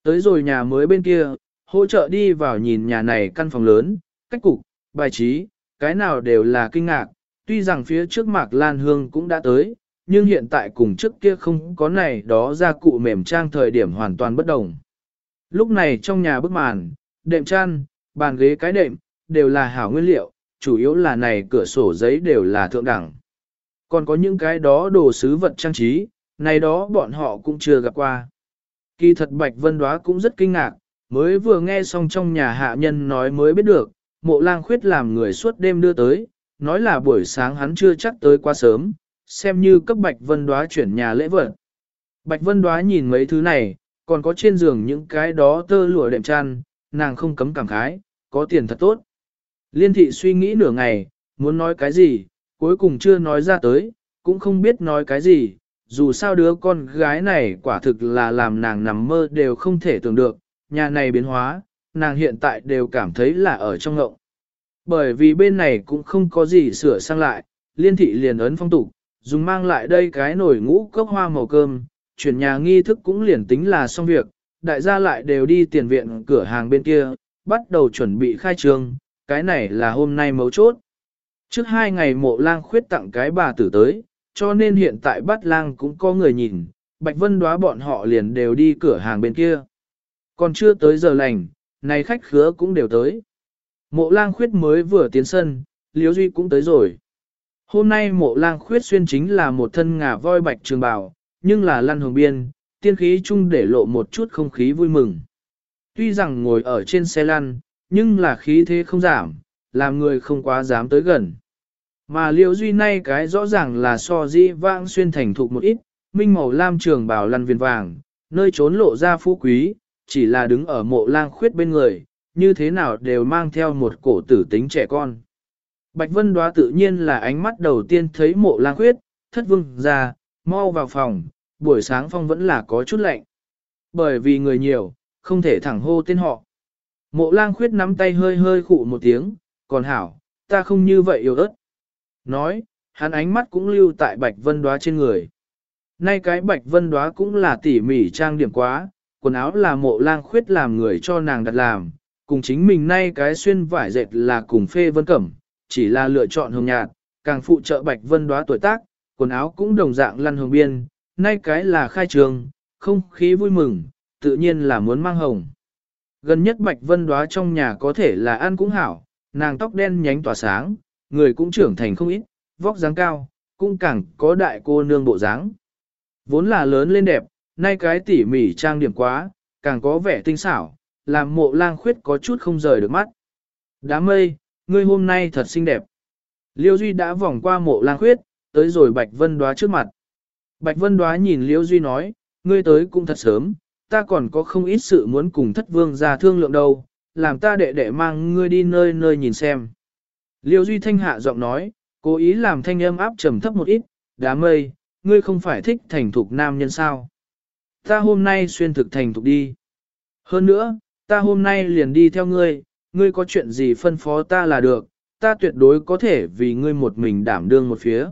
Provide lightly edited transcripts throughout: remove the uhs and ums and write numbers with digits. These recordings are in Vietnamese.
Tới rồi nhà mới bên kia, hỗ trợ đi vào nhìn nhà này căn phòng lớn, cách cục, bài trí, cái nào đều là kinh ngạc, tuy rằng phía trước Mạc Lan Hương cũng đã tới, nhưng hiện tại cùng trước kia không có này đó gia cụ mềm trang thời điểm hoàn toàn bất đồng. Lúc này trong nhà bức màn, đệm chăn, bàn ghế cái đệm, đều là hảo nguyên liệu, chủ yếu là này cửa sổ giấy đều là thượng đẳng. Còn có những cái đó đồ sứ vật trang trí, này đó bọn họ cũng chưa gặp qua. Kỳ thật Bạch Vân Đóa cũng rất kinh ngạc, mới vừa nghe xong trong nhà hạ nhân nói mới biết được, Mộ Lang Khuyết làm người suốt đêm đưa tới, nói là buổi sáng hắn chưa chắc tới quá sớm, xem như cấp Bạch Vân Đóa chuyển nhà lễ vật. Bạch Vân Đóa nhìn mấy thứ này, còn có trên giường những cái đó tơ lụa đệm chăn, nàng không cấm cảm khái, có tiền thật tốt. Liên thị suy nghĩ nửa ngày, muốn nói cái gì, cuối cùng chưa nói ra tới, cũng không biết nói cái gì, dù sao đứa con gái này quả thực là làm nàng nằm mơ đều không thể tưởng được, nhà này biến hóa, nàng hiện tại đều cảm thấy là ở trong ngộng. Bởi vì bên này cũng không có gì sửa sang lại, liên thị liền ấn phong tục, dùng mang lại đây cái nồi ngũ cốc hoa màu cơm, chuyển nhà nghi thức cũng liền tính là xong việc, đại gia lại đều đi tiền viện cửa hàng bên kia, bắt đầu chuẩn bị khai trương, cái này là hôm nay mấu chốt. Trước 2 ngày Mộ Lang Khuyết tặng cái bà tử tới, cho nên hiện tại Bát Lang cũng có người nhìn, Bạch Vân Đóa bọn họ liền đều đi cửa hàng bên kia. Còn chưa tới giờ lành, này khách khứa cũng đều tới. Mộ Lang Khuyết mới vừa tiến sân, Liễu Duy cũng tới rồi. Hôm nay Mộ Lang Khuyết xuyên chính là một thân ngà voi bạch trường bào, nhưng là lăn hồng biên, tiên khí chung để lộ một chút không khí vui mừng. Tuy rằng ngồi ở trên xe lăn, nhưng là khí thế không giảm, làm người không quá dám tới gần. Mà Liễu Duy nay cái rõ ràng là so dĩ vãng xuyên thành thục một ít, minh màu lam trường bào lăn viền vàng, nơi trốn lộ ra phú quý, chỉ là đứng ở Mộ Lang Khuyết bên người, như thế nào đều mang theo một cổ tử tính trẻ con. Bạch Vân Đóa tự nhiên là ánh mắt đầu tiên thấy Mộ Lang Khuyết, thất vương ra, mau vào phòng, buổi sáng phong vẫn là có chút lạnh. Bởi vì người nhiều, không thể thẳng hô tên họ. Mộ Lang Khuyết nắm tay hơi hơi khụ một tiếng, còn hảo, ta không như vậy yếu ớt. Nói, hắn ánh mắt cũng lưu tại Bạch Vân Đóa trên người. Nay cái Bạch Vân Đóa cũng là tỉ mỉ trang điểm quá, quần áo là Mộ Lang Khuyết làm người cho nàng đặt làm, cùng chính mình nay cái xuyên vải dệt là cùng Phê Vân Cẩm, chỉ là lựa chọn hồng nhạt, càng phụ trợ Bạch Vân Đóa tuổi tác, quần áo cũng đồng dạng lăn hồng biên, nay cái là khai trường, không khí vui mừng, tự nhiên là muốn mang hồng. Gần nhất Bạch Vân Đóa trong nhà có thể là ăn cũng hảo, nàng tóc đen nhánh tỏa sáng, người cũng trưởng thành không ít, vóc dáng cao, cũng càng có đại cô nương bộ dáng. Vốn là lớn lên đẹp, nay cái tỉ mỉ trang điểm quá, càng có vẻ tinh xảo, làm Mộ Lang Khuyết có chút không rời được mắt. Đám mây, ngươi hôm nay thật xinh đẹp. Liêu Duy đã vòng qua Mộ Lang Khuyết, tới rồi Bạch Vân Đóa trước mặt. Bạch Vân Đóa nhìn Liêu Duy nói, ngươi tới cũng thật sớm, ta còn có không ít sự muốn cùng thất vương ra thương lượng đâu, làm ta đệ đệ mang ngươi đi nơi nơi nhìn xem. Liêu Duy thanh hạ giọng nói, cố ý làm thanh âm áp trầm thấp một ít, đám mây, ngươi không phải thích thành thục nam nhân sao. Ta hôm nay xuyên thực thành thục đi. Hơn nữa, ta hôm nay liền đi theo ngươi, ngươi có chuyện gì phân phó ta là được, ta tuyệt đối có thể vì ngươi một mình đảm đương một phía.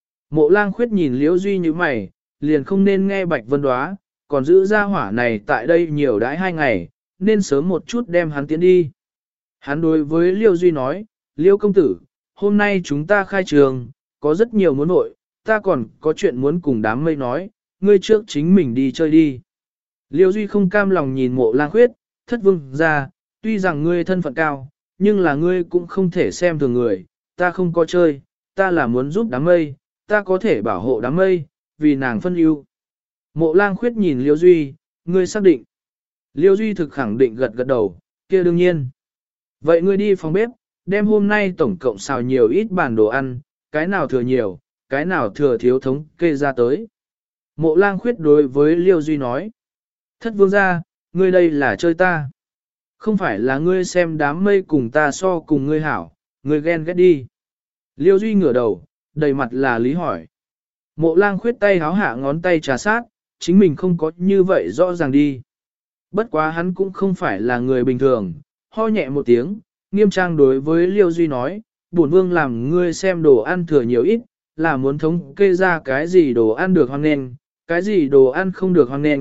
Mộ Lang Khuyết nhìn Liễu Duy như mày, liền không nên nghe Bạch Vân Đóa, còn giữ ra hỏa này tại đây nhiều đãi 2 ngày, nên sớm một chút đem hắn tiến đi. Hắn đối với Liễu Duy nói, Liễu công tử, hôm nay chúng ta khai trường, có rất nhiều muốn nội, ta còn có chuyện muốn cùng đám mây nói, ngươi trước chính mình đi chơi đi. Liễu Duy không cam lòng nhìn Mộ Lang Khuyết, thất vương ra, tuy rằng ngươi thân phận cao, nhưng là ngươi cũng không thể xem thường người, ta không có chơi, ta là muốn giúp đám mây, ta có thể bảo hộ đám mây, vì nàng phân ưu. Mộ Lang Khuyết nhìn Liễu Duy, ngươi xác định. Liễu Duy thực khẳng định gật gật đầu, kia đương nhiên. Vậy ngươi đi phòng bếp, đem hôm nay tổng cộng xào nhiều ít bản đồ ăn, cái nào thừa nhiều, cái nào thừa thiếu thống kê ra tới. Mộ Lang Khuyết đối với Liễu Duy nói, thất vương gia, ngươi đây là chơi ta. Không phải là ngươi xem đám mây cùng ta so cùng ngươi hảo, ngươi ghen ghét đi. Liễu Duy ngửa đầu, đầy mặt là lý hỏi. Mộ Lang Khuyết tay háo hạ ngón tay trà sát, chính mình không có như vậy rõ ràng đi. Bất quá hắn cũng không phải là người bình thường, ho nhẹ một tiếng, nghiêm trang đối với Liễu Duy nói, bổn vương làm ngươi xem đồ ăn thừa nhiều ít, là muốn thống kê ra cái gì đồ ăn được hoan nghênh, cái gì đồ ăn không được hoan nghênh,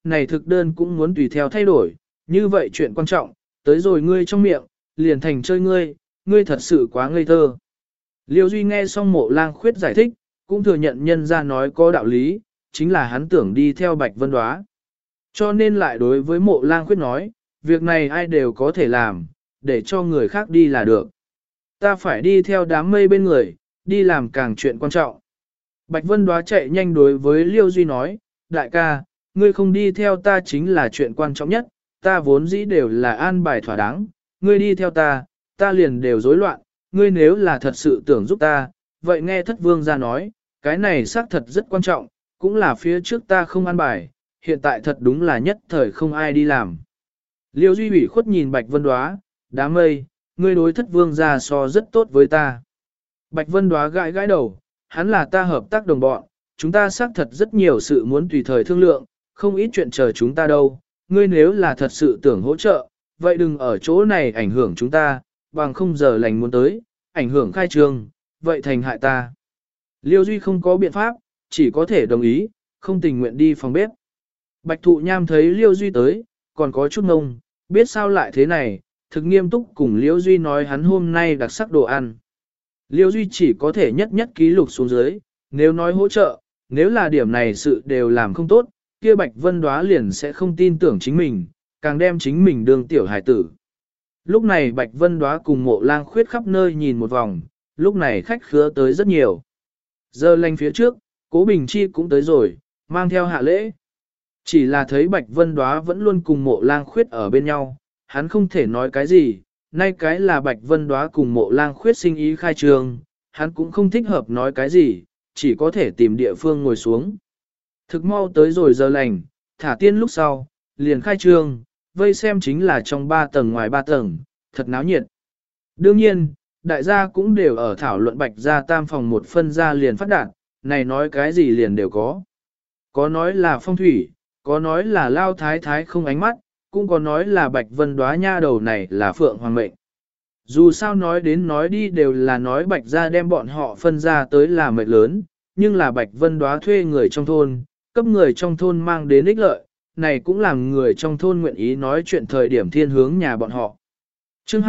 này thực đơn cũng muốn tùy theo thay đổi, như vậy chuyện quan trọng, tới rồi ngươi trong miệng, liền thành chơi ngươi thật sự quá ngây thơ. Liêu Duy nghe xong Mộ Lang Khuyết giải thích, cũng thừa nhận nhân ra nói có đạo lý, chính là hắn tưởng đi theo Bạch Vân Đoá. Cho nên lại đối với Mộ Lang Khuyết nói, việc này ai đều có thể làm, để cho người khác đi là được. Ta phải đi theo đám mây bên người, đi làm càng chuyện quan trọng. Bạch Vân Đoá chạy nhanh đối với Liêu Duy nói, đại ca, ngươi không đi theo ta chính là chuyện quan trọng nhất, ta vốn dĩ đều là an bài thỏa đáng, ngươi đi theo ta liền đều rối loạn, ngươi nếu là thật sự tưởng giúp ta, vậy nghe thất vương ra nói, cái này xác thật rất quan trọng, cũng là phía trước ta không an bài, hiện tại thật đúng là nhất thời không ai đi làm. Liêu Duy ủy khuất nhìn Bạch Vân Đoá, đám mây, ngươi đối thất vương ra so rất tốt với ta. Bạch Vân Đoá gãi gãi đầu, hắn là ta hợp tác đồng bọn, chúng ta xác thật rất nhiều sự muốn tùy thời thương lượng, không ít chuyện chờ chúng ta đâu, ngươi nếu là thật sự tưởng hỗ trợ, vậy đừng ở chỗ này ảnh hưởng chúng ta, bằng không giờ lành muốn tới, ảnh hưởng khai trương, vậy thành hại ta. Liêu Duy không có biện pháp, chỉ có thể đồng ý, không tình nguyện đi phòng bếp. Bạch Thụ Nham thấy Liêu Duy tới, còn có chút ngông, biết sao lại thế này, thực nghiêm túc cùng Liêu Duy nói hắn hôm nay đặc sắc đồ ăn. Liêu Duy chỉ có thể nhất nhất ký lục xuống dưới, nếu nói hỗ trợ, nếu là điểm này sự đều làm không tốt, kia Bạch Vân Đoá liền sẽ không tin tưởng chính mình, càng đem chính mình đương tiểu hải tử. Lúc này Bạch Vân Đoá cùng Mộ Lang Khuyết khắp nơi nhìn một vòng, lúc này khách khứa tới rất nhiều. Giờ lành phía trước, Cố Bình Chi cũng tới rồi, mang theo hạ lễ. Chỉ là thấy Bạch Vân Đoá vẫn luôn cùng Mộ Lang Khuyết ở bên nhau, hắn không thể nói cái gì, nay cái là Bạch Vân Đoá cùng Mộ Lang Khuyết sinh ý khai trường, hắn cũng không thích hợp nói cái gì, chỉ có thể tìm địa phương ngồi xuống. Thực mau tới rồi giờ lành, thả tiên lúc sau, liền khai trương, vây xem chính là trong 3 tầng ngoài 3 tầng, thật náo nhiệt. Đương nhiên, đại gia cũng đều ở thảo luận Bạch gia tam phòng một phân gia liền phát đạt, này nói cái gì liền đều có. Có nói là phong thủy, có nói là lao thái thái không ánh mắt, cũng có nói là Bạch Vân Đoá nha đầu này là phượng hoàng mệnh. Dù sao nói đến nói đi đều là nói Bạch gia đem bọn họ phân ra tới là mệnh lớn, nhưng là Bạch Vân Đoá thuê người trong thôn, cấp người trong thôn mang đến ích lợi, này cũng làm người trong thôn nguyện ý nói chuyện thời điểm thiên hướng nhà bọn họ. Chương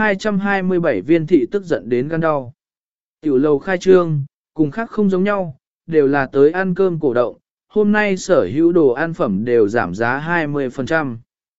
227 Viên thị tức giận đến gan đau. Tiểu lầu khai trương, cùng khác không giống nhau, đều là tới ăn cơm cổ động, hôm nay sở hữu đồ ăn phẩm đều giảm giá 20%.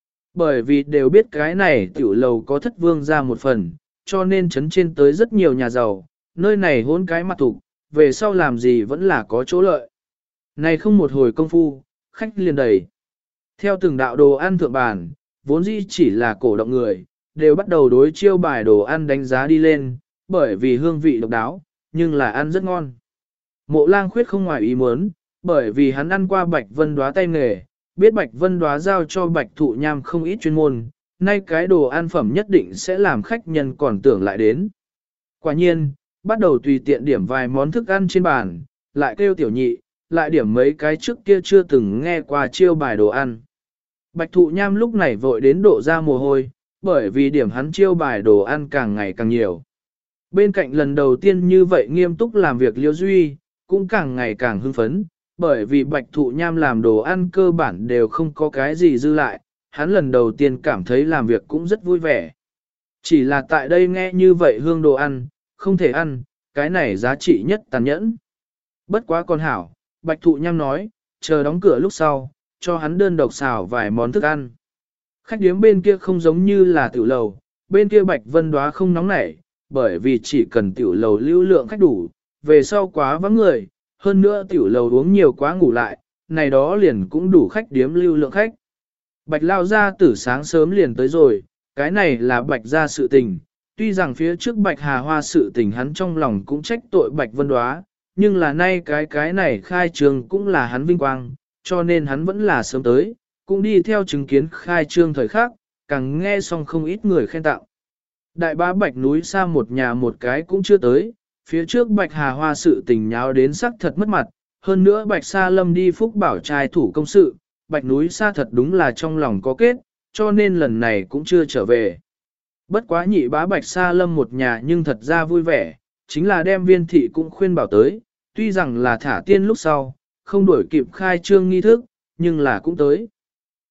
Bởi vì đều biết cái này tiểu lầu có thất vương ra một phần, cho nên chấn trên tới rất nhiều nhà giàu, nơi này hôn cái mặt thục, về sau làm gì vẫn là có chỗ lợi. Này không một hồi công phu, khách liền đầy. Theo từng đạo đồ ăn thượng bàn, vốn dĩ chỉ là cổ động người, đều bắt đầu đối chiêu bài đồ ăn đánh giá đi lên, bởi vì hương vị độc đáo, nhưng là ăn rất ngon. Mộ Lang Khuyết không ngoài ý muốn, bởi vì hắn ăn qua Bạch Vân Đoá tay nghề, biết Bạch Vân Đoá giao cho Bạch Thụ Nham không ít chuyên môn, nay cái đồ ăn phẩm nhất định sẽ làm khách nhân còn tưởng lại đến. Quả nhiên, bắt đầu tùy tiện điểm vài món thức ăn trên bàn, lại kêu tiểu nhị, lại điểm mấy cái trước kia chưa từng nghe qua chiêu bài đồ ăn. Bạch Thụ Nham lúc này vội đến độ ra mồ hôi, bởi vì điểm hắn chiêu bài đồ ăn càng ngày càng nhiều. Bên cạnh lần đầu tiên như vậy nghiêm túc làm việc Liêu Duy, cũng càng ngày càng hưng phấn, bởi vì Bạch Thụ Nham làm đồ ăn cơ bản đều không có cái gì dư lại, hắn lần đầu tiên cảm thấy làm việc cũng rất vui vẻ. Chỉ là tại đây nghe như vậy hương đồ ăn, không thể ăn, cái này giá trị nhất tàn nhẫn. Bất quá con hảo, Bạch Thụ Nham nói, chờ đóng cửa lúc sau, cho hắn đơn độc xào vài món thức ăn. Khách điếm bên kia không giống như là tiểu lầu, bên kia Bạch Vân Đoá không nóng nảy, bởi vì chỉ cần tiểu lầu lưu lượng khách đủ, về sau quá vắng người, hơn nữa tiểu lầu uống nhiều quá ngủ lại, này đó liền cũng đủ khách điếm lưu lượng khách. Bạch lao ra từ sáng sớm liền tới rồi, cái này là Bạch ra sự tình, tuy rằng phía trước Bạch Hà Hoa sự tình hắn trong lòng cũng trách tội Bạch Vân Đoá, nhưng là nay cái này khai trương cũng là hắn vinh quang, cho nên hắn vẫn là sớm tới, cũng đi theo chứng kiến khai trương thời khắc, càng nghe xong không ít người khen tặng. Đại bá Bạch núi xa một nhà một cái cũng chưa tới, phía trước Bạch Hà Hoa sự tình nháo đến sắc thật mất mặt, hơn nữa Bạch Sa Lâm đi phúc bảo trai thủ công sự, Bạch núi xa thật đúng là trong lòng có kết, cho nên lần này cũng chưa trở về. Bất quá nhị bá Bạch Sa Lâm một nhà nhưng thật ra vui vẻ, chính là đem Viên thị cũng khuyên bảo tới, tuy rằng là thả tiên lúc sau, không đuổi kịp khai trương nghi thức, nhưng là cũng tới.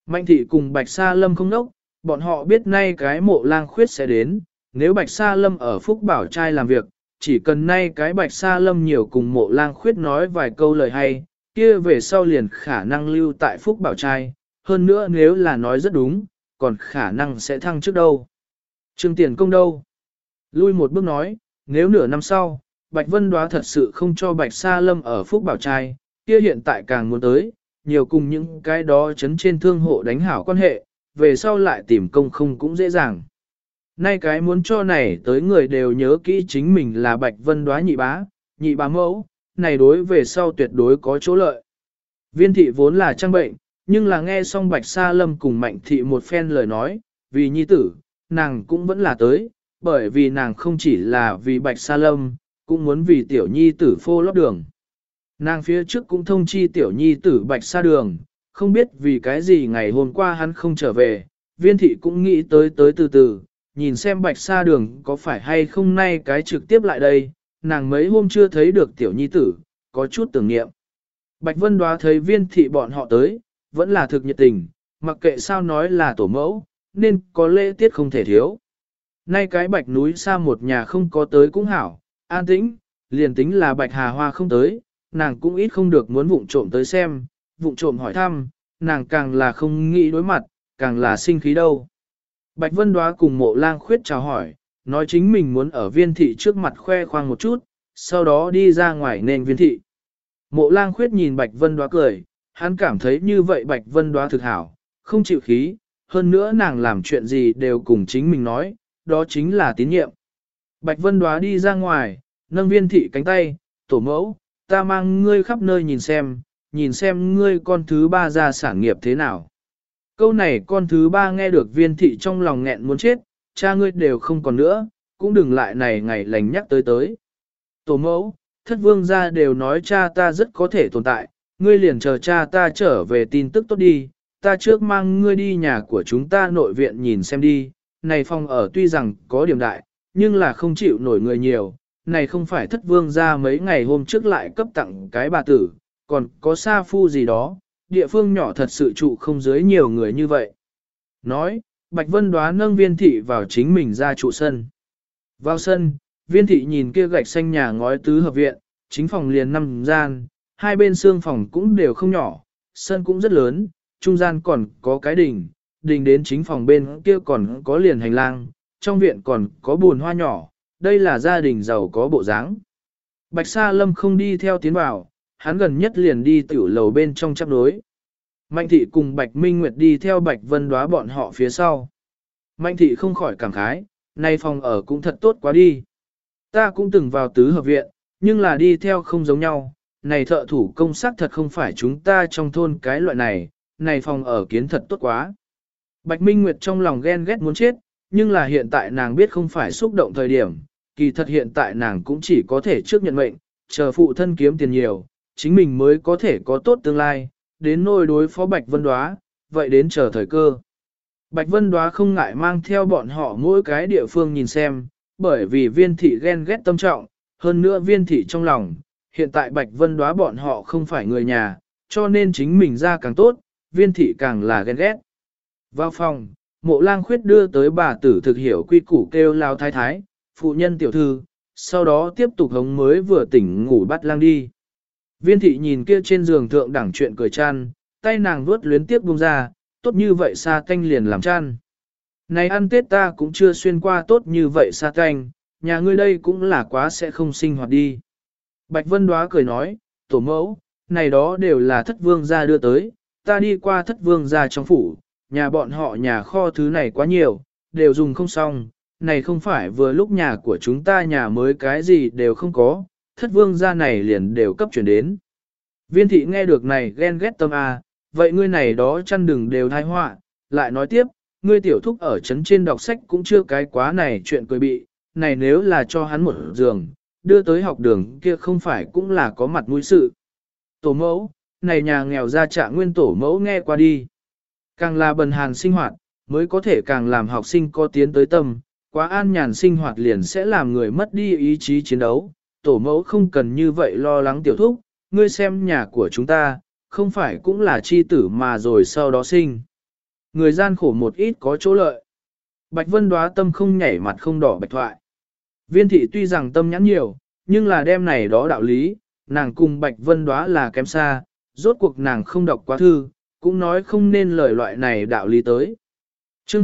Mạnh thị cùng Bạch Sa Lâm không nốc, bọn họ biết nay cái mộ lang khuyết sẽ đến, nếu Bạch Sa Lâm ở Phúc Bảo trai làm việc, chỉ cần nay cái Bạch Sa Lâm nhiều cùng mộ lang khuyết nói vài câu lời hay, kia về sau liền khả năng lưu tại Phúc Bảo trai, hơn nữa nếu là nói rất đúng, còn khả năng sẽ thăng trước đâu. Trương Tiền Công đâu? Lui một bước nói, nếu nửa năm sau, Bạch Vân Đoá thật sự không cho Bạch Sa Lâm ở Phúc Bảo trai, kia hiện tại càng muốn tới, nhiều cùng những cái đó chấn trên thương hộ đánh hảo quan hệ, về sau lại tìm công không cũng dễ dàng. Nay cái muốn cho này tới người đều nhớ kỹ chính mình là Bạch Vân Đoá nhị bá mẫu, này đối về sau tuyệt đối có chỗ lợi. Viên thị vốn là trang bệnh, nhưng là nghe xong Bạch Sa Lâm cùng Mạnh thị một phen lời nói, vì nhi tử, nàng cũng vẫn là tới, bởi vì nàng không chỉ là vì Bạch Sa Lâm, cũng muốn vì tiểu nhi tử phô lót đường. Nàng phía trước cũng thông chi tiểu nhi tử Bạch Sa Đường, không biết vì cái gì ngày hôm qua hắn không trở về, viên thị cũng nghĩ tới từ từ, nhìn xem Bạch Sa Đường có phải hay không nay cái trực tiếp lại đây, nàng mấy hôm chưa thấy được tiểu nhi tử, có chút tưởng niệm. Bạch Vân Đoá thấy viên thị bọn họ tới, vẫn là thực nhiệt tình, mặc kệ sao nói là tổ mẫu, nên có lễ tiết không thể thiếu. Nay cái Bạch núi xa một nhà không có tới cũng hảo, an tĩnh, liền tính là Bạch Hà Hoa không tới, nàng cũng ít không được muốn vụng trộm tới xem, vụng trộm hỏi thăm, nàng càng là không nghĩ đối mặt, càng là sinh khí đâu. Bạch Vân Đoá cùng Mộ Lang Khuyết chào hỏi, nói chính mình muốn ở viên thị trước mặt khoe khoang một chút, sau đó đi ra ngoài nên viên thị. Mộ Lang Khuyết nhìn Bạch Vân Đoá cười, hắn cảm thấy như vậy Bạch Vân Đoá thực hảo, không chịu khí, hơn nữa nàng làm chuyện gì đều cùng chính mình nói, đó chính là tín nhiệm. Bạch Vân Đoá đi ra ngoài, nâng viên thị cánh tay, tổ mẫu, ta mang ngươi khắp nơi nhìn xem ngươi con thứ ba ra sản nghiệp thế nào. Câu này con thứ ba nghe được viên thị trong lòng nghẹn muốn chết, cha ngươi đều không còn nữa, cũng đừng lại này ngày lành nhắc tới. Tổ mẫu, thất vương gia đều nói cha ta rất có thể tồn tại, ngươi liền chờ cha ta trở về tin tức tốt đi, ta trước mang ngươi đi nhà của chúng ta nội viện nhìn xem đi, này phòng ở tuy rằng có điểm đại, nhưng là không chịu nổi người nhiều, này không phải thất vương gia mấy ngày hôm trước lại cấp tặng cái bà tử, còn có sa phu gì đó, địa phương nhỏ thật sự trụ không dưới nhiều người như vậy. Nói, Bạch Vân Đoá nâng viên thị vào chính mình ra trụ sân. Vào sân, viên thị nhìn kia gạch xanh nhà ngói tứ hợp viện, chính phòng liền 5 gian, hai bên xương phòng cũng đều không nhỏ, sân cũng rất lớn, trung gian còn có cái đình đến chính phòng bên kia còn có liền hành lang, trong viện còn có bùn hoa nhỏ, đây là gia đình giàu có bộ dáng. Bạch Sa Lâm không đi theo tiến vào, hắn gần nhất liền đi tiểu lầu bên trong chấp đối. Mạnh thị cùng Bạch Minh Nguyệt đi theo Bạch Vân Đoá bọn họ phía sau. Mạnh thị không khỏi cảm khái, nay phòng ở cũng thật tốt quá đi. Ta cũng từng vào tứ hợp viện, nhưng là đi theo không giống nhau, này thợ thủ công sắc thật không phải chúng ta trong thôn cái loại này phòng ở kiến thật tốt quá. Bạch Minh Nguyệt trong lòng ghen ghét muốn chết, nhưng là hiện tại nàng biết không phải xúc động thời điểm, kỳ thật hiện tại nàng cũng chỉ có thể trước nhận mệnh, chờ phụ thân kiếm tiền nhiều, chính mình mới có thể có tốt tương lai, đến nôi đối phó Bạch Vân Đoá, vậy đến chờ thời cơ. Bạch Vân Đoá không ngại mang theo bọn họ mỗi cái địa phương nhìn xem, bởi vì viên thị ghen ghét tâm trọng, hơn nữa viên thị trong lòng, hiện tại Bạch Vân Đoá bọn họ không phải người nhà, cho nên chính mình ra càng tốt, viên thị càng là ghen ghét. Vào phòng, Mộ Lang Khuyết đưa tới bà tử thực hiểu quy củ kêu lao thái thái, phụ nhân tiểu thư, sau đó tiếp tục hống mới vừa tỉnh ngủ bắt lang đi. Viên thị nhìn kia trên giường thượng đẳng chuyện cười chăn, tay nàng vuốt luyến tiếp buông ra, tốt như vậy sa tanh liền làm chăn. Này ăn Tết ta cũng chưa xuyên qua tốt như vậy sa tanh, nhà ngươi đây cũng là quá sẽ không sinh hoạt đi. Bạch Vân Đoá cười nói, tổ mẫu, này đó đều là thất vương gia đưa tới, ta đi qua thất vương gia trong phủ, nhà bọn họ nhà kho thứ này quá nhiều, đều dùng không xong, này không phải vừa lúc nhà của chúng ta nhà mới cái gì đều không có, thất vương gia này liền đều cấp chuyển đến. Viên thị nghe được này ghen ghét tâm a, vậy ngươi này đó chăn đừng đều thai họa, lại nói tiếp, ngươi tiểu thúc ở trấn trên đọc sách cũng chưa cái quá này chuyện cười bị, này nếu là cho hắn một giường, đưa tới học đường kia không phải cũng là có mặt mũi sự. Tổ mẫu, này nhà nghèo ra Trạng Nguyên tổ mẫu nghe qua đi. Càng là bần hàn sinh hoạt, mới có thể càng làm học sinh có tiến tới tâm, quá an nhàn sinh hoạt liền sẽ làm người mất đi ý chí chiến đấu. Tổ mẫu không cần như vậy lo lắng tiểu thúc, ngươi xem nhà của chúng ta, không phải cũng là chi tử mà rồi sau đó sinh. người gian khổ một ít có chỗ lợi. Bạch Vân Đóa tâm không nhảy mặt không đỏ bạch thoại. Viên thị tuy rằng tâm nhãn nhiều, nhưng là đem này đó đạo lý, nàng cùng Bạch Vân Đóa là kém xa, rốt cuộc nàng không đọc quá thư, cũng nói không nên lời loại này đạo lý tới. Chương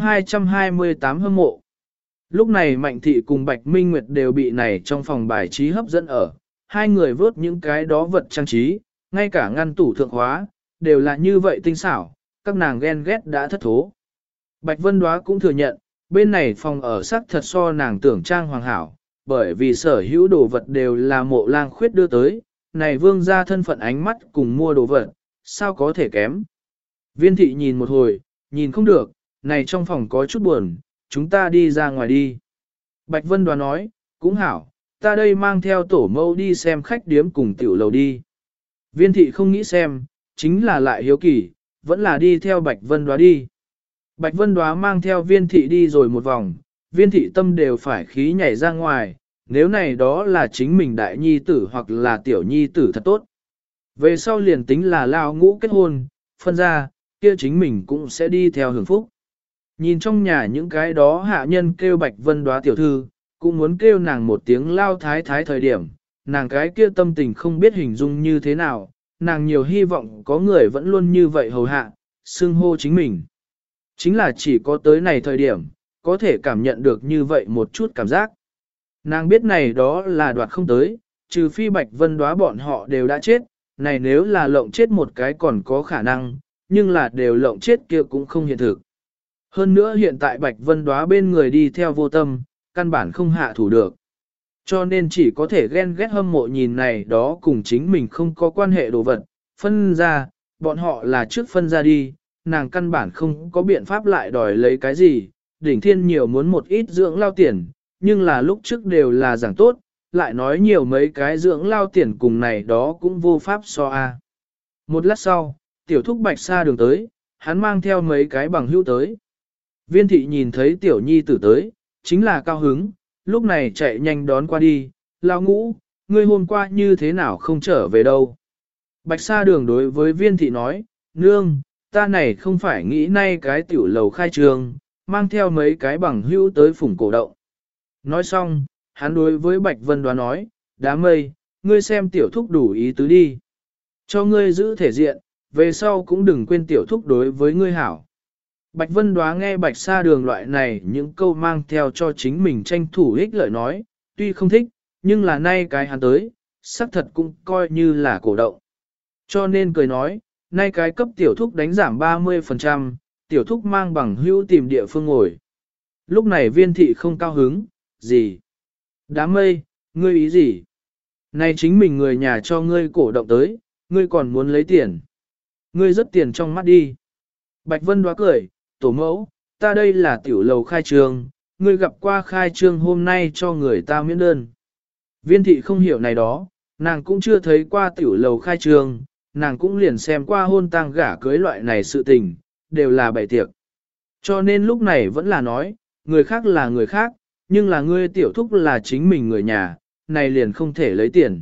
228 hâm mộ. Lúc này Mạnh thị cùng Bạch Minh Nguyệt đều bị này trong phòng bài trí hấp dẫn ở, hai người vớt những cái đó vật trang trí, ngay cả ngăn tủ thượng hóa, đều là như vậy tinh xảo, các nàng ghen ghét đã thất thố. Bạch Vân Đóa cũng thừa nhận, bên này phòng ở sắc thật so nàng tưởng trang hoàng hảo, bởi vì sở hữu đồ vật đều là Mộ Lang Khuyết đưa tới, này vương gia thân phận ánh mắt cùng mua đồ vật, sao có thể kém. Viên thị nhìn một hồi, nhìn không được, này trong phòng có chút buồn, chúng ta đi ra ngoài đi. Bạch Vân Đóa nói, cũng hảo, ta đây mang theo tổ mẫu đi xem khách điếm cùng tiểu lầu đi. Viên thị không nghĩ xem, chính là lại hiếu kỳ, vẫn là đi theo Bạch Vân Đóa đi. Bạch Vân Đóa mang theo viên thị đi rồi một vòng, viên thị tâm đều phải khí nhảy ra ngoài, nếu này đó là chính mình đại nhi tử hoặc là tiểu nhi tử thật tốt. Về sau liền tính là lao ngũ kết hôn, phân ra, kia chính mình cũng sẽ đi theo hưởng phúc. Nhìn trong nhà những cái đó hạ nhân kêu Bạch Vân Đóa tiểu thư, cũng muốn kêu nàng một tiếng lao thái thái thời điểm, nàng cái kia tâm tình không biết hình dung như thế nào, nàng nhiều hy vọng có người vẫn luôn như vậy hầu hạ, xưng hô chính mình. Chính là chỉ có tới này thời điểm, có thể cảm nhận được như vậy một chút cảm giác. Nàng biết này đó là đoạt không tới, trừ phi Bạch Vân Đóa bọn họ đều đã chết, này nếu là lộng chết một cái còn có khả năng, nhưng là đều lộng chết kia cũng không hiện thực. Hơn nữa hiện tại Bạch Vân Đóa bên người đi theo vô tâm, căn bản không hạ thủ được. Cho nên chỉ có thể ghen ghét hâm mộ nhìn này đó cùng chính mình không có quan hệ đồ vật, phân ra, bọn họ là trước phân ra đi, nàng căn bản không có biện pháp lại đòi lấy cái gì, đỉnh thiên nhiều muốn một ít dưỡng lao tiền, nhưng là lúc trước đều là giảng tốt, lại nói nhiều mấy cái dưỡng lao tiền cùng này đó cũng vô pháp so a. Một lát sau, tiểu thúc Bạch Sa Đường tới, hắn mang theo mấy cái bằng hữu tới. Viên thị nhìn thấy tiểu nhi tử tới, chính là cao hứng, lúc này chạy nhanh đón qua đi, lao ngũ, ngươi hôm qua như thế nào không trở về đâu. Bạch Sa Đường đối với viên thị nói, nương, ta này không phải nghĩ nay cái tiểu lầu khai trường, mang theo mấy cái bằng hữu tới phủng cổ động. Nói xong, hắn đối với Bạch Vân Đóa nói, đám mây, ngươi xem tiểu thúc đủ ý tứ đi. Cho ngươi giữ thể diện, về sau cũng đừng quên tiểu thúc đối với ngươi hảo. Bạch Vân Đóa nghe Bạch Sa Đường loại này những câu mang theo cho chính mình tranh thủ ích lợi nói, tuy không thích, nhưng là nay cái hắn tới, xác thật cũng coi như là cổ động. Cho nên cười nói, nay cái cấp tiểu thúc đánh giảm 30%, tiểu thúc mang bằng hữu tìm địa phương ngồi. Lúc này viên thị không cao hứng, gì? Đám mây, ngươi ý gì? Nay chính mình người nhà cho ngươi cổ động tới, ngươi còn muốn lấy tiền. Ngươi rất tiền trong mắt đi. Bạch Vân Đóa cười, tổ mẫu, ta đây là tiểu lầu khai trương, ngươi gặp qua khai trương hôm nay cho người ta miễn đơn. Viên thị không hiểu này đó, nàng cũng chưa thấy qua tiểu lầu khai trương, nàng cũng liền xem qua hôn tang gả cưới loại này sự tình, đều là bày tiệc. Cho nên lúc này vẫn là nói, người khác là người khác, nhưng là ngươi tiểu thúc là chính mình người nhà, này liền không thể lấy tiền.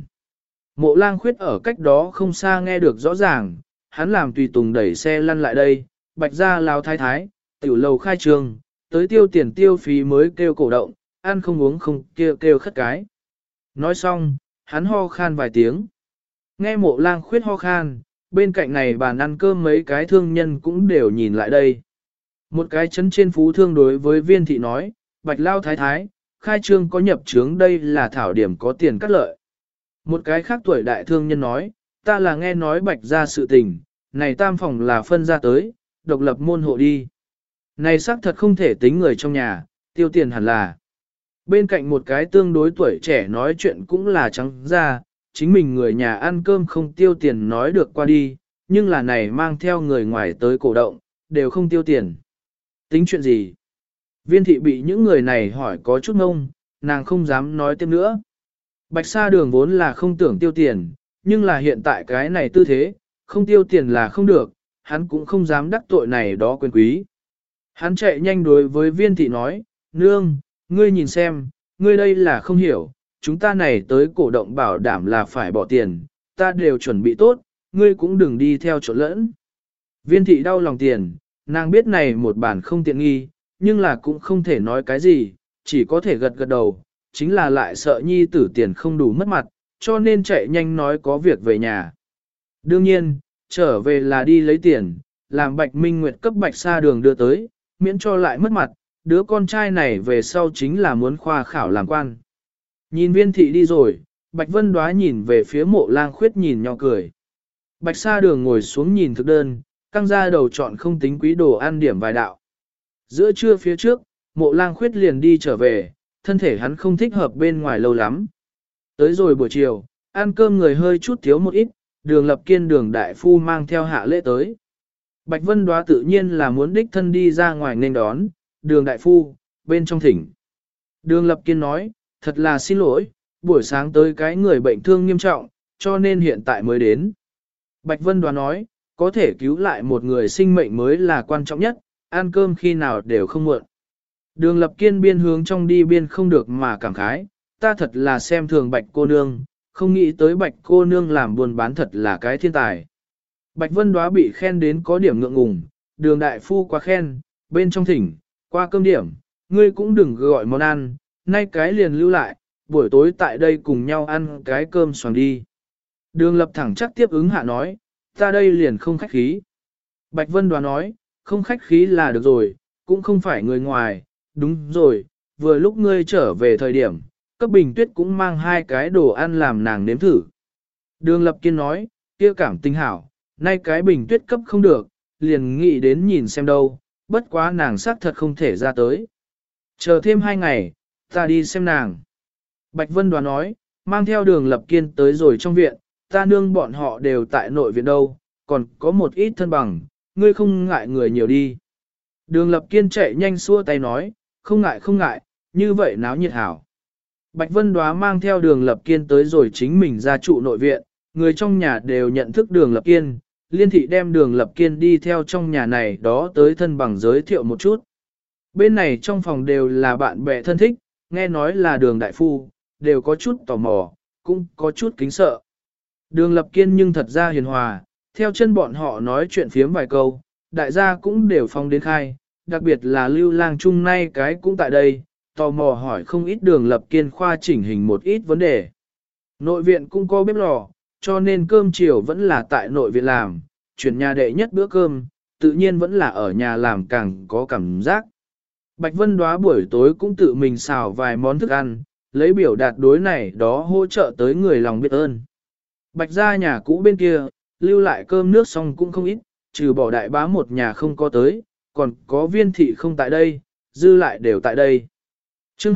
Mộ Lang Khuyết ở cách đó không xa nghe được rõ ràng, hắn làm tùy tùng đẩy xe lăn lại đây, Bạch gia lao thái thái, tiểu lầu khai trương, tới tiêu tiền tiêu phí mới kêu cổ động, ăn không uống không kêu khất cái. Nói xong, hắn ho khan vài tiếng. Nghe Mộ Lang Khuyết ho khan, bên cạnh này bàn ăn cơm mấy cái thương nhân cũng đều nhìn lại đây. Một cái chấn trên phú thương đối với viên thị nói, Bạch lao thái thái, khai trương có nhập trướng đây là thảo điểm có tiền cắt lợi. Một cái khác tuổi đại thương nhân nói, ta là nghe nói Bạch ra sự tình, này tam phòng là phân ra tới, độc lập môn hộ đi. Này xác thật không thể tính người trong nhà, tiêu tiền hẳn là. Bên cạnh một cái tương đối tuổi trẻ nói chuyện cũng là trắng ra, chính mình người nhà ăn cơm không tiêu tiền nói được qua đi, nhưng là này mang theo người ngoài tới cổ động, đều không tiêu tiền. Tính chuyện gì? Viên thị bị những người này hỏi có chút ngông, nàng không dám nói tiếp nữa. Bạch Sa Đường vốn là không tưởng tiêu tiền, nhưng là hiện tại cái này tư thế, không tiêu tiền là không được, hắn cũng không dám đắc tội này đó quyền quý. Hắn chạy nhanh đối với viên thị nói, nương, ngươi nhìn xem, ngươi đây là không hiểu, chúng ta này tới cổ động bảo đảm là phải bỏ tiền, ta đều chuẩn bị tốt, ngươi cũng đừng đi theo chỗ lẫn. Viên thị đau lòng tiền, nàng biết này một bản không tiện nghi, nhưng là cũng không thể nói cái gì, chỉ có thể gật gật đầu, chính là lại sợ nhi tử tiền không đủ mất mặt, cho nên chạy nhanh nói có việc về nhà. Đương nhiên, trở về là đi lấy tiền, làm Bạch Minh Nguyệt cấp Bạch Sa Đường đưa tới, miễn cho lại mất mặt, đứa con trai này về sau chính là muốn khoa khảo làm quan. Nhìn Viên thị đi rồi, Bạch Vân Đoá nhìn về phía Mộ Lang Khuyết nhìn nhỏ cười. Bạch Sa Đường ngồi xuống nhìn thực đơn, căng ra đầu chọn không tính quý đồ ăn điểm vài đạo. Giữa trưa phía trước, Mộ Lang Khuyết liền đi trở về, thân thể hắn không thích hợp bên ngoài lâu lắm. Tới rồi buổi chiều, ăn cơm người hơi chút thiếu một ít, Đường Lập Kiên Đường đại phu mang theo hạ lễ tới. Bạch Vân Đoá tự nhiên là muốn đích thân đi ra ngoài nên đón, Đường đại phu, bên trong thỉnh. Đường Lập Kiên nói, thật là xin lỗi, buổi sáng tới cái người bệnh thương nghiêm trọng, cho nên hiện tại mới đến. Bạch Vân Đoá nói, có thể cứu lại một người sinh mệnh mới là quan trọng nhất, ăn cơm khi nào đều không muộn. Đường Lập Kiên biên hướng trong đi biên không được mà cảm khái, ta thật là xem thường Bạch cô nương, không nghĩ tới Bạch cô nương làm buôn bán thật là cái thiên tài. Bạch Vân Đoá bị khen đến có điểm ngượng ngùng, Đường đại phu quá khen, bên trong thỉnh, qua cơm điểm, ngươi cũng đừng gọi món ăn, nay cái liền lưu lại, buổi tối tại đây cùng nhau ăn cái cơm xoàng đi. Đường Lập thẳng chắc tiếp ứng hạ nói, ta đây liền không khách khí. Bạch Vân Đoá nói, không khách khí là được rồi, cũng không phải người ngoài, đúng rồi, vừa lúc ngươi trở về thời điểm, cấp Bình Tuyết cũng mang 2 cái đồ ăn làm nàng nếm thử. Đường Lập Kiên nói, kia cảm tình hảo, nay cái Bình Tuyết cấp không được, liền nghĩ đến nhìn xem đâu, bất quá nàng xác thật không thể ra tới. Chờ thêm 2 ngày, ta đi xem nàng. Bạch Vân Đoá nói, mang theo Đường Lập Kiên tới rồi trong viện, ta nương bọn họ đều tại nội viện đâu, còn có một ít thân bằng, ngươi không ngại người nhiều đi. Đường Lập Kiên chạy nhanh xua tay nói, không ngại, như vậy náo nhiệt hảo. Bạch Vân Đoá mang theo Đường Lập Kiên tới rồi chính mình ra trụ nội viện, người trong nhà đều nhận thức Đường Lập Kiên, Liên thị đem Đường Lập Kiên đi theo trong nhà này đó tới thân bằng giới thiệu một chút. Bên này trong phòng đều là bạn bè thân thích, nghe nói là Đường đại phu, đều có chút tò mò, cũng có chút kính sợ. Đường Lập Kiên nhưng thật ra hiền hòa, theo chân bọn họ nói chuyện phiếm vài câu, đại gia cũng đều phong đến khai, đặc biệt là Lưu Lang Trung nay cái cũng tại đây, tò mò hỏi không ít Đường Lập Kiên khoa chỉnh hình một ít vấn đề. Nội viện cũng có bếp lò, cho nên cơm chiều vẫn là tại nội viện làm, chuyển nhà đệ nhất bữa cơm, tự nhiên vẫn là ở nhà làm càng có cảm giác. Bạch Vân Đoá buổi tối cũng tự mình xào vài món thức ăn, lấy biểu đạt đối này đó hỗ trợ tới người lòng biết ơn. Bạch gia nhà cũ bên kia, lưu lại cơm nước xong cũng không ít, trừ bỏ đại bá một nhà không có tới, còn có Viên thị không tại đây, dư lại đều tại đây. Chương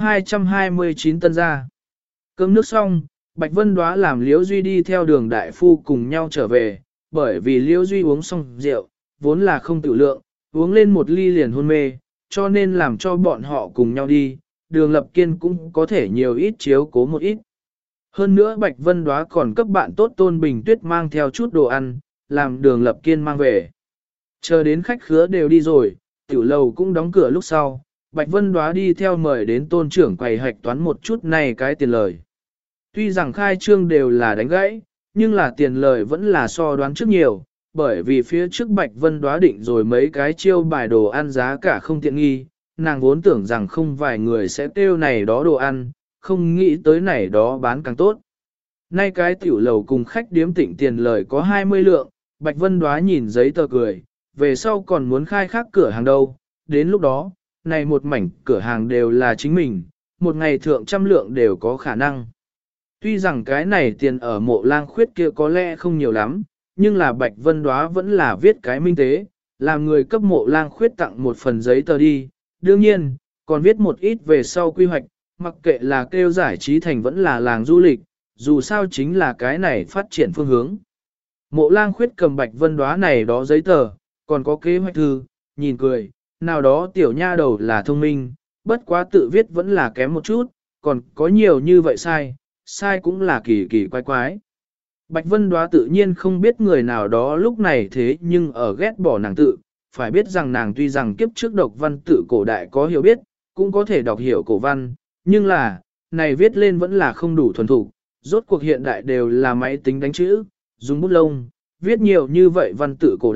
229 tân gia. Cơm nước xong, Bạch Vân Đoá làm Liễu Duy đi theo Đường đại phu cùng nhau trở về, bởi vì Liễu Duy uống xong rượu, vốn là không tự lượng, uống lên một ly liền hôn mê, cho nên làm cho bọn họ cùng nhau đi, Đường Lập Kiên cũng có thể nhiều ít chiếu cố một ít. Hơn nữa Bạch Vân Đoá còn cấp bạn tốt Tôn Bình Tuyết mang theo chút đồ ăn, làm Đường Lập Kiên mang về. Chờ đến khách khứa đều đi rồi, tiểu lầu cũng đóng cửa lúc sau, Bạch Vân Đoá đi theo mời đến Tôn trưởng quầy hạch toán một chút này cái tiền lời. Tuy rằng khai trương đều là đánh gãy, nhưng là tiền lời vẫn là so đoán trước nhiều, bởi vì phía trước Bạch Vân Đoá định rồi mấy cái chiêu bài đồ ăn giá cả không tiện nghi, nàng vốn tưởng rằng không vài người sẽ tiêu này đó đồ ăn, không nghĩ tới này đó bán càng tốt. Nay cái tiểu lầu cùng khách điếm Tịnh tiền lời có 20 lượng, Bạch Vân Đoá nhìn giấy tờ cười, về sau còn muốn khai khác cửa hàng đâu, đến lúc đó, này một mảnh cửa hàng đều là chính mình, một ngày thượng 100 lượng đều có khả năng. Tuy rằng cái này tiền ở Mộ Lang Khuyết kia có lẽ không nhiều lắm, nhưng là Bạch Vân Đoá vẫn là viết cái minh tế, làm người cấp Mộ Lang Khuyết tặng một phần giấy tờ đi, đương nhiên, còn viết một ít về sau quy hoạch, mặc kệ là kêu giải trí thành vẫn là làng du lịch, dù sao chính là cái này phát triển phương hướng. Mộ Lang Khuyết cầm Bạch Vân Đoá này đó giấy tờ, còn có kế hoạch thư, nhìn cười, nào đó tiểu nha đầu là thông minh, bất quá tự viết vẫn là kém một chút, còn có nhiều như vậy sai cũng là kỳ kỳ quái quái. Bạch Vân Đoá tự nhiên không biết người nào đó lúc này thế nhưng ở ghét bỏ nàng tự, phải biết rằng nàng tuy rằng kiếp trước độc văn tự cổ đại có hiểu biết, cũng có thể đọc hiểu cổ văn, nhưng là, này viết lên vẫn là không đủ thuần thục, rốt cuộc hiện đại đều là máy tính đánh chữ, dùng bút lông, viết nhiều như vậy văn tự cổ đại,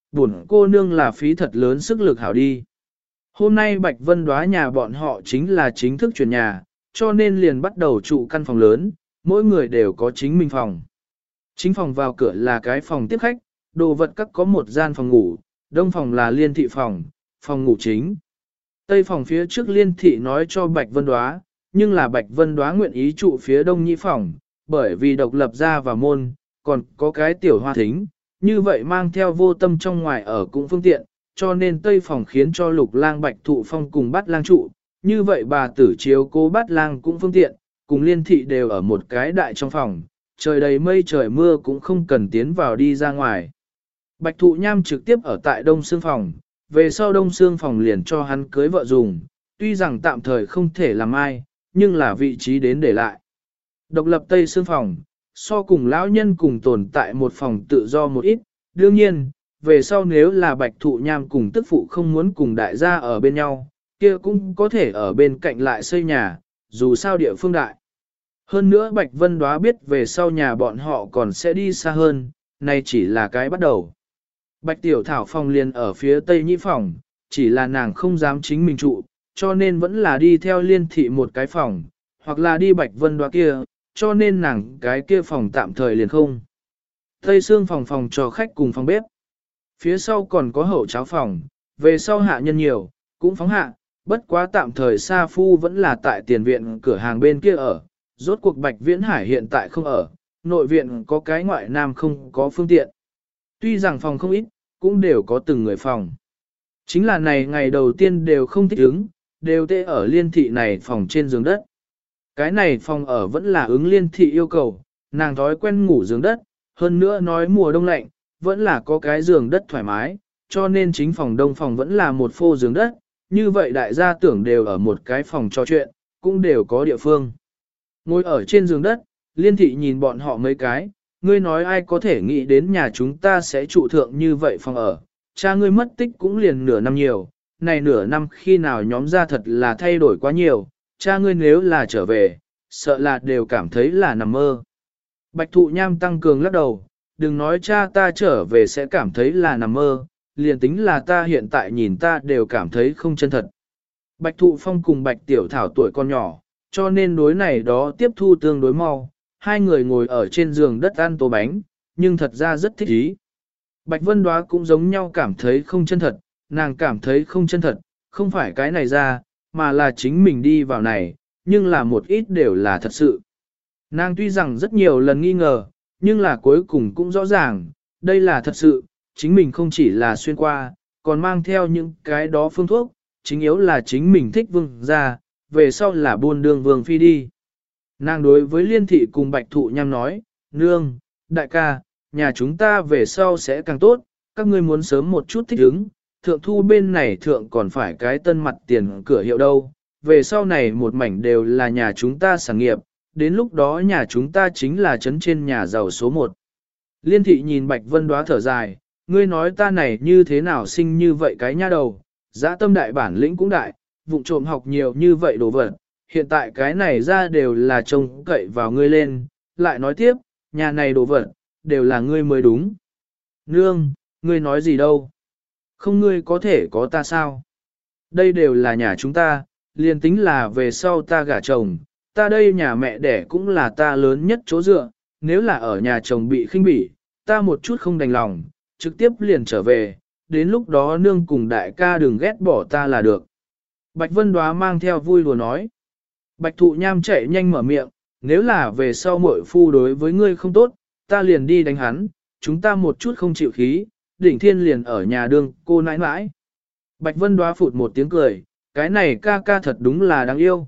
buồn cô nương là phí thật lớn sức lực hảo đi. Hôm nay Bạch Vân Đóa nhà bọn họ chính là chính thức chuyển nhà, cho nên liền bắt đầu trụ căn phòng lớn, mỗi người đều có chính mình phòng. Chính phòng vào cửa là cái phòng tiếp khách, đồ vật các có một gian phòng ngủ, đông phòng là liên thị phòng, phòng ngủ chính. Tây phòng phía trước liên thị nói cho Bạch Vân Đóa, nhưng là Bạch Vân Đóa nguyện ý trụ phía đông nhị phòng, bởi vì độc lập ra và môn, còn có cái tiểu hoa thính, như vậy mang theo vô tâm trong ngoài ở cũng phương tiện, cho nên Tây phòng khiến cho Lục Lang Bạch Thụ Phong cùng Bát Lang trụ, như vậy bà tử chiếu cố Bát Lang cũng phương tiện, cùng liên thị đều ở một cái đại trong phòng, trời đầy mây trời mưa cũng không cần tiến vào đi ra ngoài. Bạch Thụ Nham trực tiếp ở tại Đông Sương phòng, về sau Đông Sương phòng liền cho hắn cưới vợ dùng, tuy rằng tạm thời không thể làm ai, nhưng là vị trí đến để lại. Độc lập Tây Sương phòng, so cùng lão nhân cùng tồn tại một phòng tự do một ít, đương nhiên, về sau nếu là Bạch Thụ Nham cùng tức phụ không muốn cùng đại gia ở bên nhau, kia cũng có thể ở bên cạnh lại xây nhà, dù sao địa phương đại. Hơn nữa Bạch Vân Đóa biết về sau nhà bọn họ còn sẽ đi xa hơn, nay chỉ là cái bắt đầu. Bạch Tiểu Thảo phòng liền ở phía tây nhị phòng, chỉ là nàng không dám chính mình trụ, cho nên vẫn là đi theo liên thị một cái phòng, hoặc là đi Bạch Vân Đóa kia, cho nên nàng cái kia phòng tạm thời liền không. Tây xương phòng cho khách cùng phòng bếp. Phía sau còn có hậu cháo phòng, về sau hạ nhân nhiều, cũng phóng hạ, bất quá tạm thời Sa Phu vẫn là tại tiền viện cửa hàng bên kia ở, rốt cuộc Bạch Viễn Hải hiện tại không ở, nội viện có cái ngoại nam không có phương tiện. Tuy rằng phòng không ít, cũng đều có từng người phòng. Chính là này ngày đầu tiên đều không thích ứng, đều tê ở liên thị này phòng trên giường đất. Cái này phòng ở vẫn là ứng liên thị yêu cầu, nàng thói quen ngủ giường đất, hơn nữa nói mùa đông lạnh, vẫn là có cái giường đất thoải mái, cho nên chính phòng đông phòng vẫn là một phô giường đất, như vậy đại gia tưởng đều ở một cái phòng trò chuyện, cũng đều có địa phương. Ngồi ở trên giường đất, liên thị nhìn bọn họ mấy cái, ngươi nói ai có thể nghĩ đến nhà chúng ta sẽ trụ thượng như vậy phòng ở, cha ngươi mất tích cũng liền nửa năm nhiều, này nửa năm khi nào nhóm ra thật là thay đổi quá nhiều, cha ngươi nếu là trở về, sợ là đều cảm thấy là nằm mơ. Bạch Thụ Nham tăng cường lắc đầu, đừng nói cha ta trở về sẽ cảm thấy là nằm mơ, liền tính là ta hiện tại nhìn ta đều cảm thấy không chân thật. Bạch Thụ Phong cùng Bạch Tiểu Thảo tuổi con nhỏ, cho nên đối này đó tiếp thu tương đối mau, hai người ngồi ở trên giường đất ăn tô bánh, nhưng thật ra rất thích ý. Bạch Vân Đóa cũng giống nhau cảm thấy không chân thật, nàng cảm thấy không chân thật, không phải cái này ra, mà là chính mình đi vào này, nhưng là một ít đều là thật sự. Nàng tuy rằng rất nhiều lần nghi ngờ, nhưng là cuối cùng cũng rõ ràng, đây là thật sự, chính mình không chỉ là xuyên qua, còn mang theo những cái đó phương thuốc, chính yếu là chính mình thích vương ra, về sau là buôn đường vương phi đi. Nàng đối với liên thị cùng Bạch Thụ Nham nói, nương, đại ca, nhà chúng ta về sau sẽ càng tốt, các ngươi muốn sớm một chút thích ứng, thượng thu bên này thượng còn phải cái tân mặt tiền cửa hiệu đâu, về sau này một mảnh đều là nhà chúng ta sản nghiệp, đến lúc đó nhà chúng ta chính là trấn trên nhà giàu số 1. Liên thị nhìn Bạch Vân Đóa thở dài, ngươi nói ta này như thế nào sinh như vậy cái nha đầu, dã tâm đại bản lĩnh cũng đại, vụng trộm học nhiều như vậy đồ vật, hiện tại cái này ra đều là trông cậy vào ngươi lên, lại nói tiếp, nhà này đồ vật, đều là ngươi mới đúng. Nương, ngươi nói gì đâu? Không ngươi có thể có ta sao? Đây đều là nhà chúng ta, liền tính là về sau ta gả chồng, ta đây nhà mẹ đẻ cũng là ta lớn nhất chỗ dựa, nếu là ở nhà chồng bị khinh bỉ, ta một chút không đành lòng, trực tiếp liền trở về, đến lúc đó nương cùng đại ca đừng ghét bỏ ta là được. Bạch Vân Đóa mang theo vui lùa nói. Bạch Thụ Nham chạy nhanh mở miệng, nếu là về sau muội phu đối với ngươi không tốt, ta liền đi đánh hắn, chúng ta một chút không chịu khí, đỉnh thiên liền ở nhà đương cô nãi nãi. Bạch Vân Đóa phụt một tiếng cười, cái này ca ca thật đúng là đáng yêu,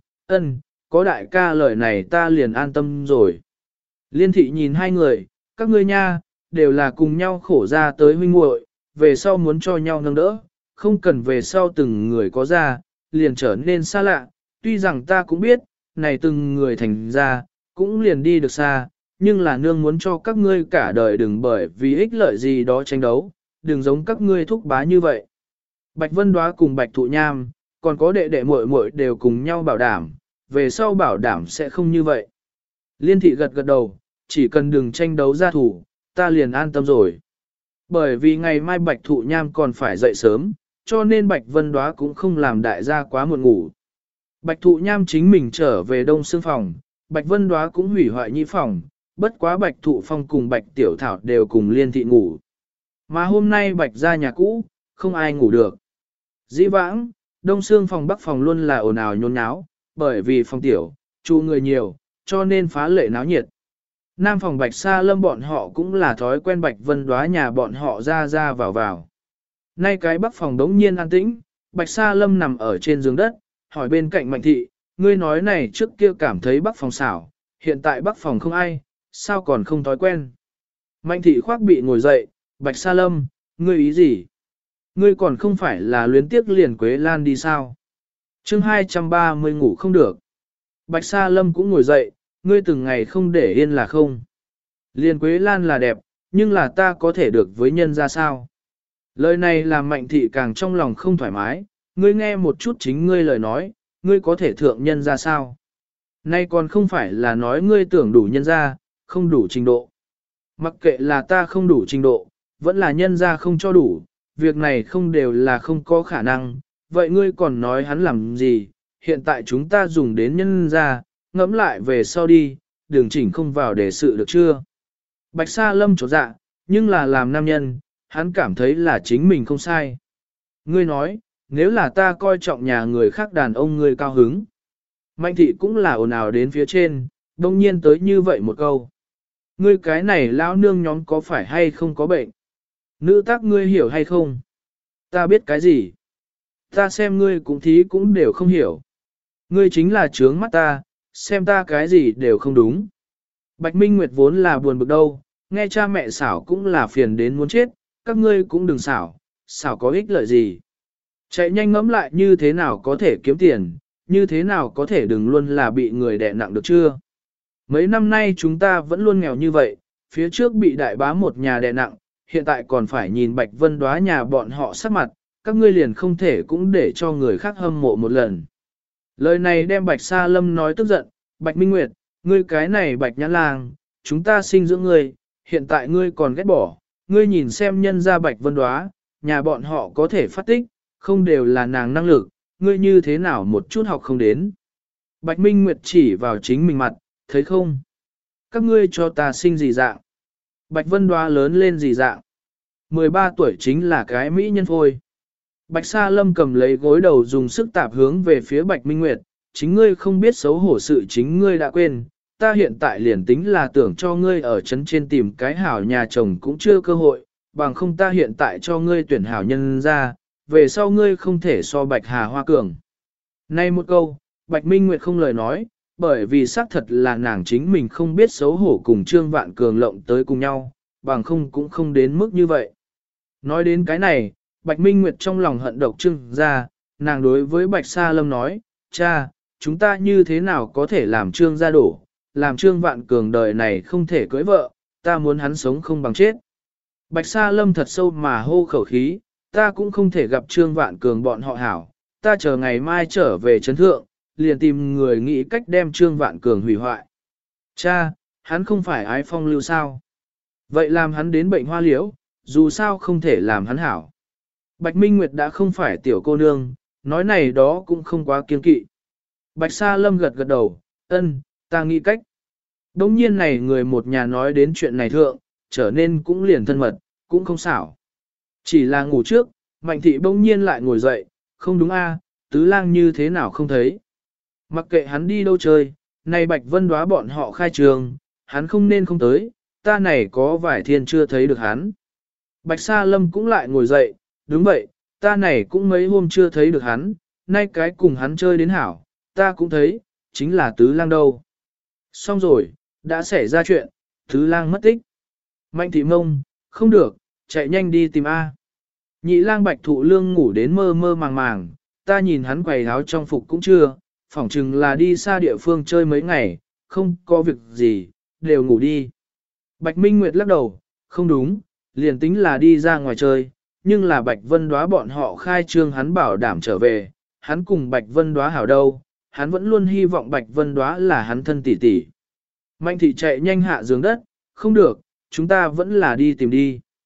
có đại ca lời này ta liền an tâm rồi. Liên thị nhìn hai người, các ngươi nha, đều là cùng nhau khổ ra tới huynh muội, về sau muốn cho nhau nâng đỡ, không cần về sau từng người có ra, liền trở nên xa lạ, tuy rằng ta cũng biết, này từng người thành ra, cũng liền đi được xa, nhưng là nương muốn cho các ngươi cả đời đừng bởi vì ích lợi gì đó tranh đấu, đừng giống các ngươi thúc bá như vậy. Bạch Vân Đóa cùng Bạch Thụ Nham, còn có đệ đệ muội muội đều cùng nhau bảo đảm, về sau bảo đảm sẽ không như vậy. Liên thị gật gật đầu, chỉ cần đừng tranh đấu ra thủ, ta liền an tâm rồi. Bởi vì ngày mai Bạch Thụ Nham còn phải dậy sớm, cho nên Bạch Vân Đóa cũng không làm đại gia quá muộn ngủ. Bạch Thụ Nham chính mình trở về đông xương phòng, Bạch Vân Đóa cũng hủy hoại nhị phòng, bất quá Bạch Thụ Phong cùng Bạch Tiểu Thảo đều cùng liên thị ngủ. Mà hôm nay Bạch ra nhà cũ, không ai ngủ được. Dĩ vãng, đông xương phòng bắc phòng luôn là ồn ào nhốn nháo, bởi vì phòng tiểu, trụ người nhiều, cho nên phá lệ náo nhiệt. Nam phòng Bạch Sa Lâm bọn họ cũng là thói quen Bạch Vân Đóa nhà bọn họ ra ra vào vào. Nay cái bắc phòng đống nhiên an tĩnh, Bạch Sa Lâm nằm ở trên giường đất, hỏi bên cạnh Mạnh Thị, ngươi nói này trước kia cảm thấy bắc phòng xảo, hiện tại bắc phòng không ai, sao còn không thói quen. Mạnh Thị khoác bị ngồi dậy, Bạch Sa Lâm, ngươi ý gì? Ngươi còn không phải là luyến tiếc liền Quế Lan đi sao? Chương 230 ngủ không được. Bạch Sa Lâm cũng ngồi dậy, ngươi từng ngày không để yên là không. Liền Quế Lan là đẹp, nhưng là ta có thể được với nhân ra sao? Lời này làm Mạnh Thị càng trong lòng không thoải mái, ngươi nghe một chút chính ngươi lời nói, ngươi có thể thượng nhân ra sao? Nay còn không phải là nói ngươi tưởng đủ nhân ra, không đủ trình độ. Mặc kệ là ta không đủ trình độ, vẫn là nhân ra không cho đủ, việc này không đều là không có khả năng, vậy ngươi còn nói hắn làm gì, hiện tại chúng ta dùng đến nhân ra, ngẫm lại về sau đi, đường chỉnh không vào để sự được chưa? Bạch Sa Lâm chột dạ, nhưng là làm nam nhân, hắn cảm thấy là chính mình không sai. Ngươi nói, nếu là ta coi trọng nhà người khác đàn ông ngươi cao hứng. Mạnh Thị cũng là ồn ào đến phía trên, đông nhiên tới như vậy một câu. Ngươi cái này lão nương nhóm có phải hay không có bệnh? Nữ tác ngươi hiểu hay không? Ta biết cái gì? Ta xem ngươi cũng thí cũng đều không hiểu. Ngươi chính là trướng mắt ta, xem ta cái gì đều không đúng. Bạch Minh Nguyệt vốn là buồn bực đâu, nghe cha mẹ xảo cũng là phiền đến muốn chết, các ngươi cũng đừng xảo, xảo có ích lợi gì. Chạy nhanh ngẫm lại như thế nào có thể kiếm tiền, như thế nào có thể đừng luôn là bị người đè nặng được chưa. Mấy năm nay chúng ta vẫn luôn nghèo như vậy, phía trước bị đại bá một nhà đè nặng, hiện tại còn phải nhìn Bạch Vân Đóa nhà bọn họ sắc mặt, các ngươi liền không thể cũng để cho người khác hâm mộ một lần. Lời này đem Bạch Sa Lâm nói tức giận, Bạch Minh Nguyệt, ngươi cái này Bạch Nhã Lang, chúng ta sinh dưỡng ngươi, hiện tại ngươi còn ghét bỏ, ngươi nhìn xem nhân gia Bạch Vân Đóa, nhà bọn họ có thể phát tích, không đều là nàng năng lực, ngươi như thế nào một chút học không đến. Bạch Minh Nguyệt chỉ vào chính mình mặt, thấy không? Các ngươi cho ta sinh gì dạng? Bạch Vân Đóa lớn lên gì dạng? 13 tuổi chính là cái mỹ nhân phôi. Bạch Sa Lâm cầm lấy gối đầu dùng sức tạp hướng về phía Bạch Minh Nguyệt, chính ngươi không biết xấu hổ sự chính ngươi đã quên, ta hiện tại liền tính là tưởng cho ngươi ở trấn trên tìm cái hảo nhà chồng cũng chưa cơ hội, bằng không ta hiện tại cho ngươi tuyển hảo nhân ra, về sau ngươi không thể so Bạch Hà Hoa cường. Nay một câu, Bạch Minh Nguyệt không lời nói, bởi vì xác thật là nàng chính mình không biết xấu hổ cùng Trương Vạn Cường lộng tới cùng nhau, bằng không cũng không đến mức như vậy. Nói đến cái này, Bạch Minh Nguyệt trong lòng hận độc Trương ra, nàng đối với Bạch Sa Lâm nói, cha, chúng ta như thế nào có thể làm Trương gia đổ, làm Trương Vạn Cường đời này không thể cưới vợ, ta muốn hắn sống không bằng chết. Bạch Sa Lâm thật sâu mà hô khẩu khí, ta cũng không thể gặp Trương Vạn Cường bọn họ hảo, ta chờ ngày mai trở về trấn thượng, liền tìm người nghĩ cách đem Trương Vạn Cường hủy hoại. Cha, hắn không phải ái phong lưu sao? Vậy làm hắn đến bệnh hoa liễu, dù sao không thể làm hắn hảo. Bạch Minh Nguyệt đã không phải tiểu cô nương, nói này đó cũng không quá kiên kỵ. Bạch Sa Lâm gật gật đầu, ân, ta nghĩ cách. Đống nhiên này người một nhà nói đến chuyện này thượng, trở nên cũng liền thân mật, cũng không xảo. Chỉ là ngủ trước, Mạnh Thị bỗng nhiên lại ngồi dậy, không đúng a, Tứ Lang như thế nào không thấy. Mặc kệ hắn đi đâu chơi, này Bạch Vân Đóa bọn họ khai trường, hắn không nên không tới, ta này có vài thiên chưa thấy được hắn. Bạch Sa Lâm cũng lại ngồi dậy, đúng vậy, ta này cũng mấy hôm chưa thấy được hắn, nay cái cùng hắn chơi đến hảo, ta cũng thấy, chính là Tứ Lang đâu. Xong rồi, đã xảy ra chuyện, Tứ Lang mất tích. Mạnh Thị Mông, không được, chạy nhanh đi tìm A. Nhị Lang Bạch Thụ Lương ngủ đến mơ mơ màng màng, ta nhìn hắn quầy áo trong phục cũng chưa, phỏng chừng là đi xa địa phương chơi mấy ngày, không có việc gì, đều ngủ đi. Bạch Minh Nguyệt lắc đầu, không đúng, liền tính là đi ra ngoài chơi, nhưng là Bạch Vân Đóa bọn họ khai trương hắn bảo đảm trở về, hắn cùng Bạch Vân Đóa hảo đâu, hắn vẫn luôn hy vọng Bạch Vân Đóa là hắn thân tỷ tỷ. Mạnh Thị chạy nhanh hạ giường đất, không được, chúng ta vẫn là đi tìm đi.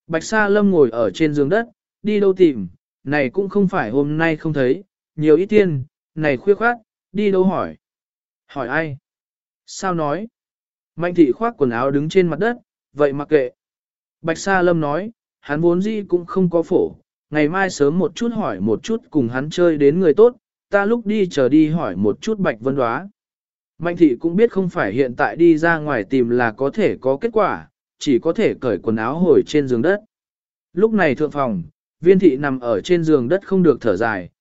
Bạch Sa Lâm ngồi ở trên giường đất, đi đâu tìm, này cũng không phải hôm nay không thấy, nhiều ít tiên, này khuya khoát, đi đâu hỏi. Hỏi ai? Sao nói? Mạnh thị khoác quần áo đứng trên mặt đất, vậy mặc kệ. Bạch Sa Lâm nói, hắn vốn dĩ cũng không có phổ, ngày mai sớm một chút hỏi một chút cùng hắn chơi đến người tốt, ta lúc đi chờ đi hỏi một chút Bạch Vân Đoá. Mạnh thị cũng biết không phải hiện tại đi ra ngoài tìm là có thể có kết quả, chỉ có thể cởi quần áo hồi trên giường đất. Lúc này thượng phòng, Viên thị nằm ở trên giường đất không được thở dài,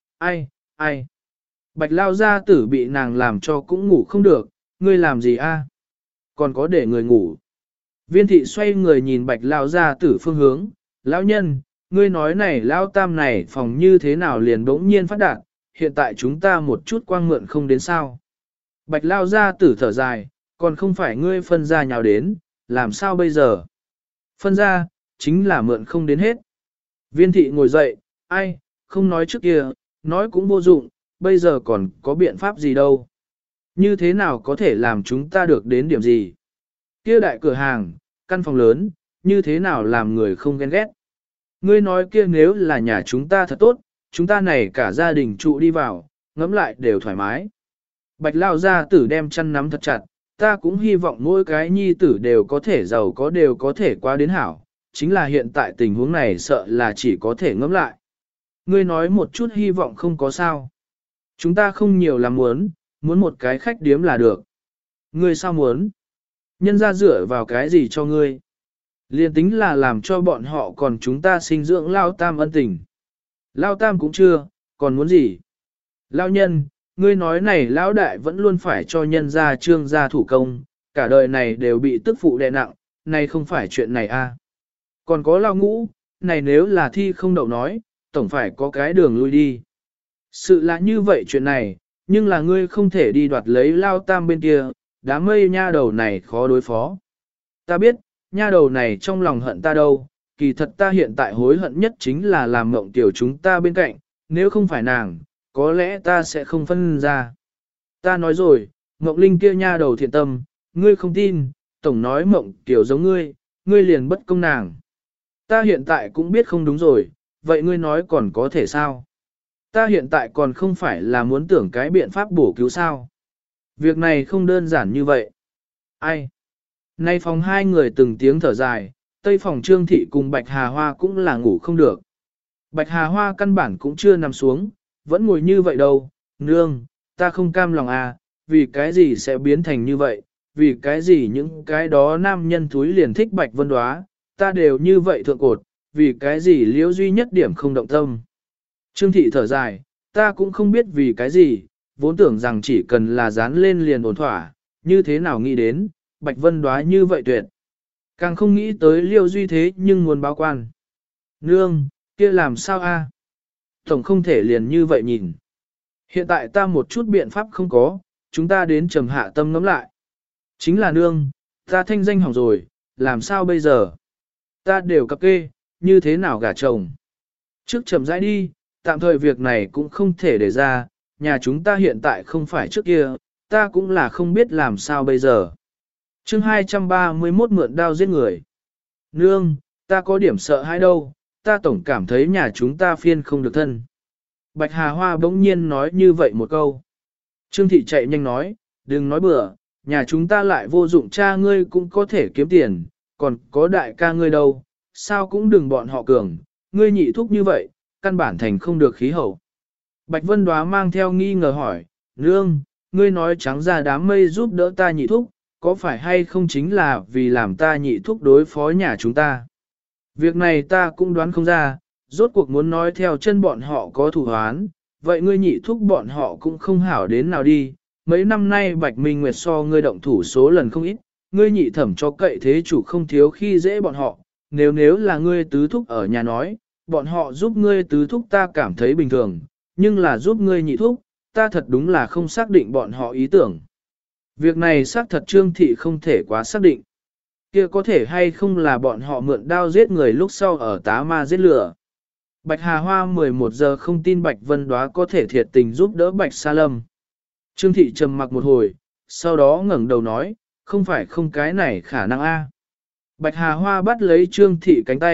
ai. Bạch lao gia tử bị nàng làm cho cũng ngủ không được, ngươi làm gì a? Còn có để người ngủ. Viên thị xoay người nhìn bạch lao gia tử phương hướng, lão nhân, ngươi nói này lao tam này phòng như thế nào liền bỗng nhiên phát đạt, hiện tại chúng ta một chút quang mượn không đến sao. Bạch lao gia tử thở dài, còn không phải ngươi phân ra nhào đến, làm sao bây giờ? Phân ra, chính là mượn không đến hết. Viên thị ngồi dậy, không nói trước kia, nói cũng vô dụng, bây giờ còn có biện pháp gì đâu. Như thế nào có thể làm chúng ta được đến điểm gì? Kia đại cửa hàng, căn phòng lớn, như thế nào làm người không ghen ghét? Ngươi nói kia nếu là nhà chúng ta thật tốt, chúng ta này cả gia đình trụ đi vào, ngẫm lại đều thoải mái. Bạch lao gia tử đem chăn nắm thật chặt, ta cũng hy vọng mỗi cái nhi tử đều có thể giàu có đều có thể qua đến hảo, chính là hiện tại tình huống này sợ là chỉ có thể ngẫm lại. Ngươi nói một chút hy vọng không có sao. Chúng ta không nhiều làm muốn một cái khách điếm là được. Ngươi sao muốn? Nhân ra dựa vào cái gì cho ngươi? Liên tính là làm cho bọn họ còn chúng ta sinh dưỡng lao tam ân tình. Lao tam cũng chưa, còn muốn gì? Lao nhân, ngươi nói này lão đại vẫn luôn phải cho nhân ra trương gia thủ công, cả đời này đều bị tức phụ đè nặng, này không phải chuyện này a. Còn có lao ngũ, này nếu là thi không đậu nói, tổng phải có cái đường lui đi. Sự là như vậy chuyện này, nhưng là ngươi không thể đi đoạt lấy lao tam bên kia, đám mây nha đầu này khó đối phó. Ta biết, nha đầu này trong lòng hận ta đâu, kỳ thật ta hiện tại hối hận nhất chính là làm mộng tiểu chúng ta bên cạnh, nếu không phải nàng, có lẽ ta sẽ không phân ra. Ta nói rồi, mộng linh kia nha đầu thiện tâm, ngươi không tin, tổng nói mộng tiểu giống ngươi liền bất công nàng. Ta hiện tại cũng biết không đúng rồi, vậy ngươi nói còn có thể sao? Ta hiện tại còn không phải là muốn tưởng cái biện pháp bổ cứu sao? Việc này không đơn giản như vậy. Ai? Nay phòng hai người từng tiếng thở dài, tây phòng Trương Thị cùng Bạch Hà Hoa cũng là ngủ không được. Bạch Hà Hoa căn bản cũng chưa nằm xuống, vẫn ngồi như vậy đâu. Nương, ta không cam lòng à, vì cái gì sẽ biến thành như vậy, vì cái gì những cái đó nam nhân thúi liền thích Bạch Vân Đoá, ta đều như vậy thượng cột, vì cái gì liễu duy nhất điểm không động tâm. Trương Thị thở dài, ta cũng không biết vì cái gì, vốn tưởng rằng chỉ cần là dán lên liền ổn thỏa, như thế nào nghĩ đến, Bạch Vân Đoá như vậy tuyệt. Càng không nghĩ tới liễu duy thế nhưng muốn báo quan. Nương, kia làm sao a? Tổng không thể liền như vậy nhìn. Hiện tại ta một chút biện pháp không có, chúng ta đến trầm hạ tâm ngắm lại. Chính là nương, ta thanh danh hỏng rồi, làm sao bây giờ? Ta đều cập kê, như thế nào gả chồng? Trước chậm rãi đi, tạm thời việc này cũng không thể để ra, nhà chúng ta hiện tại không phải trước kia, ta cũng là không biết làm sao bây giờ. Chương 231 mượn đao giết người. Nương, ta có điểm sợ hãi đâu, ta tổng cảm thấy nhà chúng ta phiên không được thân. Bạch Hà Hoa bỗng nhiên nói như vậy một câu. Trương Thị chạy nhanh nói, đừng nói bừa, nhà chúng ta lại vô dụng, cha ngươi cũng có thể kiếm tiền, còn có đại ca ngươi đâu, sao cũng đừng bọn họ cường, ngươi nhị thúc như vậy, căn bản thành không được khí hậu. Bạch Vân Đoá mang theo nghi ngờ hỏi, nương, ngươi nói trắng ra đám mây giúp đỡ ta nhị thúc, có phải hay không chính là vì làm ta nhị thúc đối phó nhà chúng ta? Việc này ta cũng đoán không ra, rốt cuộc muốn nói theo chân bọn họ có thủ hoán, vậy ngươi nhị thúc bọn họ cũng không hảo đến nào đi. Mấy năm nay Bạch Minh Nguyệt so ngươi động thủ số lần không ít, ngươi nhị thẩm cho cậy thế chủ không thiếu khi dễ bọn họ, nếu là ngươi tứ thúc ở nhà nói, bọn họ giúp ngươi tứ thúc ta cảm thấy bình thường, nhưng là giúp ngươi nhị thúc, ta thật đúng là không xác định bọn họ ý tưởng. Việc này xác thật Trương Thị không thể quá xác định. Kia có thể hay không là bọn họ mượn đao giết người lúc sau ở tá ma giết lửa. Bạch Hà Hoa 11 giờ không tin Bạch Vân Đoá có thể thiệt tình giúp đỡ Bạch Sa Lâm. Trương Thị trầm mặc một hồi, sau đó ngẩng đầu nói, không phải không cái này khả năng a. Bạch Hà Hoa bắt lấy Trương Thị cánh tay,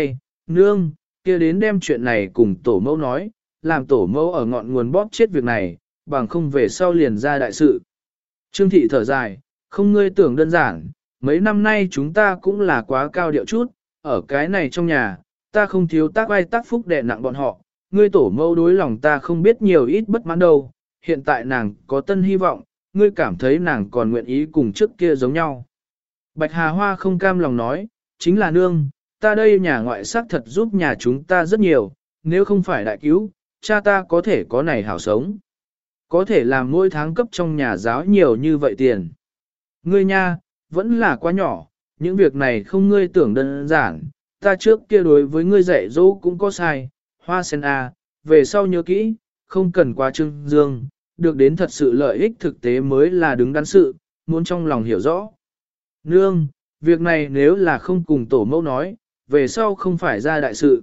Nương, kia đến đem chuyện này cùng tổ mẫu nói, làm tổ mẫu ở ngọn nguồn bóp chết việc này, bằng không về sau liền ra đại sự. Trương thị thở dài, không ngươi tưởng đơn giản, mấy năm nay chúng ta cũng là quá cao điệu chút, ở cái này trong nhà, ta không thiếu tác vai tác phúc đè nặng bọn họ, ngươi tổ mẫu đối lòng ta không biết nhiều ít bất mãn đâu, hiện tại nàng có tân hy vọng, ngươi cảm thấy nàng còn nguyện ý cùng trước kia giống nhau. Bạch Hà Hoa không cam lòng nói, chính là nương, ta đây nhà ngoại sắc thật giúp nhà chúng ta rất nhiều, nếu không phải đại cứu, cha ta có thể có này hảo sống. Có thể làm mỗi tháng cấp trong nhà giáo nhiều như vậy tiền. Ngươi nha, vẫn là quá nhỏ, những việc này không ngươi tưởng đơn giản, ta trước kia đối với ngươi dạy dỗ cũng có sai, Hoa sen a, về sau nhớ kỹ, không cần quá trưng dương, được đến thật sự lợi ích thực tế mới là đứng đắn sự, muốn trong lòng hiểu rõ. Nương, việc này nếu là không cùng tổ mẫu nói, về sau không phải ra đại sự.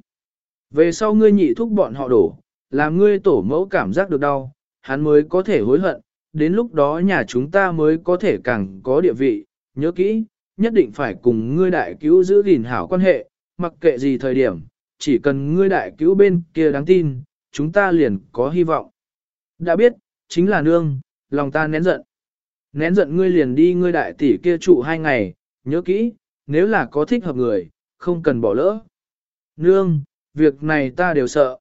Về sau ngươi nhị thúc bọn họ đổ, làm ngươi tổ mẫu cảm giác được đau, hắn mới có thể hối hận, đến lúc đó nhà chúng ta mới có thể càng có địa vị, nhớ kỹ, nhất định phải cùng ngươi đại cứu giữ gìn hảo quan hệ, mặc kệ gì thời điểm, chỉ cần ngươi đại cứu bên kia đáng tin, chúng ta liền có hy vọng. Đã biết, chính là nương, lòng ta nén giận. Nén giận ngươi liền đi ngươi đại tỷ kia trụ 2 ngày, nhớ kỹ, nếu là có thích hợp người, không cần bỏ lỡ. Nương, việc này ta đều sợ.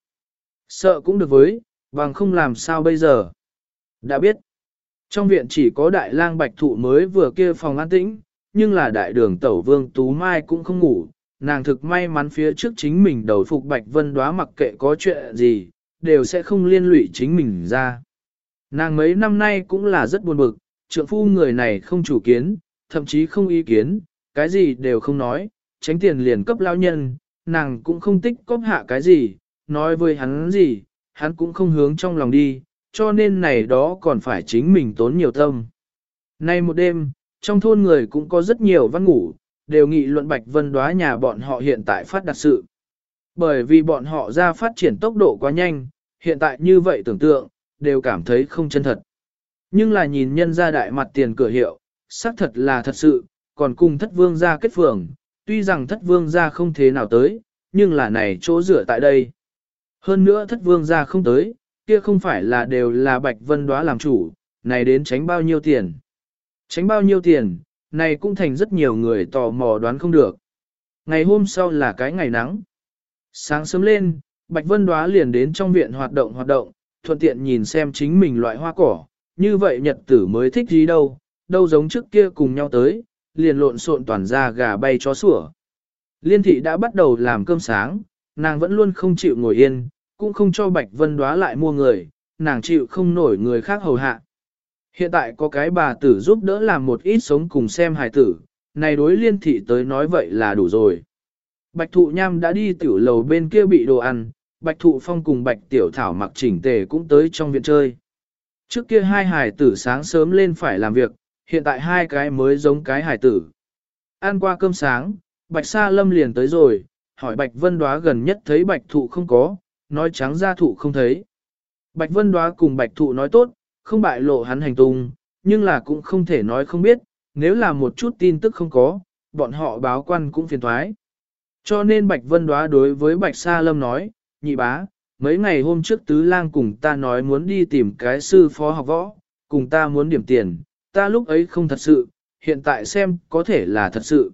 Sợ cũng được với, bằng không làm sao bây giờ. Đã biết, trong viện chỉ có đại lang bạch thụ mới vừa kia phòng an tĩnh, nhưng là đại đường tẩu vương Tú Mai cũng không ngủ. Nàng thực may mắn phía trước chính mình đầu phục Bạch Vân Đóa mặc kệ có chuyện gì, đều sẽ không liên lụy chính mình ra. Nàng mấy năm nay cũng là rất buồn bực, trượng phu người này không chủ kiến, thậm chí không ý kiến, cái gì đều không nói, tránh tiền liền cấp lao nhân, nàng cũng không tích cóp hạ cái gì, nói với hắn gì, hắn cũng không hướng trong lòng đi, cho nên này đó còn phải chính mình tốn nhiều tâm. Nay một đêm, trong thôn người cũng có rất nhiều văn ngủ, đều nghị luận Bạch Vân Đóa nhà bọn họ hiện tại phát đạt sự. Bởi vì bọn họ ra phát triển tốc độ quá nhanh, hiện tại như vậy tưởng tượng, đều cảm thấy không chân thật. Nhưng là nhìn nhân ra đại mặt tiền cửa hiệu, xác thật là thật sự, còn cùng thất vương gia kết phường, tuy rằng thất vương gia không thế nào tới, nhưng là này chỗ rửa tại đây. Hơn nữa thất vương gia không tới, kia không phải là đều là Bạch Vân Đóa làm chủ, này đến tránh bao nhiêu tiền. Tránh bao nhiêu tiền, này cũng thành rất nhiều người tò mò đoán không được. Ngày hôm sau là cái ngày nắng. Sáng sớm lên, Bạch Vân Đóa liền đến trong viện hoạt động, thuận tiện nhìn xem chính mình loại hoa cỏ, như vậy nhật tử mới thích gì đâu, đâu giống trước kia cùng nhau tới, liền lộn xộn toàn ra gà bay chó sủa. Liên thị đã bắt đầu làm cơm sáng, nàng vẫn luôn không chịu ngồi yên, cũng không cho Bạch Vân Đóa lại mua người, nàng chịu không nổi người khác hầu hạ. Hiện tại có cái bà tử giúp đỡ làm một ít sống cùng xem hài tử, này đối liên thị tới nói vậy là đủ rồi. Bạch Thụ Nham đã đi tiểu lầu bên kia bị đồ ăn, Bạch Thụ Phong cùng Bạch Tiểu Thảo mặc chỉnh tề cũng tới trong viện chơi. Trước kia hai hài tử sáng sớm lên phải làm việc, hiện tại hai cái mới giống cái hài tử. Ăn qua cơm sáng, Bạch Sa Lâm liền tới rồi, hỏi Bạch Vân Đóa gần nhất thấy Bạch Thụ không có, nói trắng ra Thụ không thấy. Bạch Vân Đóa cùng Bạch Thụ nói tốt, không bại lộ hắn hành tung, nhưng là cũng không thể nói không biết, nếu là một chút tin tức không có, bọn họ báo quan cũng phiền thoái. Cho nên Bạch Vân Đóa đối với Bạch Sa Lâm nói, nhị bá, mấy ngày hôm trước Tứ Lang cùng ta nói muốn đi tìm cái sư phó học võ, cùng ta muốn điểm tiền, ta lúc ấy không thật sự, hiện tại xem có thể là thật sự.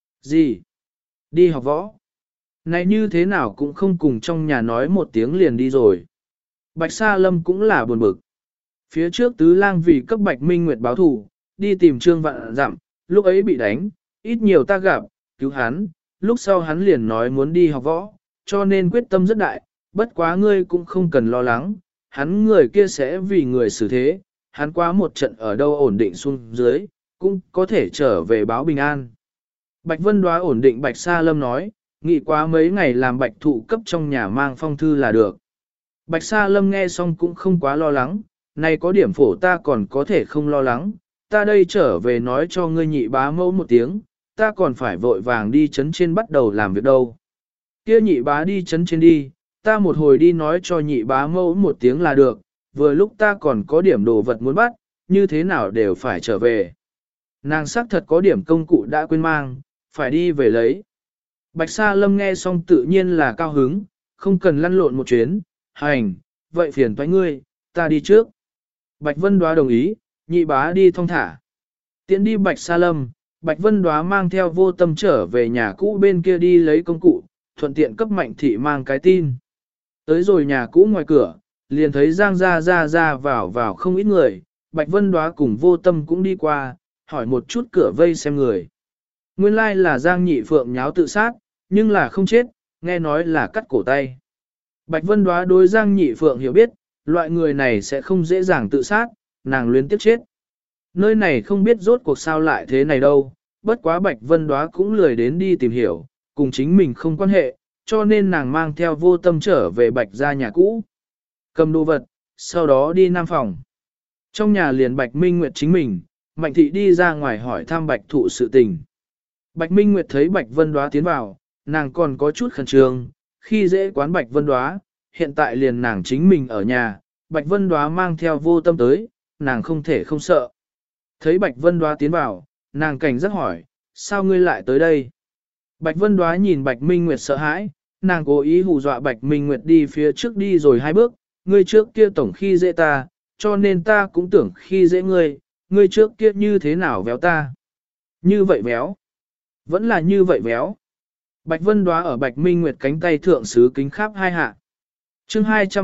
Gì? Đi học võ? Này như thế nào cũng không cùng trong nhà nói một tiếng liền đi rồi. Bạch Sa Lâm cũng là buồn bực. Phía trước Tứ Lang vì cấp Bạch Minh Nguyệt báo thù, đi tìm Trương Vạn Dặm, lúc ấy bị đánh, ít nhiều ta gặp, cứu hắn, lúc sau hắn liền nói muốn đi học võ, cho nên quyết tâm rất đại, bất quá ngươi cũng không cần lo lắng, hắn người kia sẽ vì người xử thế, hắn qua một trận ở đâu ổn định xuống dưới, cũng có thể trở về báo bình an. Bạch Vân Đóa ổn định Bạch Sa Lâm nói, nghĩ quá mấy ngày làm Bạch Thụ cấp trong nhà mang phong thư là được. Bạch Sa Lâm nghe xong cũng không quá lo lắng, này có điểm phổ ta còn có thể không lo lắng, ta đây trở về nói cho ngươi nhị bá mẫu một tiếng, ta còn phải vội vàng đi chấn trên bắt đầu làm việc đâu. Kia nhị bá đi chấn trên đi, ta một hồi đi nói cho nhị bá mẫu một tiếng là được, vừa lúc ta còn có điểm đồ vật muốn bắt, như thế nào đều phải trở về. Nàng xác thật có điểm công cụ đã quên mang, phải đi về lấy. Bạch Sa Lâm nghe xong tự nhiên là cao hứng, không cần lăn lộn một chuyến, hành, vậy phiền toái ngươi, ta đi trước. Bạch Vân Đoá đồng ý, nhị bá đi thong thả. Tiễn đi Bạch Sa Lâm, Bạch Vân Đoá mang theo Vô Tâm trở về nhà cũ bên kia đi lấy công cụ, thuận tiện cấp Mạnh Thị mang cái tin. Tới rồi nhà cũ ngoài cửa, liền thấy Giang ra vào không ít người, Bạch Vân Đoá cùng Vô Tâm cũng đi qua, hỏi một chút cửa vây xem người. Nguyên lai là Giang Nhị Phượng nháo tự sát, nhưng là không chết, nghe nói là cắt cổ tay. Bạch Vân Đoá đối Giang Nhị Phượng hiểu biết, loại người này sẽ không dễ dàng tự sát, nàng luyến tiếp chết. Nơi này không biết rốt cuộc sao lại thế này đâu, bất quá Bạch Vân Đoá cũng lười đến đi tìm hiểu, cùng chính mình không quan hệ, cho nên nàng mang theo Vô Tâm trở về Bạch gia nhà cũ. Cầm đồ vật, sau đó đi nam phòng. Trong nhà liền Bạch Minh Nguyệt chính mình, Mạnh Thị đi ra ngoài hỏi thăm Bạch Thụ sự tình. Bạch Minh Nguyệt thấy Bạch Vân Đoá tiến vào, nàng còn có chút khẩn trương, khi dễ quán Bạch Vân Đoá, hiện tại liền nàng chính mình ở nhà, Bạch Vân Đoá mang theo Vô Tâm tới, nàng không thể không sợ. Thấy Bạch Vân Đoá tiến vào, nàng cảnh giác hỏi, sao ngươi lại tới đây? Bạch Vân Đoá nhìn Bạch Minh Nguyệt sợ hãi, nàng cố ý hù dọa Bạch Minh Nguyệt đi phía trước đi rồi 2 bước, ngươi trước kia tổng khi dễ ta, cho nên ta cũng tưởng khi dễ ngươi trước kia như thế nào véo ta? Như vậy véo? Vẫn là như vậy véo. Bạch Vân Đoá ở Bạch Minh Nguyệt cánh tay thượng sứ kính khắp 2 hạ. Chương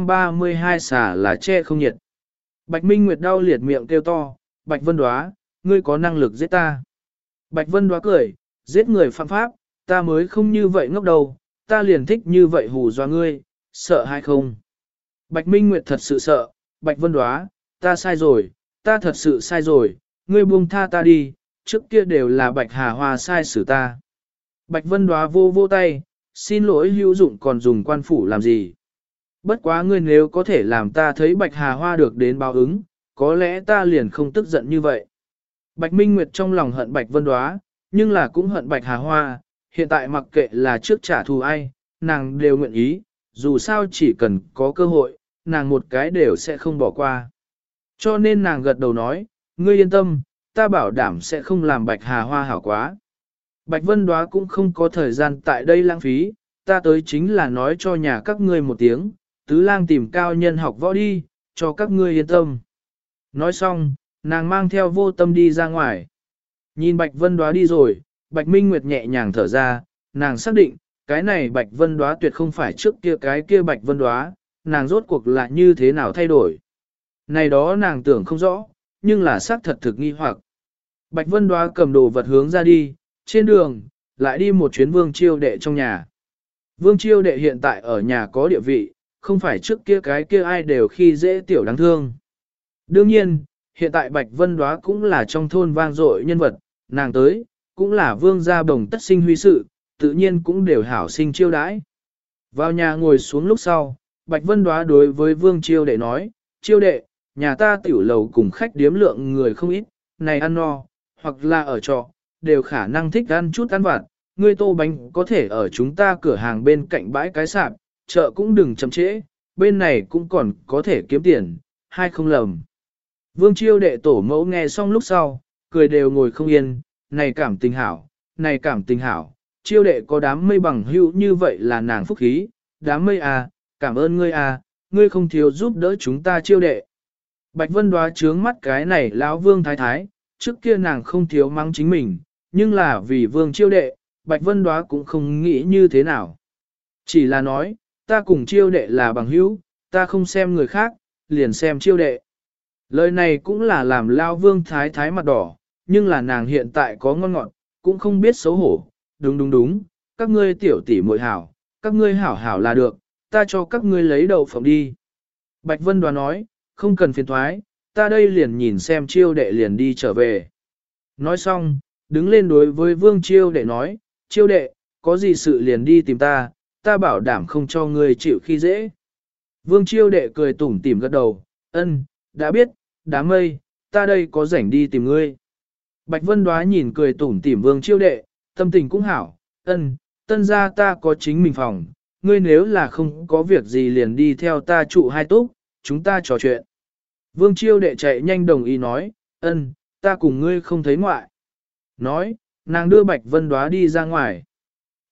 232 xả là che không nhiệt. Bạch Minh Nguyệt đau liệt miệng kêu to, Bạch Vân Đoá, ngươi có năng lực giết ta. Bạch Vân Đoá cười, giết người phạm pháp, ta mới không như vậy ngốc đầu, ta liền thích như vậy hù dọa ngươi, sợ hay không? Bạch Minh Nguyệt thật sự sợ, Bạch Vân Đoá, ta sai rồi, ta thật sự sai rồi, ngươi buông tha ta đi, trước kia đều là Bạch Hà Hoa sai xử ta. Bạch Vân Đoá vô tay, xin lỗi hữu dụng còn dùng quan phủ làm gì? Bất quá ngươi nếu có thể làm ta thấy Bạch Hà Hoa được đến báo ứng, có lẽ ta liền không tức giận như vậy. Bạch Minh Nguyệt trong lòng hận Bạch Vân Đoá, nhưng là cũng hận Bạch Hà Hoa, hiện tại mặc kệ là trước trả thù ai, nàng đều nguyện ý, dù sao chỉ cần có cơ hội, nàng một cái đều sẽ không bỏ qua. Cho nên nàng gật đầu nói, ngươi yên tâm, ta bảo đảm sẽ không làm Bạch Hà Hoa hảo quá. Bạch Vân Đoá cũng không có thời gian tại đây lãng phí, ta tới chính là nói cho nhà các ngươi một tiếng, tứ lang tìm cao nhân học võ đi, cho các ngươi yên tâm. Nói xong, nàng mang theo Vô Tâm đi ra ngoài. Nhìn Bạch Vân Đoá đi rồi, Bạch Minh Nguyệt nhẹ nhàng thở ra, nàng xác định, cái này Bạch Vân Đoá tuyệt không phải trước kia cái kia Bạch Vân Đoá, nàng rốt cuộc là như thế nào thay đổi. Này đó nàng tưởng không rõ, nhưng là xác thật thực nghi hoặc. Bạch Vân Đoá cầm đồ vật hướng ra đi, trên đường, lại đi một chuyến Vương Chiêu Đệ trong nhà. Vương Chiêu Đệ hiện tại ở nhà có địa vị, không phải trước kia cái kia ai đều khi dễ tiểu đáng thương. Đương nhiên, hiện tại Bạch Vân Đoá cũng là trong thôn vang dội nhân vật, nàng tới, cũng là vương gia bồng tất sinh huy sự, tự nhiên cũng đều hảo sinh chiêu đãi. Vào nhà ngồi xuống lúc sau, Bạch Vân Đoá đối với Vương Chiêu Đệ nói, Chiêu Đệ, nhà ta tiểu lầu cùng khách điếm lượng người không ít, này ăn no, hoặc là ở trọ, đều khả năng thích ăn chút ăn vặt, ngươi tô bánh có thể ở chúng ta cửa hàng bên cạnh bãi cái sạp, chợ cũng đừng chậm trễ, bên này cũng còn có thể kiếm tiền, hay không lầm. Vương Chiêu Đệ tổ mẫu nghe xong lúc sau, cười đều ngồi không yên, này cảm tình hảo, này cảm tình hảo, Chiêu Đệ có đám mây bằng hữu như vậy là nàng phúc khí, đám mây à, cảm ơn ngươi à, ngươi không thiếu giúp đỡ chúng ta Chiêu Đệ. Bạch Vân Đoá trướng mắt cái này lão Vương thái thái, trước kia nàng không thiếu mắng chính mình, nhưng là vì Vương Chiêu Đệ, Bạch Vân Đoá cũng không nghĩ như thế nào. Chỉ là nói, ta cùng Chiêu Đệ là bằng hữu, ta không xem người khác, liền xem Chiêu Đệ. Lời này cũng là làm lao Vương thái thái mặt đỏ, nhưng là nàng hiện tại có ngon ngọt, cũng không biết xấu hổ. Đúng, các ngươi tiểu tỷ muội hảo, các ngươi hảo hảo là được, ta cho các ngươi lấy đậu phộng đi. Bạch Vân Đoá nói, không cần phiền thoái, ta đây liền nhìn xem Chiêu Đệ liền đi trở về. Nói xong, đứng lên đối với Vương Chiêu Đệ nói, Chiêu Đệ, có gì sự liền đi tìm ta, ta bảo đảm không cho ngươi chịu khi dễ. Vương Chiêu Đệ cười tủm tỉm gật đầu, ân, đã biết, đám mây, ta đây có rảnh đi tìm ngươi. Bạch Vân Đoá nhìn cười tủm tỉm Vương Chiêu Đệ, tâm tình cũng hảo, ân, tân gia ta có chính mình phòng, ngươi nếu là không có việc gì liền đi theo ta trụ 2 túc, chúng ta trò chuyện. Vương Chiêu Đệ chạy nhanh đồng ý nói, ân, ta cùng ngươi không thấy ngoại. Nói, nàng đưa Bạch Vân Đoá đi ra ngoài.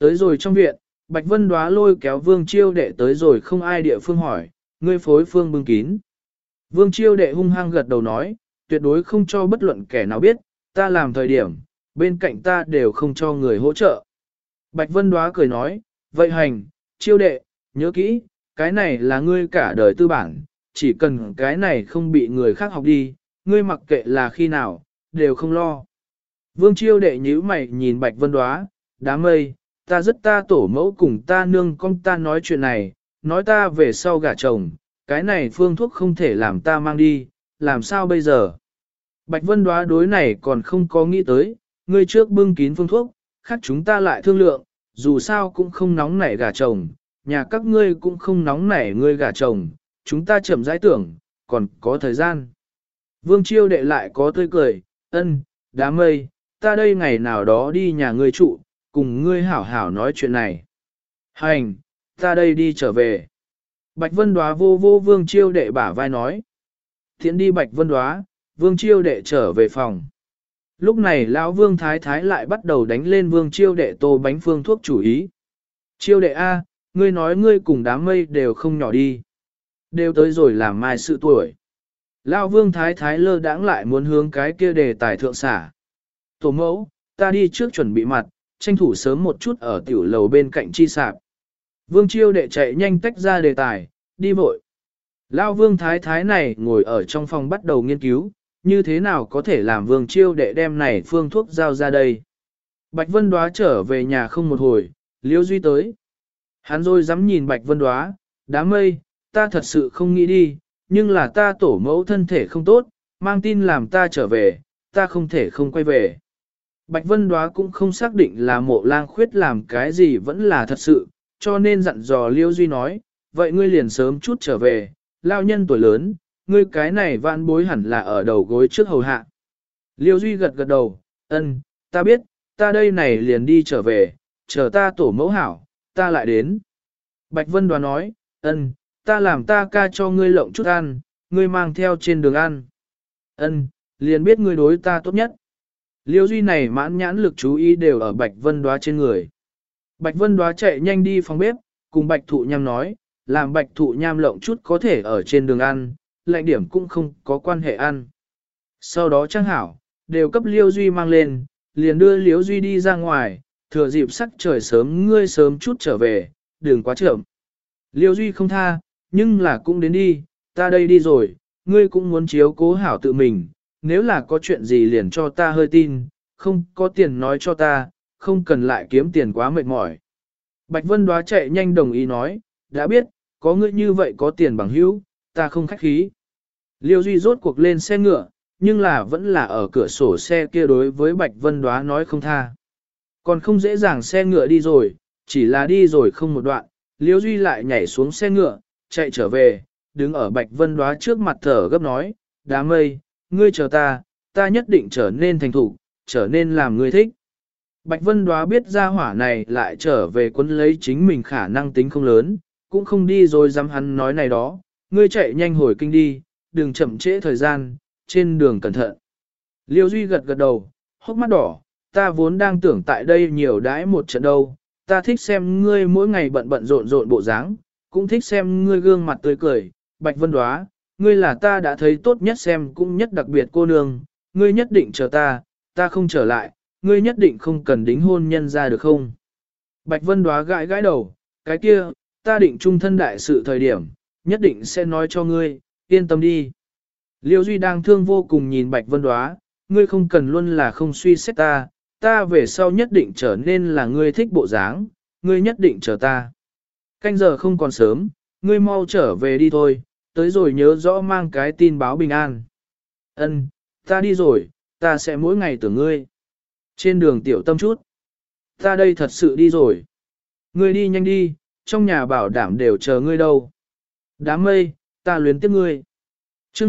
Tới rồi trong viện, Bạch Vân Đóa lôi kéo Vương Chiêu Đệ tới rồi không ai địa phương hỏi, ngươi phối phương bưng kín. Vương Chiêu Đệ hung hăng gật đầu nói, tuyệt đối không cho bất luận kẻ nào biết, ta làm thời điểm, bên cạnh ta đều không cho người hỗ trợ. Bạch Vân Đóa cười nói, vậy hành, Chiêu Đệ, nhớ kỹ, cái này là ngươi cả đời tư bản, chỉ cần cái này không bị người khác học đi, ngươi mặc kệ là khi nào, đều không lo. Vương Chiêu Đệ nhíu mày nhìn Bạch Vân Đóa, đám mây, ta rất ta tổ mẫu cùng ta nương con ta nói chuyện này, nói ta về sau gả chồng, cái này phương thuốc không thể làm ta mang đi, làm sao bây giờ? Bạch Vân Đóa đối này còn không có nghĩ tới, ngươi trước bưng kín phương thuốc, khác chúng ta lại thương lượng, dù sao cũng không nóng nảy gả chồng, nhà các ngươi cũng không nóng nảy ngươi gả chồng, chúng ta chậm rãi tưởng, còn có thời gian. Vương Chiêu Đệ lại có tươi cười, ân, đám mây, ta đây ngày nào đó đi nhà ngươi trụ, cùng ngươi hảo hảo nói chuyện này. Hành, ta đây đi trở về. Bạch Vân Đóa vô vô Vương Chiêu Đệ bả vai nói. Thiện đi Bạch Vân Đóa, Vương Chiêu Đệ trở về phòng. Lúc này lão Vương Thái Thái lại bắt đầu đánh lên Vương Chiêu Đệ tô bánh phương thuốc chủ ý. Chiêu Đệ A, ngươi nói ngươi cùng đám mây đều không nhỏ đi. Đều tới rồi làm mai sự tuổi. Lão Vương Thái Thái lơ đãng lại muốn hướng cái kia đề tài thượng xả. Tổ mẫu, ta đi trước chuẩn bị mặt, tranh thủ sớm một chút ở tiểu lầu bên cạnh chi sạp. Vương Chiêu Đệ chạy nhanh tách ra đề tài, đi vội. Lão Vương Thái Thái này ngồi ở trong phòng bắt đầu nghiên cứu, như thế nào có thể làm Vương Chiêu Đệ đem này phương thuốc giao ra đây. Bạch Vân Đóa trở về nhà không một hồi, Liễu Duy tới. Hắn rồi dám nhìn Bạch Vân Đóa, đám mây, ta thật sự không nghĩ đi, nhưng là ta tổ mẫu thân thể không tốt, mang tin làm ta trở về, ta không thể không quay về. Bạch Vân Đóa cũng không xác định là Mộ Lang Khuyết làm cái gì vẫn là thật sự, cho nên dặn dò Liễu Duy nói, vậy ngươi liền sớm chút trở về, lao nhân tuổi lớn, ngươi cái này vạn bối hẳn là ở đầu gối trước hầu hạ. Liễu Duy gật gật đầu, ân, ta biết, ta đây này liền đi trở về, chờ ta tổ mẫu hảo, ta lại đến. Bạch Vân Đóa nói, ân, ta làm ta ca cho ngươi lộng chút ăn, ngươi mang theo trên đường ăn. Ân, liền biết ngươi đối ta tốt nhất. Liễu Duy này mãn nhãn lực chú ý đều ở Bạch Vân Đóa trên người. Bạch Vân Đóa chạy nhanh đi phòng bếp, cùng Bạch Thụ Nham nói, làm Bạch Thụ Nham lộng chút có thể ở trên đường ăn, lạnh điểm cũng không có quan hệ ăn. Sau đó trang hảo, đều cấp Liễu Duy mang lên, liền đưa Liễu Duy đi ra ngoài, thừa dịp sắc trời sớm ngươi sớm chút trở về, đừng quá chậm. Liễu Duy không tha, nhưng là cũng đến đi, ta đây đi rồi, ngươi cũng muốn chiếu cố hảo tự mình, nếu là có chuyện gì liền cho ta hơi tin, không có tiền nói cho ta, không cần lại kiếm tiền quá mệt mỏi. Bạch Vân Đóa chạy nhanh đồng ý nói, đã biết, có ngươi như vậy có tiền bằng hữu, ta không khách khí. Liêu Duy rốt cuộc lên xe ngựa, nhưng là vẫn là ở cửa sổ xe kia đối với Bạch Vân Đóa nói không tha. Còn không dễ dàng xe ngựa đi rồi, chỉ là đi rồi không một đoạn, Liêu Duy lại nhảy xuống xe ngựa, chạy trở về, đứng ở Bạch Vân Đóa trước mặt thở gấp nói, đám mây, ngươi chờ ta nhất định trở nên thành thục, trở nên làm ngươi thích. Bạch Vân Đóa biết ra hỏa này lại trở về quân lấy chính mình khả năng tính không lớn, cũng không đi rồi dám hắn nói này đó, ngươi chạy nhanh hồi kinh đi, đừng chậm trễ thời gian, trên đường cẩn thận. Liêu Duy gật gật đầu, hốc mắt đỏ, ta vốn đang tưởng tại đây nhiều đãi một trận đâu, ta thích xem ngươi mỗi ngày bận bận rộn rộn bộ dáng, cũng thích xem ngươi gương mặt tươi cười, Bạch Vân Đóa, ngươi là ta đã thấy tốt nhất xem cũng nhất đặc biệt cô nương, ngươi nhất định chờ ta không trở lại, ngươi nhất định không cần đính hôn nhân ra được không? Bạch Vân Đóa gãi gãi đầu, cái kia, ta định trung thân đại sự thời điểm, nhất định sẽ nói cho ngươi, yên tâm đi. Liêu Duy đang thương vô cùng nhìn Bạch Vân Đóa, ngươi không cần luôn là không suy xét ta về sau nhất định trở nên là ngươi thích bộ dáng, ngươi nhất định chờ ta. Canh giờ không còn sớm, ngươi mau trở về đi thôi, tới rồi nhớ rõ mang cái tin báo bình an. Ân, ta đi rồi, ta sẽ mỗi ngày tưởng ngươi. Trên đường tiểu tâm chút. Ta đây thật sự đi rồi. Ngươi đi nhanh đi, trong nhà bảo đảm đều chờ ngươi đâu. Đám mây, ta luyến tiếc ngươi. Chương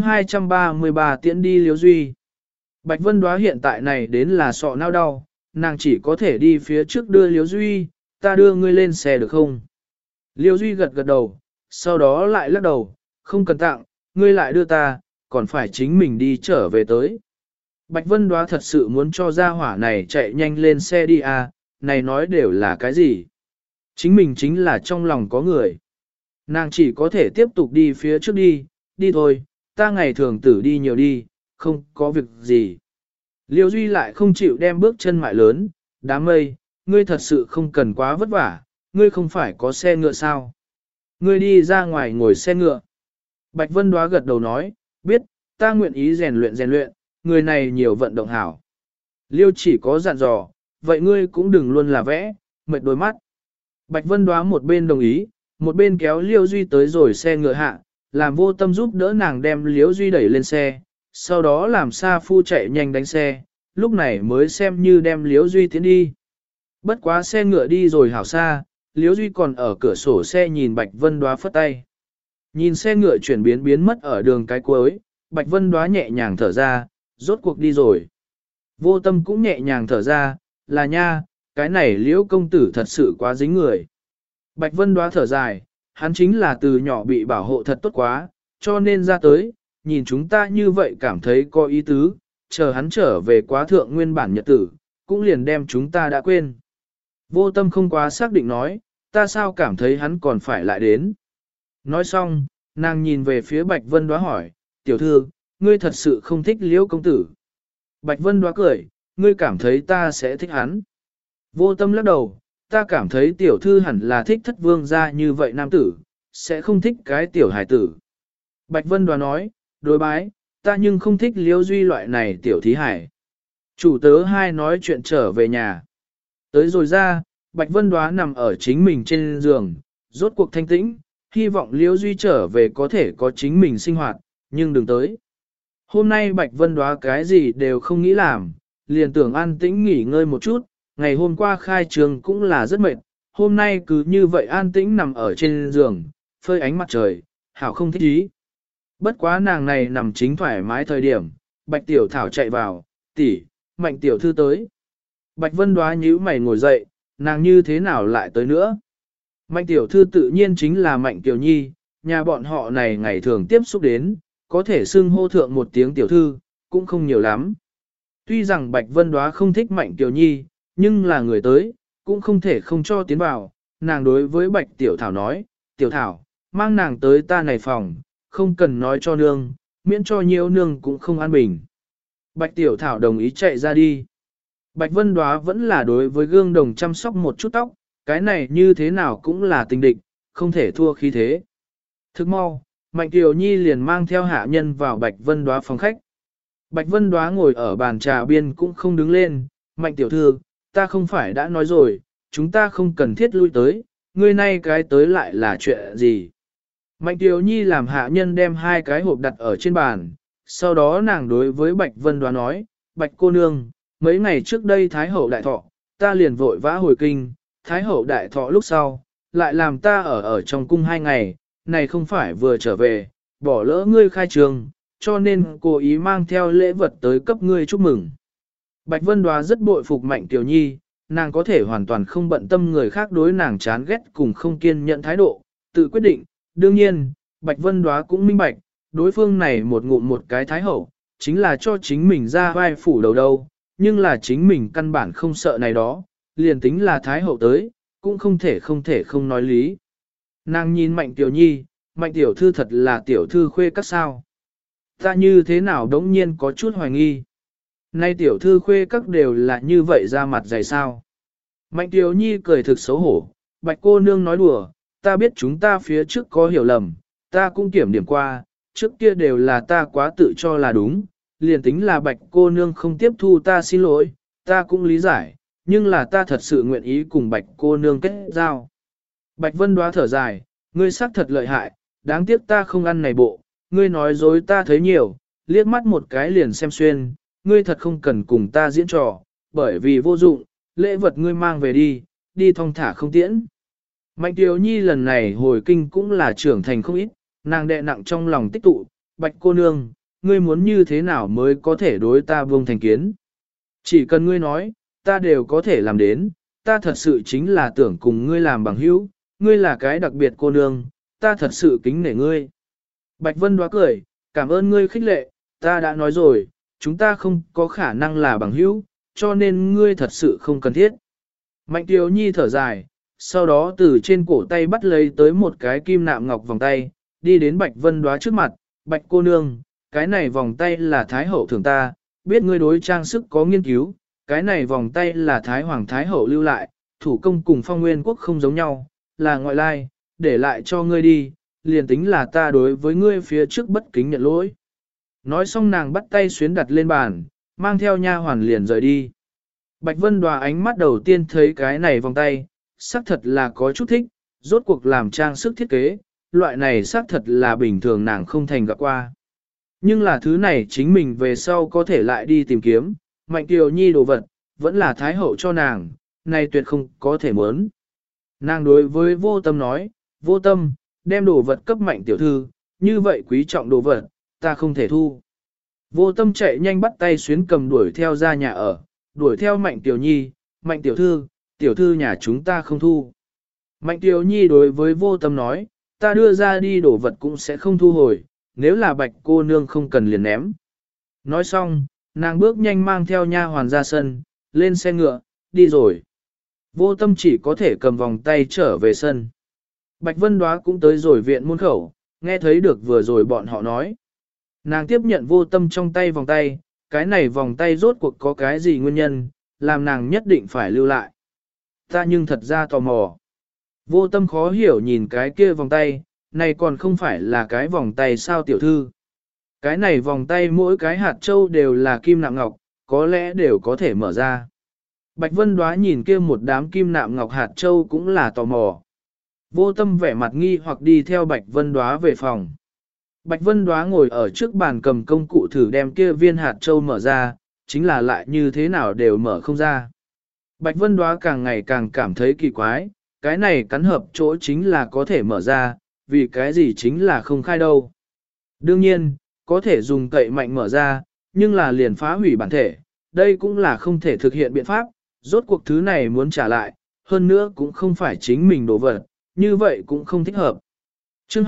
233 tiễn đi Liễu Duy. Bạch Vân Đóa hiện tại này đến là sọ não đau, nàng chỉ có thể đi phía trước đưa Liễu Duy, ta đưa ngươi lên xe được không? Liễu Duy gật gật đầu, sau đó lại lắc đầu, không cần tặng, ngươi lại đưa ta, còn phải chính mình đi trở về tới. Bạch Vân Đóa thật sự muốn cho gia hỏa này chạy nhanh lên xe đi à, này nói đều là cái gì? Chính mình chính là trong lòng có người. Nàng chỉ có thể tiếp tục đi phía trước đi, đi thôi, ta ngày thường tử đi nhiều đi, không có việc gì. Liêu Duy lại không chịu đem bước chân mại lớn, đám mây, ngươi thật sự không cần quá vất vả, ngươi không phải có xe ngựa sao? Ngươi đi ra ngoài ngồi xe ngựa. Bạch Vân Đoá gật đầu nói, biết, ta nguyện ý rèn luyện, người này nhiều vận động hảo. Liêu chỉ có dặn dò, vậy ngươi cũng đừng luôn là vẽ, mệt đôi mắt. Bạch Vân Đoá một bên đồng ý, một bên kéo Liêu Duy tới rồi xe ngựa hạ, làm Vô Tâm giúp đỡ nàng đem Liêu Duy đẩy lên xe, sau đó làm Sa Phu chạy nhanh đánh xe, lúc này mới xem như đem Liêu Duy tiến đi. Bất quá xe ngựa đi rồi hảo xa, Liêu Duy còn ở cửa sổ xe nhìn Bạch Vân Đoá phất tay. Nhìn xe ngựa chuyển biến mất ở đường cái cuối, Bạch Vân Đoá nhẹ nhàng thở ra, rốt cuộc đi rồi. Vô Tâm cũng nhẹ nhàng thở ra, là nha, cái này Liễu công tử thật sự quá dính người. Bạch Vân Đoá thở dài, hắn chính là từ nhỏ bị bảo hộ thật tốt quá, cho nên ra tới, nhìn chúng ta như vậy cảm thấy có ý tứ, chờ hắn trở về quá thượng nguyên bản nhật tử, cũng liền đem chúng ta đã quên. Vô Tâm không quá xác định nói, ta sao cảm thấy hắn còn phải lại đến. Nói xong, nàng nhìn về phía Bạch Vân Đoá hỏi, tiểu thư, ngươi thật sự không thích Liễu công tử. Bạch Vân Đoá cười, ngươi cảm thấy ta sẽ thích hắn. Vô Tâm lắc đầu, ta cảm thấy tiểu thư hẳn là thích thất vương gia như vậy nam tử, sẽ không thích cái tiểu hài tử. Bạch Vân Đoá nói, đối bái, ta nhưng không thích Liễu Duy loại này tiểu thí hải. Chủ tớ hai nói chuyện trở về nhà. Tới rồi ra, Bạch Vân Đoá nằm ở chính mình trên giường, rốt cuộc thanh tĩnh, hy vọng Liễu Duy trở về có thể có chính mình sinh hoạt, nhưng đừng tới. Hôm nay Bạch Vân Đoá cái gì đều không nghĩ làm, liền tưởng an tĩnh nghỉ ngơi một chút, ngày hôm qua khai trường cũng là rất mệt, hôm nay cứ như vậy an tĩnh nằm ở trên giường, phơi ánh mặt trời, hảo không thích ý. Bất quá nàng này nằm chính thoải mái thời điểm, Bạch Tiểu Thảo chạy vào, tỷ, Mạnh Tiểu Thư tới. Bạch Vân Đoá nhíu mày ngồi dậy, nàng như thế nào lại tới nữa? Mạnh Tiểu Thư tự nhiên chính là Mạnh Tiểu Nhi, nhà bọn họ này ngày thường tiếp xúc đến, có thể xưng hô thượng một tiếng Tiểu Thư, cũng không nhiều lắm. Tuy rằng Bạch Vân Đoá không thích Mạnh Tiểu Nhi, nhưng là người tới, cũng không thể không cho tiến vào. Nàng đối với Bạch Tiểu Thảo nói, Tiểu Thảo, mang nàng tới ta này phòng, không cần nói cho nương, miễn cho nhiều nương cũng không an bình. Bạch Tiểu Thảo đồng ý chạy ra đi. Bạch Vân Đoá vẫn là đối với gương đồng chăm sóc một chút tóc, cái này như thế nào cũng là tình địch, không thể thua khí thế. Thức mau, Mạnh Tiểu Nhi liền mang theo hạ nhân vào Bạch Vân Đoá phòng khách. Bạch Vân Đoá ngồi ở bàn trà biên cũng không đứng lên, Mạnh Tiểu Thư, ta không phải đã nói rồi, chúng ta không cần thiết lui tới, ngươi nay cái tới lại là chuyện gì. Mạnh Tiểu Nhi làm hạ nhân đem hai cái hộp đặt ở trên bàn, sau đó nàng đối với Bạch Vân Đoá nói, Bạch cô nương, mấy ngày trước đây Thái Hậu đại thọ, ta liền vội vã hồi kinh, Thái Hậu đại thọ lúc sau, lại làm ta ở trong cung 2 ngày, này không phải vừa trở về, bỏ lỡ ngươi khai trường, cho nên cố ý mang theo lễ vật tới cấp ngươi chúc mừng. Bạch Vân Đoá rất bội phục Mạnh Tiểu Nhi, nàng có thể hoàn toàn không bận tâm người khác đối nàng chán ghét cùng không kiên nhận thái độ, tự quyết định. Đương nhiên, Bạch Vân Đoá cũng minh bạch, đối phương này một ngụm một cái Thái Hậu, chính là cho chính mình ra vai phủ đầu đâu, nhưng là chính mình căn bản không sợ này đó, liền tính là Thái Hậu tới, cũng không thể không nói lý. Nàng nhìn Mạnh Tiểu Nhi, Mạnh Tiểu Thư thật là Tiểu Thư khuê các sao. Ta như thế nào đống nhiên có chút hoài nghi. Nay Tiểu Thư khuê các đều là như vậy ra mặt dày sao. Mạnh Tiểu Nhi cười thực xấu hổ, Bạch cô nương nói đùa, ta biết chúng ta phía trước có hiểu lầm, ta cũng kiểm điểm qua, trước kia đều là ta quá tự cho là đúng, liền tính là Bạch cô nương không tiếp thu ta xin lỗi, ta cũng lý giải, nhưng là ta thật sự nguyện ý cùng Bạch cô nương kết giao. Bạch Vân Đoá thở dài, ngươi xác thật lợi hại, đáng tiếc ta không ăn này bộ, ngươi nói dối ta thấy nhiều, liếc mắt một cái liền xem xuyên, ngươi thật không cần cùng ta diễn trò, bởi vì vô dụng, lễ vật ngươi mang về đi thong thả không tiễn. Mạnh Tiểu Nhi lần này hồi kinh cũng là trưởng thành không ít, nàng đè nặng trong lòng tích tụ, Bạch cô nương, ngươi muốn như thế nào mới có thể đối ta vương thành kiến. Chỉ cần ngươi nói, ta đều có thể làm đến, ta thật sự chính là tưởng cùng ngươi làm bằng hữu, ngươi là cái đặc biệt cô nương, ta thật sự kính nể ngươi. Bạch Vân Đoá cười, cảm ơn ngươi khích lệ, ta đã nói rồi, chúng ta không có khả năng là bằng hữu, cho nên ngươi thật sự không cần thiết. Mạnh Kiều Nhi thở dài, sau đó từ trên cổ tay bắt lấy tới một cái kim nạm ngọc vòng tay, đi đến Bạch Vân Đóa trước mặt, Bạch cô nương, cái này vòng tay là Thái Hậu thưởng ta, biết ngươi đối trang sức có nghiên cứu, cái này vòng tay là Thái Hoàng Thái Hậu lưu lại, thủ công cùng Phong Nguyên Quốc không giống nhau, là ngoại lai, để lại cho ngươi đi, liền tính là ta đối với ngươi phía trước bất kính nhận lỗi. Nói xong nàng bắt tay xuyến đặt lên bàn, mang theo nha hoàn liền rời đi. Bạch Vân Đòa ánh mắt đầu tiên thấy cái này vòng tay, xác thật là có chút thích, rốt cuộc làm trang sức thiết kế, loại này xác thật là bình thường nàng không thành gặp qua. Nhưng là thứ này chính mình về sau có thể lại đi tìm kiếm, Mạnh Kiều Nhi đồ vật, vẫn là Thái Hậu cho nàng, này tuyệt không có thể muốn. Nàng đối với Vô Tâm nói, Vô Tâm, đem đồ vật cấp Mạnh tiểu thư, như vậy quý trọng đồ vật, ta không thể thu. Vô Tâm chạy nhanh bắt tay xuyến cầm đuổi theo ra nhà ở, đuổi theo Mạnh Tiểu Nhi, Mạnh tiểu thư nhà chúng ta không thu. Mạnh Tiểu Nhi đối với Vô Tâm nói, ta đưa ra đi đồ vật cũng sẽ không thu hồi, nếu là Bạch cô nương không cần liền ném. Nói xong, nàng bước nhanh mang theo nha hoàn ra sân, lên xe ngựa, đi rồi. Vô Tâm chỉ có thể cầm vòng tay trở về sân. Bạch Vân Đóa cũng tới rồi viện môn khẩu, nghe thấy được vừa rồi bọn họ nói. Nàng tiếp nhận Vô Tâm trong tay vòng tay, cái này vòng tay rốt cuộc có cái gì nguyên nhân, làm nàng nhất định phải lưu lại. Ta nhưng thật ra tò mò. Vô Tâm khó hiểu nhìn cái kia vòng tay, này còn không phải là cái vòng tay sao tiểu thư. Cái này vòng tay mỗi cái hạt châu đều là kim nạm ngọc, có lẽ đều có thể mở ra. Bạch Vân Đóa nhìn kia một đám kim nạm ngọc hạt châu cũng là tò mò. Vô Tâm vẻ mặt nghi hoặc đi theo Bạch Vân Đóa về phòng. Bạch Vân Đóa ngồi ở trước bàn cầm công cụ thử đem kia viên hạt châu mở ra, chính là lại như thế nào đều mở không ra. Bạch Vân Đóa càng ngày càng cảm thấy kỳ quái, cái này cắn hợp chỗ chính là có thể mở ra, vì cái gì chính là không khai đâu. Đương nhiên, có thể dùng cậy mạnh mở ra, nhưng là liền phá hủy bản thể, đây cũng là không thể thực hiện biện pháp, rốt cuộc thứ này muốn trả lại, hơn nữa cũng không phải chính mình đồ vật, như vậy cũng không thích hợp. Chương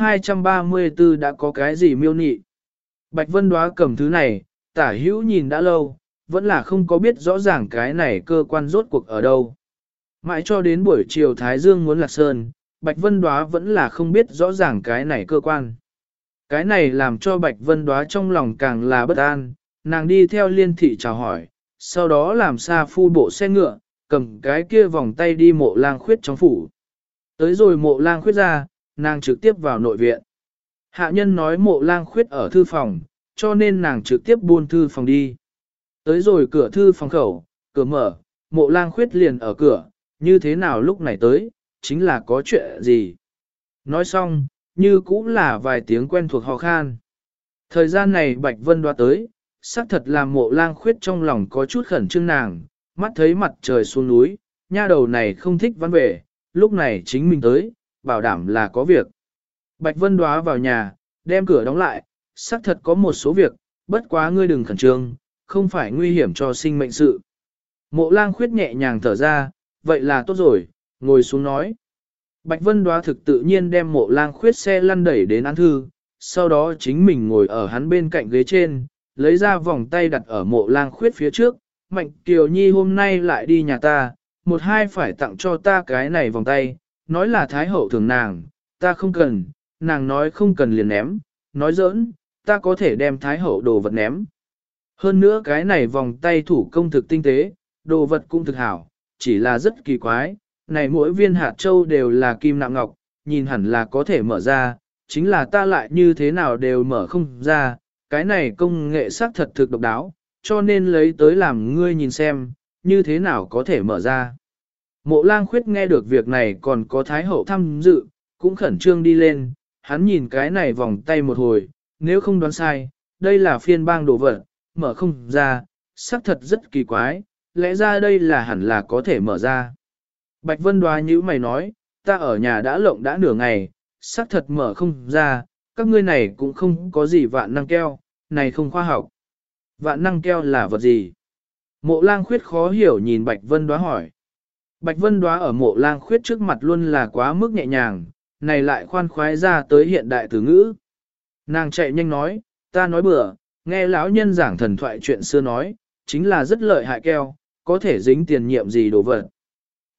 234 đã có cái gì miêu nị. Bạch Vân Đóa cầm thứ này, tả hữu nhìn đã lâu, vẫn là không có biết rõ ràng cái này cơ quan rốt cuộc ở đâu. Mãi cho đến buổi chiều Thái Dương muốn lạc sơn, Bạch Vân Đóa vẫn là không biết rõ ràng cái này cơ quan. Cái này làm cho Bạch Vân Đóa trong lòng càng là bất an, nàng đi theo Liên thị chào hỏi, sau đó làm xa phu bộ xe ngựa, cầm cái kia vòng tay đi Mộ Lang Khuyết trong phủ. Tới rồi Mộ Lang Khuyết ra, nàng trực tiếp vào nội viện. Hạ nhân nói Mộ Lang Khuyết ở thư phòng, cho nên nàng trực tiếp buôn thư phòng đi. Tới rồi cửa thư phòng khẩu, cửa mở, Mộ Lang Khuyết liền ở cửa, như thế nào lúc này tới, chính là có chuyện gì. Nói xong, như cũng là vài tiếng quen thuộc ho khan. Thời gian này Bạch Vân Đóa tới, xác thật làm Mộ Lang Khuyết trong lòng có chút khẩn trương nàng, mắt thấy mặt trời xuống núi, nha đầu này không thích văn về, lúc này chính mình tới, bảo đảm là có việc. Bạch Vân Đóa vào nhà, đem cửa đóng lại, xác thật có một số việc, bất quá ngươi đừng khẩn trương, không phải nguy hiểm cho sinh mệnh sự. Mộ Lang Khuyết nhẹ nhàng thở ra, vậy là tốt rồi, ngồi xuống nói. Bạch Vân Đóa thực tự nhiên đem Mộ Lang Khuyết xe lăn đẩy đến án thư, sau đó chính mình ngồi ở hắn bên cạnh ghế trên, lấy ra vòng tay đặt ở Mộ Lang Khuyết phía trước. Mạnh Kiều Nhi hôm nay lại đi nhà ta, một hai phải tặng cho ta cái này vòng tay, nói là Thái Hậu thưởng nàng, ta không cần, nàng nói không cần liền ném, nói giỡn, ta có thể đem Thái Hậu đồ vật ném. Hơn nữa cái này vòng tay thủ công thực tinh tế, đồ vật cũng thực hảo, chỉ là rất kỳ quái, này mỗi viên hạt châu đều là kim nạm ngọc, nhìn hẳn là có thể mở ra, chính là ta lại như thế nào đều mở không ra, cái này công nghệ xác thật thực độc đáo, cho nên lấy tới làm ngươi nhìn xem, như thế nào có thể mở ra. Mộ Lang Khuyết nghe được việc này còn có Thái Hậu tham dự, cũng khẩn trương đi lên, hắn nhìn cái này vòng tay một hồi, nếu không đoán sai, đây là phiên bang đồ vật, mở không ra, xác thật rất kỳ quái, lẽ ra đây là hẳn là có thể mở ra. Bạch Vân Đóa nhíu mày nói, ta ở nhà đã lộng đã nửa ngày, xác thật mở không ra, các ngươi này cũng không có gì vạn năng keo, này không khoa học. Vạn năng keo là vật gì? Mộ Lang Khuyết khó hiểu nhìn Bạch Vân Đóa hỏi. Bạch Vân Đóa ở Mộ Lang Khuyết trước mặt luôn là quá mức nhẹ nhàng, này lại khoan khoái ra tới hiện đại từ ngữ. Nàng chạy nhanh nói, ta nói bừa, nghe lão nhân giảng thần thoại chuyện xưa nói, chính là rất lợi hại keo, có thể dính tiền nhiệm gì đồ vật.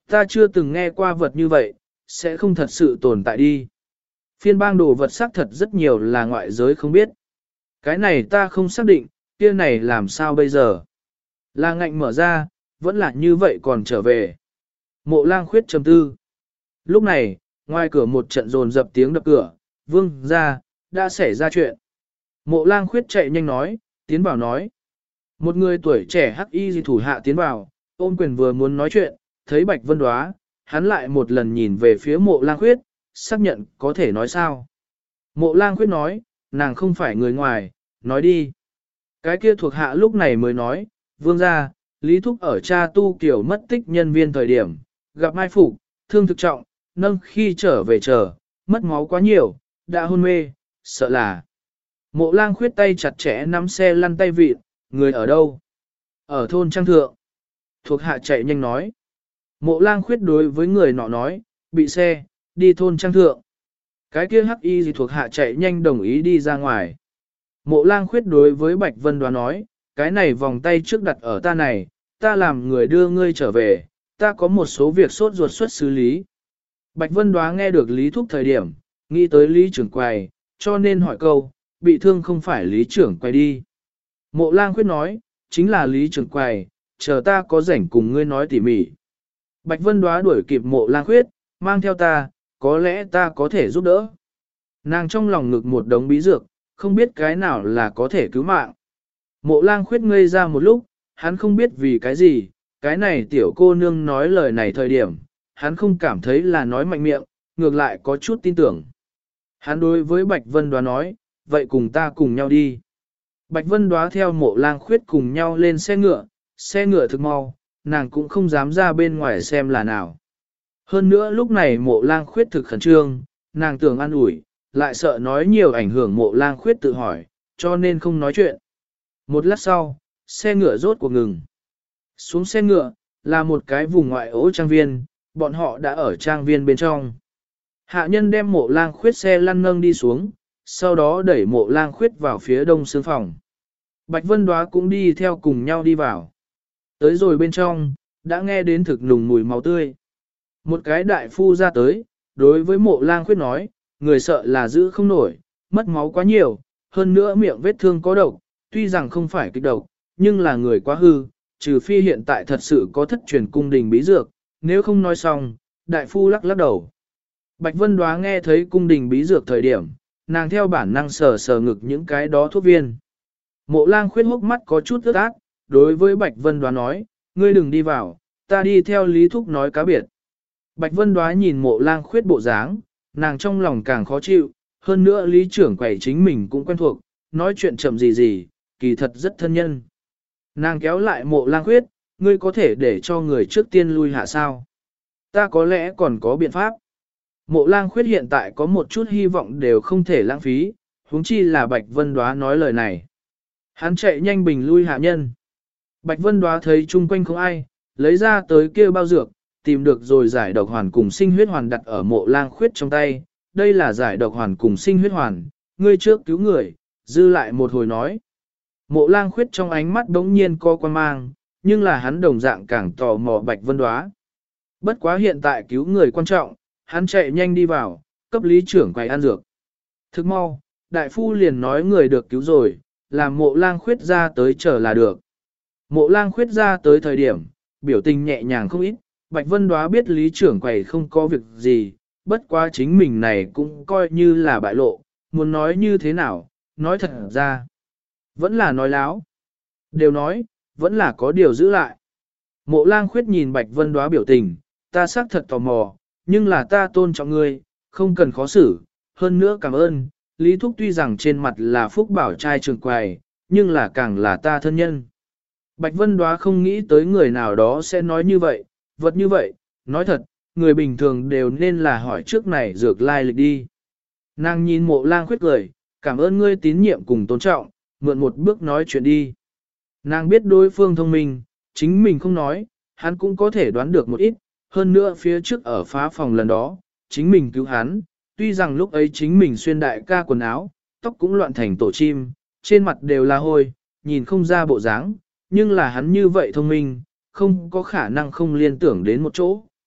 Ta chưa từng nghe qua vật như vậy, sẽ không thật sự tồn tại đi. Phiên bang đồ vật xác thật rất nhiều là ngoại giới không biết. Cái này ta không xác định, kia này làm sao bây giờ? Là ngạnh mở ra, vẫn là như vậy còn trở về. Mộ lang khuyết trầm tư. Lúc này, ngoài cửa một trận rồn dập tiếng đập cửa, vương ra, đã xảy ra chuyện. Mộ lang khuyết chạy nhanh nói, tiến vào nói. Một người tuổi trẻ hắc y thủ hạ tiến vào, ôm quyền vừa muốn nói chuyện, thấy Bạch Vân Đoá, hắn lại một lần nhìn về phía mộ lang khuyết, xác nhận có thể nói sao. Mộ lang khuyết nói, nàng không phải người ngoài, nói đi. Cái kia thuộc hạ lúc này mới nói, vương gia, Lý Thúc ở cha tu kiểu mất tích nhân viên thời điểm, gặp mai phục, thương thực trọng, nâng khi trở về chờ, mất máu quá nhiều, đã hôn mê, sợ là. Mộ lang khuyết tay chặt chẽ nắm xe lăn tay vịt, người ở đâu? Ở thôn Trang Thượng. Thuộc hạ chạy nhanh nói. Mộ lang khuyết đối với người nọ nói, bị xe, đi thôn Trang Thượng. Cái kia hắc y gì thuộc hạ chạy nhanh đồng ý đi ra ngoài. Mộ lang khuyết đối với Bạch Vân Đoá nói, cái này vòng tay trước đặt ở ta này, ta làm người đưa ngươi trở về, ta có một số việc sốt ruột xuất xử lý. Bạch Vân Đoá nghe được Lý Thúc thời điểm, nghĩ tới Lý trưởng quầy, cho nên hỏi câu, bị thương không phải Lý trưởng quầy đi. Mộ lang khuyết nói, chính là Lý trưởng quầy, chờ ta có rảnh cùng ngươi nói tỉ mỉ. Bạch Vân Đoá đuổi kịp mộ lang khuyết, mang theo ta, có lẽ ta có thể giúp đỡ. Nàng trong lòng ngực một đống bí dược, không biết cái nào là có thể cứu mạng. Mộ lang khuyết ngây ra một lúc, hắn không biết vì cái gì, cái này tiểu cô nương nói lời này thời điểm, hắn không cảm thấy là nói mạnh miệng, ngược lại có chút tin tưởng. Hắn đối với Bạch Vân Đoá nói, vậy cùng ta cùng nhau đi. Bạch Vân Đoá theo mộ lang khuyết cùng nhau lên xe ngựa thực mau, nàng cũng không dám ra bên ngoài xem là nào. Hơn nữa lúc này mộ lang khuyết thực khẩn trương, nàng tưởng an ủi, lại sợ nói nhiều ảnh hưởng mộ lang khuyết tự hỏi, cho nên không nói chuyện. Một lát sau, xe ngựa rốt cuộc ngừng. Xuống xe ngựa, là một cái vùng ngoại ố trang viên, bọn họ đã ở trang viên bên trong. Hạ nhân đem mộ lang khuyết xe lăn nâng đi xuống, sau đó đẩy mộ lang khuyết vào phía đông sương phòng. Bạch Vân Đoá cũng đi theo cùng nhau đi vào. Tới rồi bên trong, đã nghe đến thực nùng mùi máu tươi. Một cái đại phu ra tới, đối với mộ lang khuyết nói, người sợ là giữ không nổi, mất máu quá nhiều, hơn nữa miệng vết thương có độc, tuy rằng không phải kịch độc, nhưng là người quá hư, trừ phi hiện tại thật sự có thất truyền cung đình bí dược, nếu không nói xong, đại phu lắc lắc đầu. Bạch Vân Đoá nghe thấy cung đình bí dược thời điểm, nàng theo bản năng sờ sờ ngực những cái đó thuốc viên. Mộ lang khuyết hốc mắt có chút ướt át, đối với Bạch Vân Đoá nói, ngươi đừng đi vào, ta đi theo Lý Thúc nói cá biệt. Bạch Vân Đoá nhìn mộ lang khuyết bộ dáng, nàng trong lòng càng khó chịu, hơn nữa Lý trưởng quầy chính mình cũng quen thuộc, nói chuyện chậm gì, kỳ thật rất thân nhân. Nàng kéo lại mộ lang khuyết, ngươi có thể để cho người trước tiên lui hạ sao? Ta có lẽ còn có biện pháp. Mộ lang khuyết hiện tại có một chút hy vọng đều không thể lãng phí, huống chi là Bạch Vân Đoá nói lời này. Hắn chạy nhanh bình lui hạ nhân. Bạch Vân Đoá thấy chung quanh không ai, lấy ra tới kia bao dược, tìm được rồi giải độc hoàn cùng sinh huyết hoàn đặt ở mộ lang khuyết trong tay. Đây là giải độc hoàn cùng sinh huyết hoàn, ngươi trước cứu người, dư lại một hồi nói. Mộ lang khuyết trong ánh mắt đống nhiên có quan mang, nhưng là hắn đồng dạng càng tò mò Bạch Vân Đoá. Bất quá hiện tại cứu người quan trọng, hắn chạy nhanh đi vào, cấp lý trưởng quầy ăn dược. Thức mau, đại phu liền nói người được cứu rồi, làm mộ lang khuyết ra tới chờ là được. Mộ lang khuyết ra tới thời điểm, biểu tình nhẹ nhàng không ít, Bạch Vân Đoá biết lý trưởng quầy không có việc gì, bất quá chính mình này cũng coi như là bại lộ, muốn nói như thế nào, nói thật ra. Vẫn là nói láo. Đều nói, vẫn là có điều giữ lại. Mộ lang khuyết nhìn Bạch Vân Đoá biểu tình, ta xác thật tò mò, nhưng là ta tôn trọng ngươi, không cần khó xử, hơn nữa cảm ơn, Lý Thúc tuy rằng trên mặt là phúc bảo trai trường quầy, nhưng là càng là ta thân nhân. Bạch Vân Đoá không nghĩ tới người nào đó sẽ nói như vậy, vật như vậy, nói thật, người bình thường đều nên là hỏi trước này dược lai lịch đi. Nàng nhìn mộ lang khuyết cười, cảm ơn ngươi tín nhiệm cùng tôn trọng, mượn một bước nói chuyện đi. Nàng biết đối phương thông minh, chính mình không nói, hắn cũng có thể đoán được một ít, hơn nữa phía trước ở phá phòng lần đó, chính mình cứu hắn, tuy rằng lúc ấy chính mình xuyên đại ca quần áo, tóc cũng loạn thành tổ chim, trên mặt đều là hôi, nhìn không ra bộ dáng, nhưng là hắn như vậy thông minh, không có khả năng không liên tưởng đến một chỗ.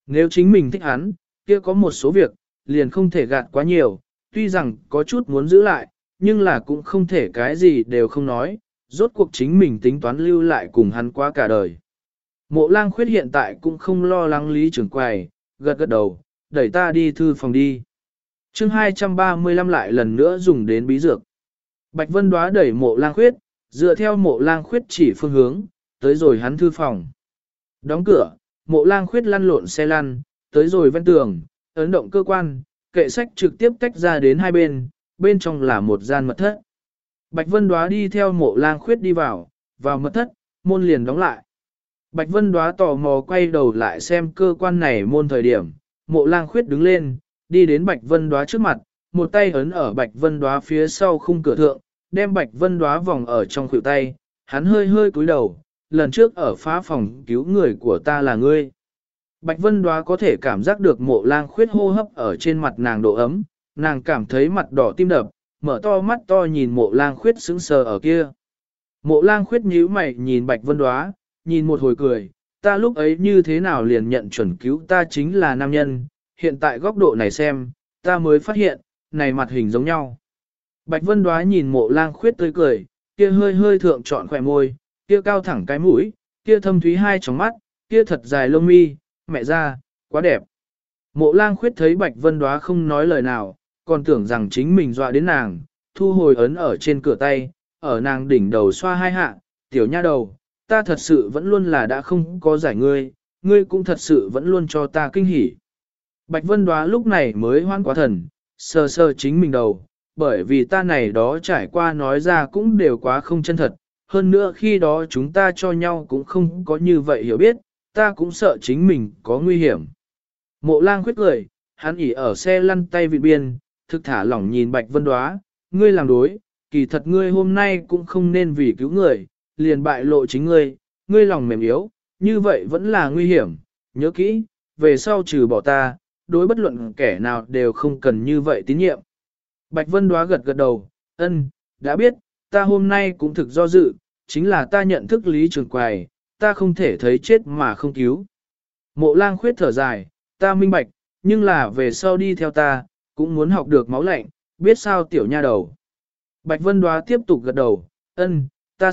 Nếu chính mình thích hắn, kia có một số việc, liền không thể gạt quá nhiều, tuy rằng có chút muốn giữ lại, nhưng là cũng không thể cái gì đều không nói, rốt cuộc chính mình tính toán lưu lại cùng hắn quá cả đời. Mộ Lang Khuyết hiện tại cũng không lo lắng Lý trưởng quầy, gật gật đầu, đẩy ta đi thư phòng đi. Chương 235 lại lần nữa dùng đến bí dược. Bạch Vân Đóa đẩy Mộ Lang Khuyết, dựa theo Mộ Lang Khuyết chỉ phương hướng, tới rồi hắn thư phòng. Đóng cửa, Mộ Lang Khuyết lăn lộn xe lăn, tới rồi ven tường, ấn động cơ quan, kệ sách trực tiếp tách ra đến hai bên, bên trong là một gian mật thất. Bạch Vân Đóa đi theo Mộ Lang Khuyết đi vào mật thất, môn liền đóng lại. Bạch Vân Đóa tò mò quay đầu lại xem cơ quan này môn thời điểm, Mộ Lang Khuyết đứng lên, đi đến Bạch Vân Đóa trước mặt, một tay ấn ở Bạch Vân Đóa phía sau khung cửa thượng, đem Bạch Vân Đóa vòng ở trong khuỷu tay, hắn hơi hơi cúi đầu, lần trước ở phá phòng cứu người của ta là ngươi. Bạch Vân Đóa có thể cảm giác được Mộ Lang Khuyết hô hấp ở trên mặt nàng độ ấm, nàng cảm thấy mặt đỏ tim đập, mở to mắt to nhìn Mộ Lang Khuyết sững sờ ở kia. Mộ Lang Khuyết nhíu mày nhìn Bạch Vân Đóa, nhìn một hồi cười, ta lúc ấy như thế nào liền nhận chuẩn cứu ta chính là nam nhân, hiện tại góc độ này xem, ta mới phát hiện, này mặt hình giống nhau. Bạch Vân Đóa nhìn Mộ Lang Khuyết tươi cười, kia hơi hơi thượng trọn khỏe môi, kia cao thẳng cái mũi, kia thâm thúy hai tròng mắt, kia thật dài lông mi, mẹ ra, quá đẹp. Mộ Lang Khuyết thấy Bạch Vân Đóa không nói lời nào, còn tưởng rằng chính mình dọa đến nàng, thu hồi ấn ở trên cửa tay, ở nàng đỉnh đầu xoa hai hạ, tiểu nha đầu, ta thật sự vẫn luôn là đã không có giải ngươi, ngươi cũng thật sự vẫn luôn cho ta kinh hỉ. Bạch Vân Đóa lúc này mới hoan quá thần, sờ sờ chính mình đầu, bởi vì ta này đó trải qua nói ra cũng đều quá không chân thật, hơn nữa khi đó chúng ta cho nhau cũng không có như vậy hiểu biết, ta cũng sợ chính mình có nguy hiểm. Mộ Lang Khuyết cười, hắn ỉ ở xe lăn tay vị biên, thực thả lỏng nhìn Bạch Vân Đóa, ngươi làm đối, kỳ thật ngươi hôm nay cũng không nên vì cứu người, liền bại lộ chính ngươi, ngươi lòng mềm yếu, như vậy vẫn là nguy hiểm, nhớ kỹ, về sau trừ bỏ ta, đối bất luận kẻ nào đều không cần như vậy tín nhiệm. Bạch Vân Đóa gật gật đầu, ân, đã biết, ta hôm nay cũng thực do dự, chính là ta nhận thức Lý Trường Quầy, ta không thể thấy chết mà không cứu. Mộ Lang Khuyết thở dài, ta minh bạch, nhưng là về sau đi theo ta, cũng muốn học được máu lạnh, biết sao tiểu nha đầu. Bạch Vân Đóa tiếp tục gật đầu, ân,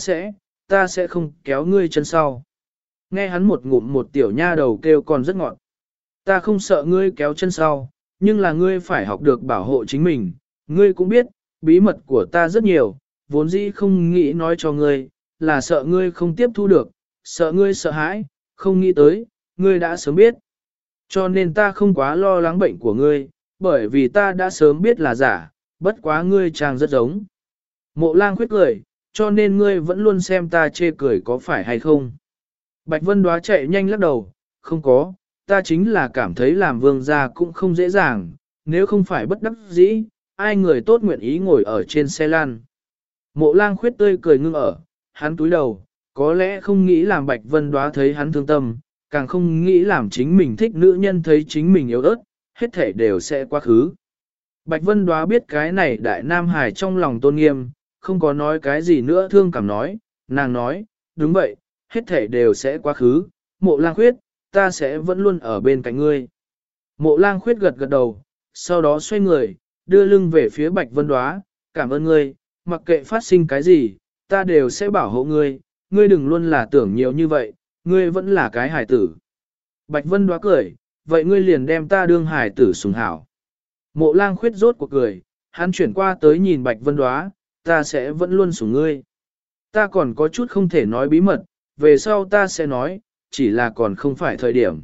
ta sẽ không kéo ngươi chân sau. Nghe hắn một ngụm một tiểu nha đầu kêu còn rất ngọt. Ta không sợ ngươi kéo chân sau, nhưng là ngươi phải học được bảo hộ chính mình. Ngươi cũng biết, bí mật của ta rất nhiều, vốn dĩ không nghĩ nói cho ngươi, là sợ ngươi không tiếp thu được, sợ ngươi sợ hãi, không nghĩ tới, ngươi đã sớm biết. Cho nên ta không quá lo lắng bệnh của ngươi, bởi vì ta đã sớm biết là giả, bất quá ngươi chàng rất giống. Mộ Lang Khuyết cười, cho nên ngươi vẫn luôn xem ta chê cười có phải hay không. Bạch Vân Đóa chạy nhanh lắc đầu, không có, ta chính là cảm thấy làm vương gia cũng không dễ dàng, nếu không phải bất đắc dĩ, ai người tốt nguyện ý ngồi ở trên xe lan. Mộ Lang Khuyết tươi cười ngưng ở, hắn túi đầu, có lẽ không nghĩ làm Bạch Vân Đóa thấy hắn thương tâm, càng không nghĩ làm chính mình thích nữ nhân thấy chính mình yếu ớt, hết thể đều sẽ quá khứ. Bạch Vân Đóa biết cái này đại nam hài trong lòng tôn nghiêm, không có nói cái gì nữa thương cảm nói, nàng nói, đúng vậy, hết thể đều sẽ quá khứ, Mộ Lang Khuyết, ta sẽ vẫn luôn ở bên cạnh ngươi. Mộ Lang Khuyết gật gật đầu, sau đó xoay người, đưa lưng về phía Bạch Vân Đóa, cảm ơn ngươi, mặc kệ phát sinh cái gì, ta đều sẽ bảo hộ ngươi, ngươi đừng luôn là tưởng nhiều như vậy, ngươi vẫn là cái hài tử. Bạch Vân Đóa cười, vậy ngươi liền đem ta đương hài tử sủng hảo. Mộ Lang Khuyết rốt cuộc cười, hắn chuyển qua tới nhìn Bạch Vân Đóa, ta sẽ vẫn luôn sủng ngươi. Ta còn có chút không thể nói bí mật, về sau ta sẽ nói, chỉ là còn không phải thời điểm.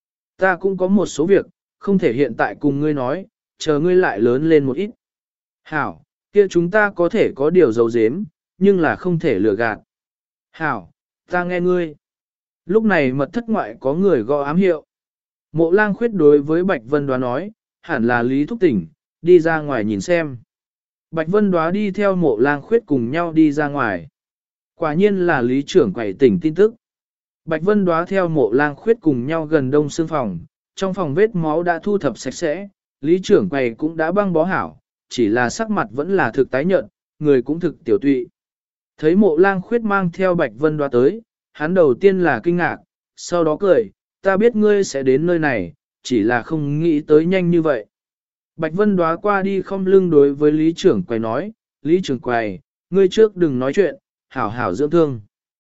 Ta cũng có một số việc, không thể hiện tại cùng ngươi nói, chờ ngươi lại lớn lên một ít. Hảo, kia chúng ta có thể có điều giấu giếm, nhưng là không thể lừa gạt. Hảo, ta nghe ngươi. Lúc này mật thất ngoại có người gõ ám hiệu. Mộ Lang Khuyết đối với Bạch Vân Đóa nói, hẳn là Lý Thúc Tỉnh, đi ra ngoài nhìn xem. Bạch Vân Đóa đi theo Mộ Lang Khuyết cùng nhau đi ra ngoài. Quả nhiên là Lý trưởng quầy tỉnh tin tức. Bạch Vân Đóa theo Mộ Lang Khuyết cùng nhau gần đông xương phòng, trong phòng vết máu đã thu thập sạch sẽ, Lý trưởng quầy cũng đã băng bó hảo, chỉ là sắc mặt vẫn là thực tái nhợt, người cũng thực tiểu tụy. Thấy Mộ Lang Khuyết mang theo Bạch Vân Đóa tới, hắn đầu tiên là kinh ngạc, sau đó cười, ta biết ngươi sẽ đến nơi này, chỉ là không nghĩ tới nhanh như vậy. Bạch Vân Đóa qua đi không lưng đối với Lý trưởng quầy nói, Lý trưởng quầy, ngươi trước đừng nói chuyện, hảo hảo dưỡng thương.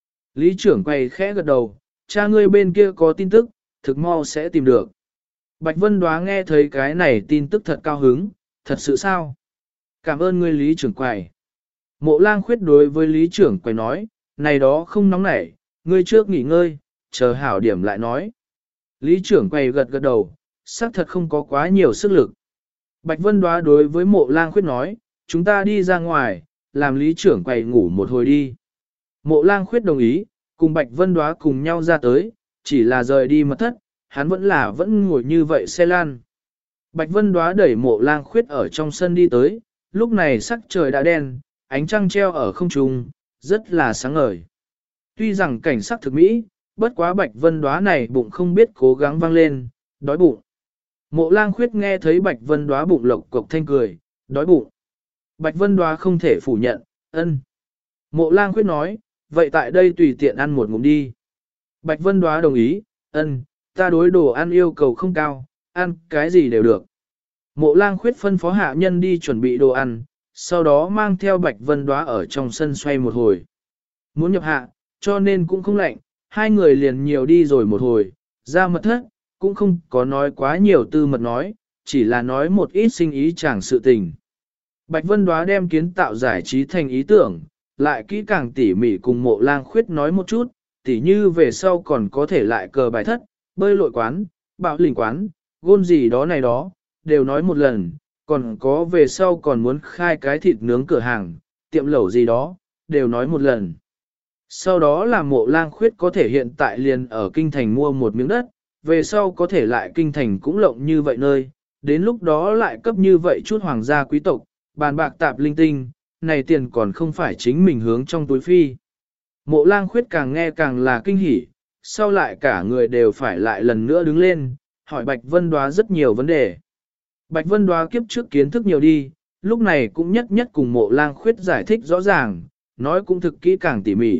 Lý trưởng quầy khẽ gật đầu, cha ngươi bên kia có tin tức, thực mau sẽ tìm được. Bạch Vân Đóa nghe thấy cái này tin tức thật cao hứng, thật sự sao? Cảm ơn ngươi Lý trưởng quầy. Mộ Lang Khuyết đối với Lý trưởng quầy nói, này đó không nóng nảy, ngươi trước nghỉ ngơi, chờ hảo điểm lại nói. Lý trưởng quầy gật gật đầu, xác thật không có quá nhiều sức lực. Bạch Vân Đóa đối với Mộ Lang Khuyết nói, chúng ta đi ra ngoài, làm Lý trưởng quầy ngủ một hồi đi. Mộ Lang Khuyết đồng ý, cùng Bạch Vân Đóa cùng nhau ra tới, chỉ là rời đi mật thất, hắn vẫn ngồi như vậy xe lan. Bạch Vân Đóa đẩy Mộ Lang Khuyết ở trong sân đi tới, lúc này sắc trời đã đen, ánh trăng treo ở không trung, rất là sáng ngời. Tuy rằng cảnh sắc thực mỹ, bất quá Bạch Vân Đóa này bụng không biết cố gắng vang lên, đói bụng. Mộ Lang Khuyết nghe thấy Bạch Vân Đóa bụng lộc cộc thanh cười, đói bụng. Bạch Vân Đóa không thể phủ nhận, ân. Mộ Lang Khuyết nói, vậy tại đây tùy tiện ăn một ngụm đi. Bạch Vân Đóa đồng ý, ân, ta đối đồ ăn yêu cầu không cao, ăn cái gì đều được. Mộ Lang Khuyết phân phó hạ nhân đi chuẩn bị đồ ăn, sau đó mang theo Bạch Vân Đóa ở trong sân xoay một hồi. Muốn nhập hạ, cho nên cũng không lạnh, hai người liền nhiều đi rồi một hồi, ra mật thất, cũng không có nói quá nhiều tư mật nói, chỉ là nói một ít sinh ý chẳng sự tình. Bạch Vân Đóa đem kiến tạo giải trí thành ý tưởng, lại kỹ càng tỉ mỉ cùng Mộ Lang Khuyết nói một chút, tỉ như về sau còn có thể lại cờ bài thất, bơi lội quán, bạo lĩnh quán, gôn gì đó này đó, đều nói một lần, còn có về sau còn muốn khai cái thịt nướng cửa hàng, tiệm lẩu gì đó, đều nói một lần. Sau đó là Mộ Lang Khuyết có thể hiện tại liền ở kinh thành mua một miếng đất, về sau có thể lại kinh thành cũng lộng như vậy nơi, đến lúc đó lại cấp như vậy chút hoàng gia quý tộc, bàn bạc tạp linh tinh, này tiền còn không phải chính mình hướng trong túi phi. Mộ Lang Khuyết càng nghe càng là kinh hỉ, sau lại cả người đều phải lại lần nữa đứng lên, hỏi Bạch Vân Đóa rất nhiều vấn đề. Bạch Vân Đóa kiếp trước kiến thức nhiều đi, lúc này cũng nhất nhất cùng Mộ Lang Khuyết giải thích rõ ràng, nói cũng thực kỹ càng tỉ mỉ.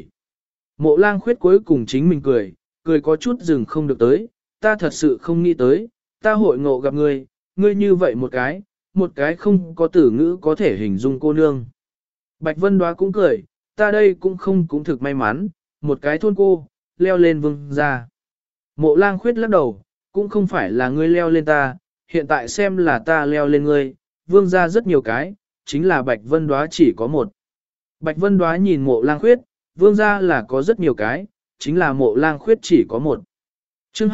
Mộ Lang Khuyết cuối cùng chính mình cười có chút dừng không được tới, ta thật sự không nghĩ tới, ta hội ngộ gặp ngươi, ngươi như vậy một cái không có từ ngữ có thể hình dung cô nương. Bạch Vân Đóa cũng cười, ta đây cũng thực may mắn, một cái thôn cô, leo lên vương gia. Mộ Lang Khuyết lắc đầu, cũng không phải là ngươi leo lên ta, hiện tại xem là ta leo lên ngươi, vương gia rất nhiều cái, chính là Bạch Vân Đóa chỉ có một. Bạch Vân Đóa nhìn Mộ Lang Khuyết, vương gia là có rất nhiều cái, chính là Mộ Lang Khuyết chỉ có một. Chương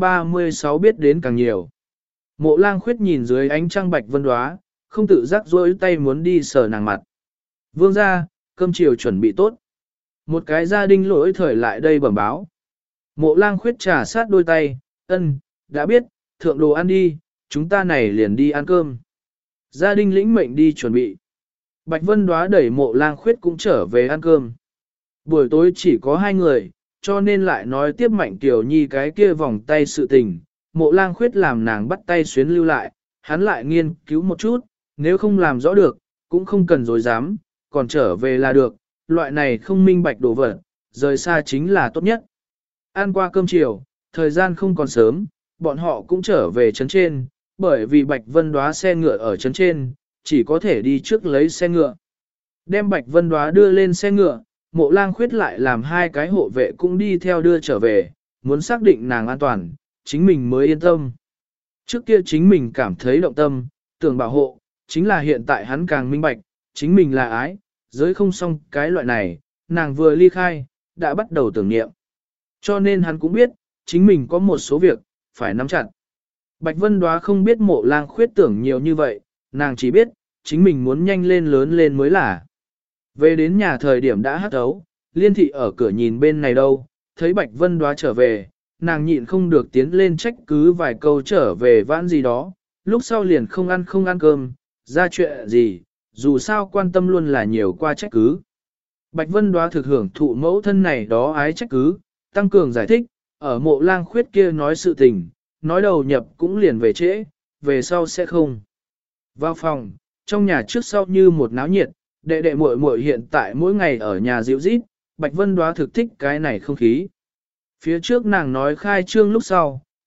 236 biết đến càng nhiều. Mộ Lang Khuyết nhìn dưới ánh trăng Bạch Vân Đóa, không tự giác duỗi tay muốn đi sờ nàng mặt. Vương gia, cơm chiều chuẩn bị tốt. Một cái gia đình lỗi thời lại đây bẩm báo. Mộ Lang Khuyết trà sát đôi tay, ân, đã biết, thượng đồ ăn đi, chúng ta này liền đi ăn cơm. Gia đình lĩnh mệnh đi chuẩn bị. Bạch Vân Đóa đẩy Mộ Lang Khuyết cũng trở về ăn cơm. Buổi tối chỉ có hai người, cho nên lại nói tiếp Mạnh Tiểu Nhi cái kia vòng tay sự tình. Mộ Lang Khuyết làm nàng bắt tay xuyến lưu lại, hắn lại nghiên cứu một chút, nếu không làm rõ được, cũng không cần dối dám, còn trở về là được, loại này không minh bạch đồ vật, rời xa chính là tốt nhất. Ăn qua cơm chiều, thời gian không còn sớm, bọn họ cũng trở về trấn trên, bởi vì Bạch Vân Đóa xe ngựa ở trấn trên, chỉ có thể đi trước lấy xe ngựa. Đem Bạch Vân Đóa đưa lên xe ngựa, Mộ Lang Khuyết lại làm hai cái hộ vệ cũng đi theo đưa trở về, muốn xác định nàng an toàn, chính mình mới yên tâm. Trước kia chính mình cảm thấy động tâm, tưởng bảo hộ, chính là hiện tại hắn càng minh bạch, chính mình là ái, giới không xong cái loại này, nàng vừa ly khai, đã bắt đầu tưởng niệm. Cho nên hắn cũng biết, chính mình có một số việc, phải nắm chặt. Bạch Vân Đóa không biết Mộ Lang Khuyết tưởng nhiều như vậy, nàng chỉ biết, chính mình muốn nhanh lên lớn lên mới là. Về đến nhà thời điểm đã hắt ấu, Liên thị ở cửa nhìn bên này đâu, thấy Bạch Vân Đóa trở về, nàng nhịn không được tiến lên trách cứ vài câu trở về vãn gì đó, lúc sau liền không ăn cơm, ra chuyện gì, dù sao quan tâm luôn là nhiều qua trách cứ. Bạch Vân Đóa thực hưởng thụ mẫu thân này đó ái trách cứ, tăng cường giải thích, ở Mộ Lang Khuyết kia nói sự tình, nói đầu nhập cũng liền về trễ, về sau sẽ không. Vào phòng, trong nhà trước sau như một náo nhiệt, đệ đệ muội muội hiện tại mỗi ngày ở nhà dịu rít, Bạch Vân Đóa thực thích cái này không khí. Phía trước nàng nói khai trương lúc sau,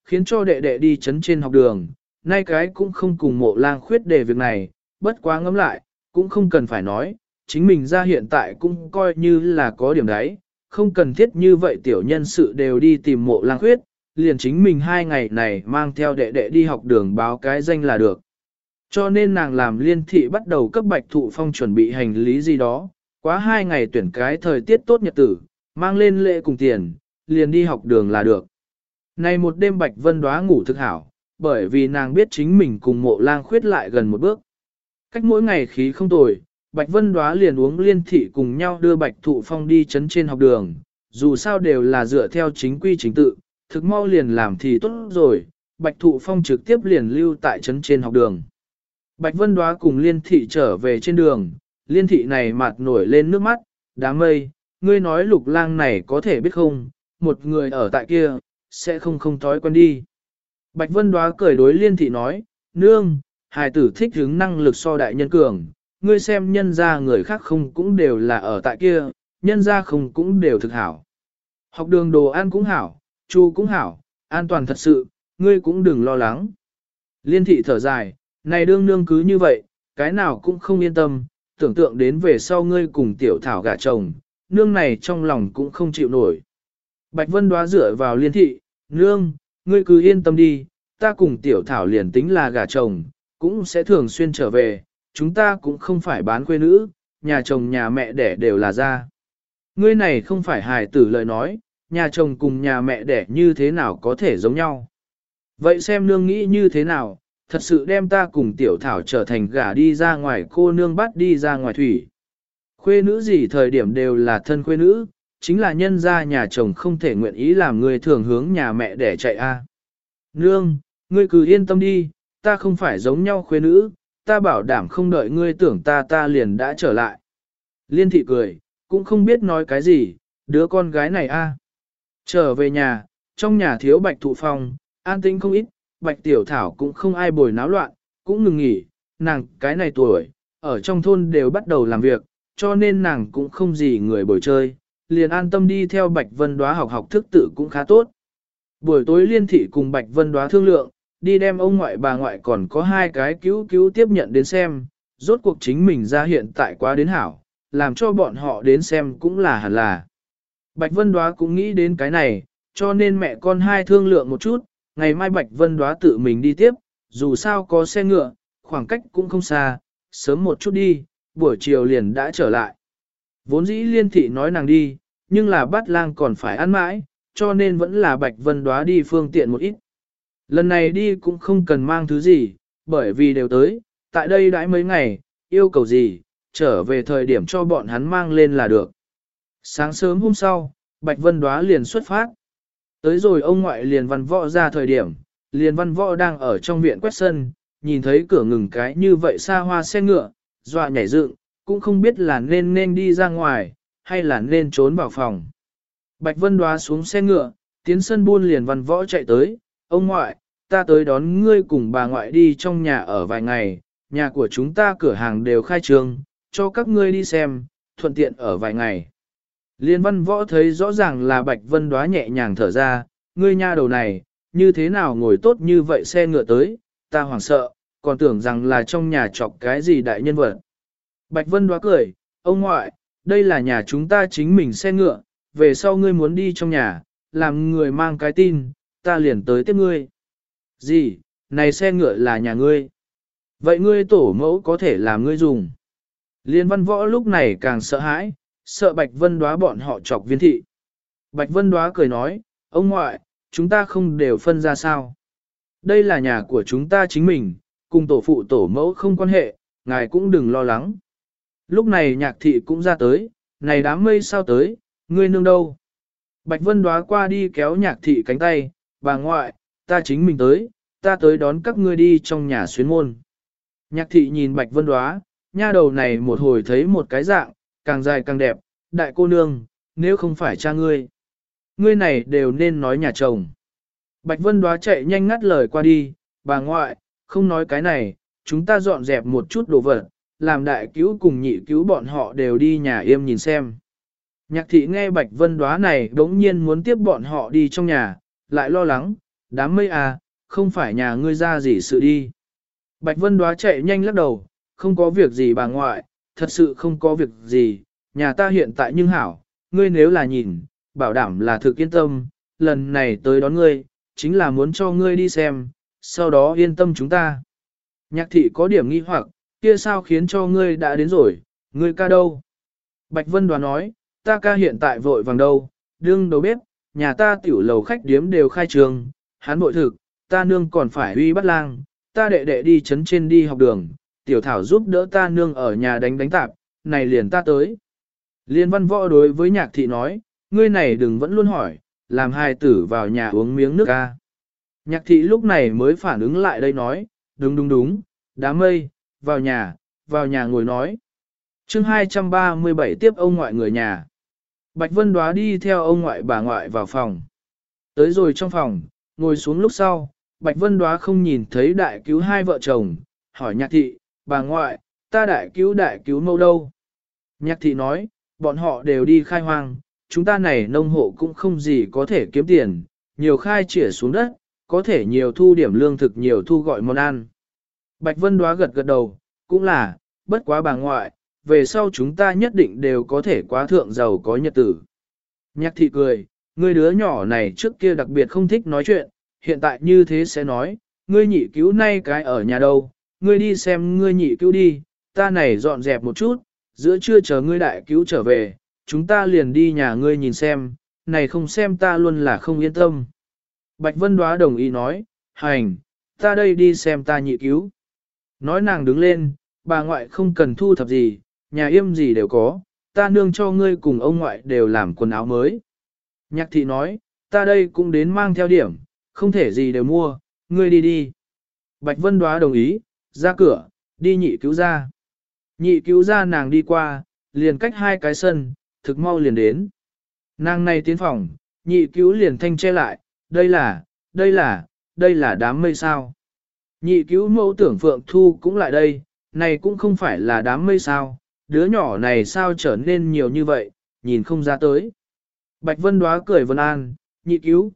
khiến cho đệ đệ đi chấn trên học đường, nay cái cũng không cùng Mộ Lang Khuyết để việc này, bất quá ngẫm lại, cũng không cần phải nói, chính mình ra hiện tại cũng coi như là có điểm đấy, không cần thiết như vậy tiểu nhân sự đều đi tìm Mộ Lang Khuyết, liền chính mình 2 ngày này mang theo đệ đệ đi học đường báo cái danh là được. Cho nên nàng làm Liên thị bắt đầu cấp Bạch Thụ Phong chuẩn bị hành lý gì đó, quá 2 ngày tuyển cái thời tiết tốt nhật tử, mang lên lễ cùng tiền, liền đi học đường là được. Này một đêm Bạch Vân Đóa ngủ thực hảo, bởi vì nàng biết chính mình cùng Mộ Lang Khuyết lại gần một bước. Cách mỗi ngày khí không tồi, Bạch Vân Đóa liền uống Liên thị cùng nhau đưa Bạch Thụ Phong đi chấn trên học đường, dù sao đều là dựa theo chính quy chính tự, thực mau liền làm thì tốt rồi, Bạch Thụ Phong trực tiếp liền lưu tại chấn trên học đường. Bạch Vân Đóa cùng Liên thị trở về trên đường, Liên thị này mặt nổi lên nước mắt, đám mây, ngươi nói Lục Lang này có thể biết không, một người ở tại kia, sẽ không thói quen đi. Bạch Vân Đóa cười đối Liên thị nói, nương, hài tử thích hứng năng lực so đại nhân cường, ngươi xem nhân ra người khác không cũng đều là ở tại kia, nhân ra không cũng đều thực hảo. Học đường đồ ăn cũng hảo, chu cũng hảo, an toàn thật sự, ngươi cũng đừng lo lắng. Liên thị thở dài, này đương nương cứ như vậy, cái nào cũng không yên tâm, tưởng tượng đến về sau ngươi cùng tiểu thảo gả chồng, nương này trong lòng cũng không chịu nổi. Bạch Vân Đóa dựa vào Liên thị, nương, ngươi cứ yên tâm đi, ta cùng tiểu thảo liền tính là gả chồng, cũng sẽ thường xuyên trở về, chúng ta cũng không phải bán quê nữ, nhà chồng nhà mẹ đẻ đều là ra. Ngươi này không phải hài tử lời nói, nhà chồng cùng nhà mẹ đẻ như thế nào có thể giống nhau. Vậy xem nương nghĩ như thế nào, thật sự đem ta cùng tiểu thảo trở thành gả đi ra ngoài cô nương bắt đi ra ngoài thủy. Khuê nữ gì thời điểm đều là thân khuê nữ, chính là nhân gia nhà chồng không thể nguyện ý làm người thường hướng nhà mẹ để chạy a. Nương, ngươi cứ yên tâm đi, ta không phải giống nhau khuê nữ, ta bảo đảm không đợi ngươi tưởng ta liền đã trở lại. Liên thị cười, cũng không biết nói cái gì, đứa con gái này a. Trở về nhà, trong nhà thiếu Bạch Thụ Phong, an tĩnh không ít, Bạch Tiểu Thảo cũng không ai bồi náo loạn, cũng ngừng nghỉ, nàng cái này tuổi, ở trong thôn đều bắt đầu làm việc, cho nên nàng cũng không gì người bồi chơi, liền an tâm đi theo Bạch Vân Đóa học thức tự cũng khá tốt. Buổi tối Liên thị cùng Bạch Vân Đóa thương lượng, đi đem ông ngoại bà ngoại còn có 2 cái cứu tiếp nhận đến xem, rốt cuộc chính mình ra hiện tại quá đến hảo, làm cho bọn họ đến xem cũng là hẳn là. Bạch Vân Đóa cũng nghĩ đến cái này, cho nên mẹ con 2 thương lượng một chút, ngày mai Bạch Vân Đóa tự mình đi tiếp, dù sao có xe ngựa, khoảng cách cũng không xa, sớm một chút đi, buổi chiều liền đã trở lại. Vốn dĩ Liên thị nói nàng đi, nhưng là Bát Lang còn phải ăn mãi, cho nên vẫn là Bạch Vân Đóa đi phương tiện một ít. Lần này đi cũng không cần mang thứ gì, bởi vì đều tới, tại đây đãi mấy ngày, yêu cầu gì, trở về thời điểm cho bọn hắn mang lên là được. Sáng sớm hôm sau, Bạch Vân Đóa liền xuất phát. Tới rồi ông ngoại liền Văn Võ ra thời điểm, liền Văn Võ đang ở trong viện quét sân, nhìn thấy cửa ngừng cái như vậy xa hoa xe ngựa, dọa nhảy dựng, cũng không biết là nên đi ra ngoài, hay là nên trốn vào phòng. Bạch Vân Đóa xuống xe ngựa, tiến sân buôn liền Văn Võ chạy tới, ông ngoại, ta tới đón ngươi cùng bà ngoại đi trong nhà ở vài ngày, nhà của chúng ta cửa hàng đều khai trương, cho các ngươi đi xem, thuận tiện ở vài ngày. Liên Văn Võ thấy rõ ràng là Bạch Vân Đóa nhẹ nhàng thở ra, ngươi nha đầu này, như thế nào ngồi tốt như vậy xe ngựa tới, ta hoảng sợ, còn tưởng rằng là trong nhà chọc cái gì đại nhân vật. Bạch Vân Đóa cười, ông ngoại, đây là nhà chúng ta chính mình xe ngựa, về sau ngươi muốn đi trong nhà, làm người mang cái tin, ta liền tới tiếp ngươi. Gì, này xe ngựa là nhà ngươi. Vậy ngươi tổ mẫu có thể làm ngươi dùng. Liên Văn Võ lúc này càng sợ hãi, sợ Bạch Vân Đóa bọn họ chọc viên thị. Bạch Vân Đóa cười nói, ông ngoại, chúng ta không đều phân ra sao. Đây là nhà của chúng ta chính mình, cùng tổ phụ tổ mẫu không quan hệ, ngài cũng đừng lo lắng. Lúc này Nhạc thị cũng ra tới, này đám mây sao tới, ngươi nương đâu. Bạch Vân Đóa qua đi kéo Nhạc thị cánh tay, bà ngoại, ta chính mình tới, ta tới đón các ngươi đi trong nhà xuyến môn. Nhạc thị nhìn Bạch Vân Đóa, nha đầu này một hồi thấy một cái dạng, càng dài càng đẹp, đại cô nương, nếu không phải cha ngươi. Ngươi này đều nên nói nhà chồng. Bạch Vân Đóa chạy nhanh ngắt lời qua đi, bà ngoại, không nói cái này, chúng ta dọn dẹp một chút đồ vật, làm đại cứu cùng nhị cứu bọn họ đều đi nhà yêm nhìn xem. Nhạc thị nghe Bạch Vân Đóa này đống nhiên muốn tiếp bọn họ đi trong nhà, lại lo lắng, đám mây à, không phải nhà ngươi ra gì sự đi. Bạch Vân Đoá chạy nhanh lắc đầu, không có việc gì bà ngoại, thật sự không có việc gì, nhà ta hiện tại nhưng hảo, ngươi nếu là nhìn, bảo đảm là thực yên tâm, lần này tới đón ngươi, chính là muốn cho ngươi đi xem, sau đó yên tâm chúng ta. Nhạc thị có điểm nghi hoặc, kia sao khiến cho ngươi đã đến rồi, ngươi ca đâu? Bạch Vân Đoá nói, ta ca hiện tại vội vàng đâu, đương đầu bếp, nhà ta tiểu lầu khách điếm đều khai trường, hắn vội thực, ta nương còn phải uy bắt lang, ta đệ đệ đi chấn trên đi học đường, tiểu thảo giúp đỡ ta nương ở nhà đánh tạp, này liền ta tới. Liên Văn Võ đối với nhạc thị nói, ngươi này đừng vẫn luôn hỏi, làm hài tử vào nhà uống miếng nước ca. Nhạc thị lúc này mới phản ứng lại đây nói, đúng, đám mây, vào nhà ngồi nói. Chương 237 tiếp ông ngoại người nhà. Bạch Vân Đoá đi theo ông ngoại bà ngoại vào phòng. Tới rồi trong phòng, ngồi xuống lúc sau, Bạch Vân Đoá không nhìn thấy đại cứu hai vợ chồng, hỏi nhạc thị, bà ngoại, ta đại cứu mâu đâu? Nhạc thị nói, bọn họ đều đi khai hoang, chúng ta này nông hộ cũng không gì có thể kiếm tiền, nhiều khai chỉa xuống đất, có thể nhiều thu điểm lương thực nhiều thu gọi món ăn. Bạch Vân Đoá gật đầu, cũng là, bất quá bà ngoại, về sau chúng ta nhất định đều có thể quá thượng giàu có nhật tử. Nhạc thị cười, ngươi đứa nhỏ này trước kia đặc biệt không thích nói chuyện, hiện tại như thế sẽ nói, ngươi nhị cứu nay cái ở nhà đâu, ngươi đi xem ngươi nhị cứu đi, ta này dọn dẹp một chút, giữa trưa chờ ngươi đại cứu trở về, chúng ta liền đi nhà ngươi nhìn xem, này không xem ta luôn là không yên tâm. Bạch Vân Đoá đồng ý nói, hành, ta đây đi xem ta nhị cứu. Nói nàng đứng lên, bà ngoại không cần thu thập gì, nhà yêm gì đều có, ta nương cho ngươi cùng ông ngoại đều làm quần áo mới. Nhạc thị nói, ta đây cũng đến mang theo điểm, không thể gì đều mua, ngươi đi. Bạch Vân Đoá đồng ý, ra cửa, đi nhị cứu ra. Nhị cứu ra nàng đi qua, liền cách hai cái sân, thực mau liền đến. Nàng này tiến phòng, nhị cứu liền thanh che lại, đây là đám mây sao. Nhị cứu mẫu tưởng Phượng Thu cũng lại đây, này cũng không phải là đám mây sao, đứa nhỏ này sao trở nên nhiều như vậy, nhìn không ra tới. Bạch Vân Đoá cười vân an, nhị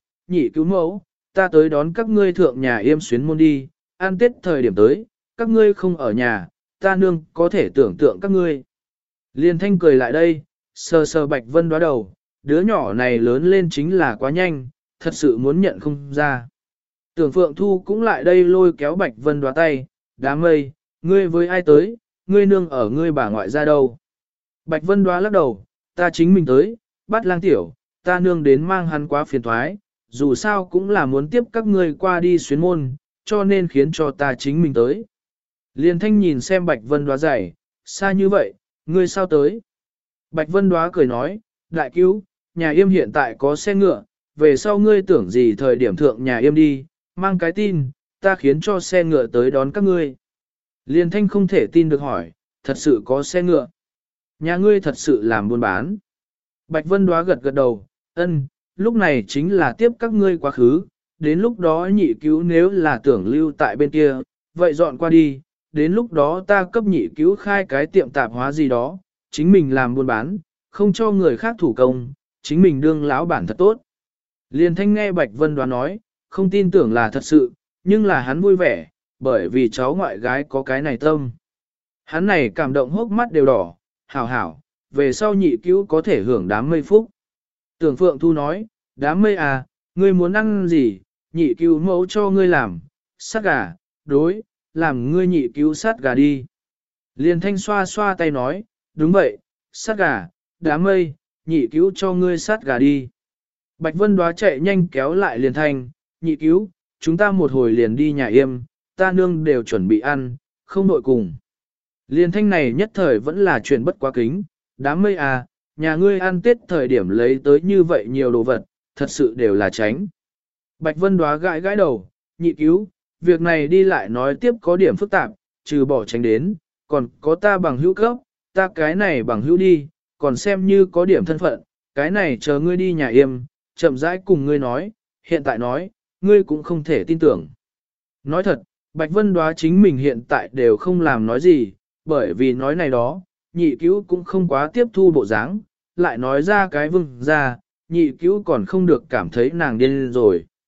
cứu mẫu, ta tới đón các ngươi thượng nhà yêm xuyến môn đi, ăn tết thời điểm tới, các ngươi không ở nhà, ta nương có thể tưởng tượng các ngươi. Liên thanh cười lại đây, sờ Bạch Vân Đoá đầu, đứa nhỏ này lớn lên chính là quá nhanh, thật sự muốn nhận không ra. Tưởng Phượng Thu cũng lại đây lôi kéo Bạch Vân Đoá tay, đám mây, ngươi với ai tới, ngươi nương ở ngươi bà ngoại ra đâu. Bạch Vân Đoá lắc đầu, ta chính mình tới, bắt lang tiểu, ta nương đến mang hắn quá phiền thoái, dù sao cũng là muốn tiếp các ngươi qua đi xuyến môn, cho nên khiến cho ta chính mình tới. Liên thanh nhìn xem Bạch Vân Đoá dày, xa như vậy, ngươi sao tới? Bạch Vân Đoá cười nói, đại cứu, nhà yêm hiện tại có xe ngựa, về sau ngươi tưởng gì thời điểm thượng nhà yêm đi, mang cái tin, ta khiến cho xe ngựa tới đón các ngươi. Liên thanh không thể tin được hỏi, thật sự có xe ngựa. Nhà ngươi thật sự làm buôn bán. Bạch Vân Đoá gật đầu, ân, lúc này chính là tiếp các ngươi quá khứ, đến lúc đó nhị cứu nếu là tưởng lưu tại bên kia, vậy dọn qua đi, đến lúc đó ta cấp nhị cứu khai cái tiệm tạp hóa gì đó, chính mình làm buôn bán, không cho người khác thủ công, chính mình đương lão bản thật tốt. Liên thanh nghe Bạch Vân Đoá nói, không tin tưởng là thật sự, nhưng là hắn vui vẻ, bởi vì cháu ngoại gái có cái này tâm. Hắn này cảm động hốc mắt đều đỏ, hảo, về sau nhị cứu có thể hưởng đám mây phúc. Tưởng Phượng Thu nói, đám mây à, ngươi muốn ăn gì, nhị cứu mẫu cho ngươi làm, sát gà, đối, làm ngươi nhị cứu sát gà đi. Liên thanh xoa tay nói, đúng vậy, sát gà, đám mây, nhị cứu cho ngươi sát gà đi. Bạch Vân Đoá chạy nhanh kéo lại Liên thanh, nhị cứu, chúng ta một hồi liền đi nhà yêm, ta nương đều chuẩn bị ăn, không nội cùng. Liên thanh này nhất thời vẫn là chuyện bất quá kính, đám mây à, nhà ngươi ăn tết thời điểm lấy tới như vậy nhiều đồ vật, thật sự đều là tránh. Bạch Vân Đoá gãi đầu, nhị cứu, việc này đi lại nói tiếp có điểm phức tạp, trừ bỏ tránh đến, còn có ta bằng hữu cấp, ta cái này bằng hữu đi, còn xem như có điểm thân phận, cái này chờ ngươi đi nhà yêm, chậm rãi cùng ngươi nói, hiện tại nói, ngươi cũng không thể tin tưởng. Nói thật, Bạch Vân Đoá chính mình hiện tại đều không làm nói gì, bởi vì nói này đó, nhị cứu cũng không quá tiếp thu bộ dáng, lại nói ra cái vương ra, nhị cứu còn không được cảm thấy nàng điên rồi.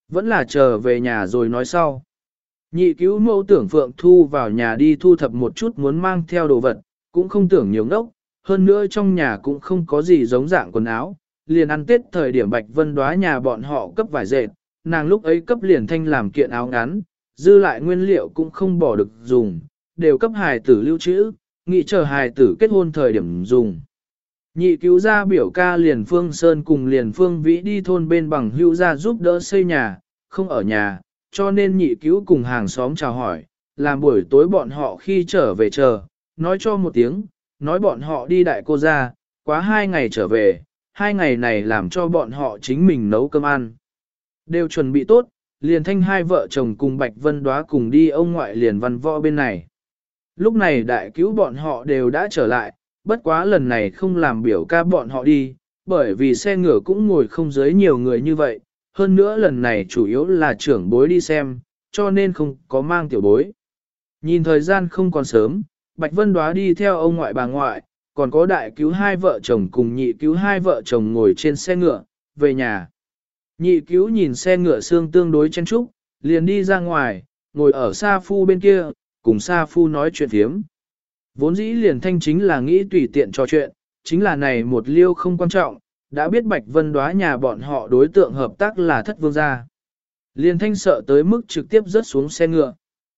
Vẫn là chờ về nhà rồi nói sau. Nhị cứu mẫu tưởng Phượng Thu vào nhà đi thu thập một chút muốn mang theo đồ vật, cũng không tưởng nhiều ngốc, hơn nữa trong nhà cũng không có gì giống dạng quần áo, liền ăn Tết thời điểm Bạch Vân Đóa nhà bọn họ cấp vải dệt, nàng lúc ấy cấp liền thanh làm kiện áo ngắn, dư lại nguyên liệu cũng không bỏ được dùng, đều cấp hài tử lưu trữ, nghĩ chờ hài tử kết hôn thời điểm dùng. Nhị cứu gia biểu ca liền Phương Sơn cùng liền Phương Vĩ đi thôn bên bằng hữu ra giúp đỡ xây nhà, không ở nhà, cho nên nhị cứu cùng hàng xóm chào hỏi, làm buổi tối bọn họ khi trở về chờ, nói cho một tiếng, nói bọn họ đi đại cô ra, quá 2 ngày trở về, 2 ngày này làm cho bọn họ chính mình nấu cơm ăn. Đều chuẩn bị tốt, liền thanh hai vợ chồng cùng Bạch Vân Đóa cùng đi ông ngoại liền văn võ bên này. Lúc này đại cứu bọn họ đều đã trở lại, bất quá lần này không làm biểu ca bọn họ đi, bởi vì xe ngựa cũng ngồi không dưới nhiều người như vậy, hơn nữa lần này chủ yếu là trưởng bối đi xem, cho nên không có mang tiểu bối. Nhìn thời gian không còn sớm, Bạch Vân Đóa đi theo ông ngoại bà ngoại, còn có đại cứu hai vợ chồng cùng nhị cứu hai vợ chồng ngồi trên xe ngựa, về nhà. Nhị cứu nhìn xe ngựa xương tương đối chen trúc, liền đi ra ngoài, ngồi ở Sa Phu bên kia, cùng Sa Phu nói chuyện thiếm. Vốn dĩ liền thanh chính là nghĩ tùy tiện trò chuyện, chính là này một liêu không quan trọng, đã biết Bạch Vân Đóa nhà bọn họ đối tượng hợp tác là Thất Vương gia. Liền thanh sợ tới mức trực tiếp rớt xuống xe ngựa.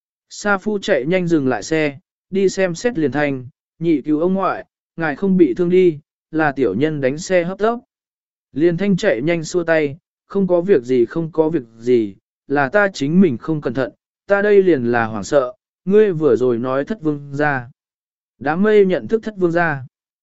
Sa Phu chạy nhanh dừng lại xe, đi xem xét liền thanh, nhị cứu ông ngoại, ngài không bị thương đi, là tiểu nhân đánh xe hấp tốc. Liền thanh chạy nhanh xua tay, không có việc gì không có việc gì, là ta chính mình không cẩn thận, ta đây liền là hoảng sợ, ngươi vừa rồi nói Thất Vương gia. Đám mây nhận thức Thất Vương gia.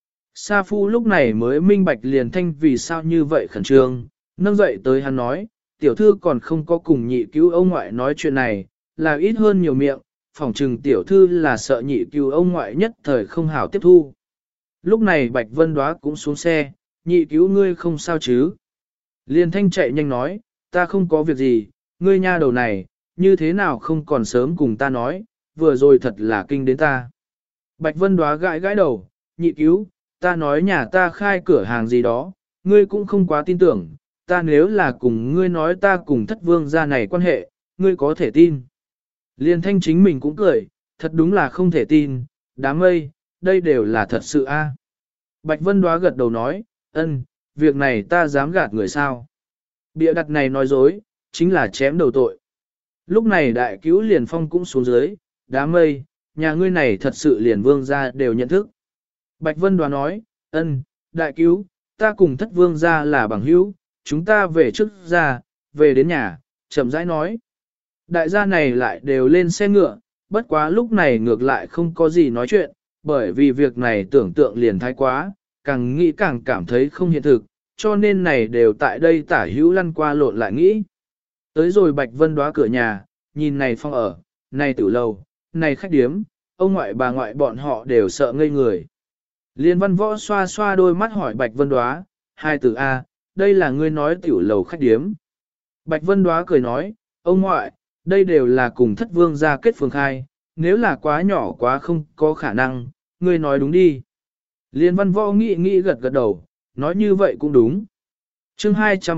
Sa Phu lúc này mới minh bạch liền thanh vì sao như vậy khẩn trương, nâng dậy tới hắn nói, tiểu thư còn không có cùng nhị cứu ông ngoại nói chuyện này, là ít hơn nhiều miệng, phỏng trừng tiểu thư là sợ nhị cứu ông ngoại nhất thời không hảo tiếp thu. Lúc này Bạch Vân Đóa cũng xuống xe, nhị cứu ngươi không sao chứ. Liên thanh chạy nhanh nói, ta không có việc gì, ngươi nha đầu này, như thế nào không còn sớm cùng ta nói, vừa rồi thật là kinh đến ta. Bạch Vân Đóa gãi gãi đầu, nhị cứu, ta nói nhà ta khai cửa hàng gì đó, ngươi cũng không quá tin tưởng, ta nếu là cùng ngươi nói ta cùng Thất Vương gia này quan hệ, ngươi có thể tin. Liên thanh chính mình cũng cười, thật đúng là không thể tin, đám mây, đây đều là thật sự a. Bạch Vân Đóa gật đầu nói, ân, việc này ta dám gạt người sao. Bịa đặt này nói dối, chính là chém đầu tội. Lúc này đại cứu liền phong cũng xuống dưới, đám mây, nhà ngươi này thật sự liền vương gia đều nhận thức. Bạch Vân Đóa nói, ân, đại cứu, ta cùng Thất Vương gia là bằng hữu, chúng ta về trước ra, về đến nhà, chậm rãi nói. Đại gia này lại đều lên xe ngựa, bất quá lúc này ngược lại không có gì nói chuyện, bởi vì việc này tưởng tượng liền thái quá, càng nghĩ càng cảm thấy không hiện thực, cho nên này đều tại đây tả hữu lăn qua lộn lại nghĩ. Tới rồi Bạch Vân Đóa cửa nhà, nhìn này phong ở, này tử lầu, này khách điếm, ông ngoại bà ngoại bọn họ đều sợ ngây người. Liên Văn Võ xoa xoa đôi mắt hỏi Bạch Vân Đóa, hai từ A, đây là ngươi nói tiểu lầu khách điếm. Bạch Vân Đóa cười nói, ông ngoại, đây đều là cùng Thất Vương gia kết phường khai, nếu là quá nhỏ quá không có khả năng, ngươi nói đúng đi. Liên Văn Võ nghĩ nghĩ gật gật đầu, nói như vậy cũng đúng. Chương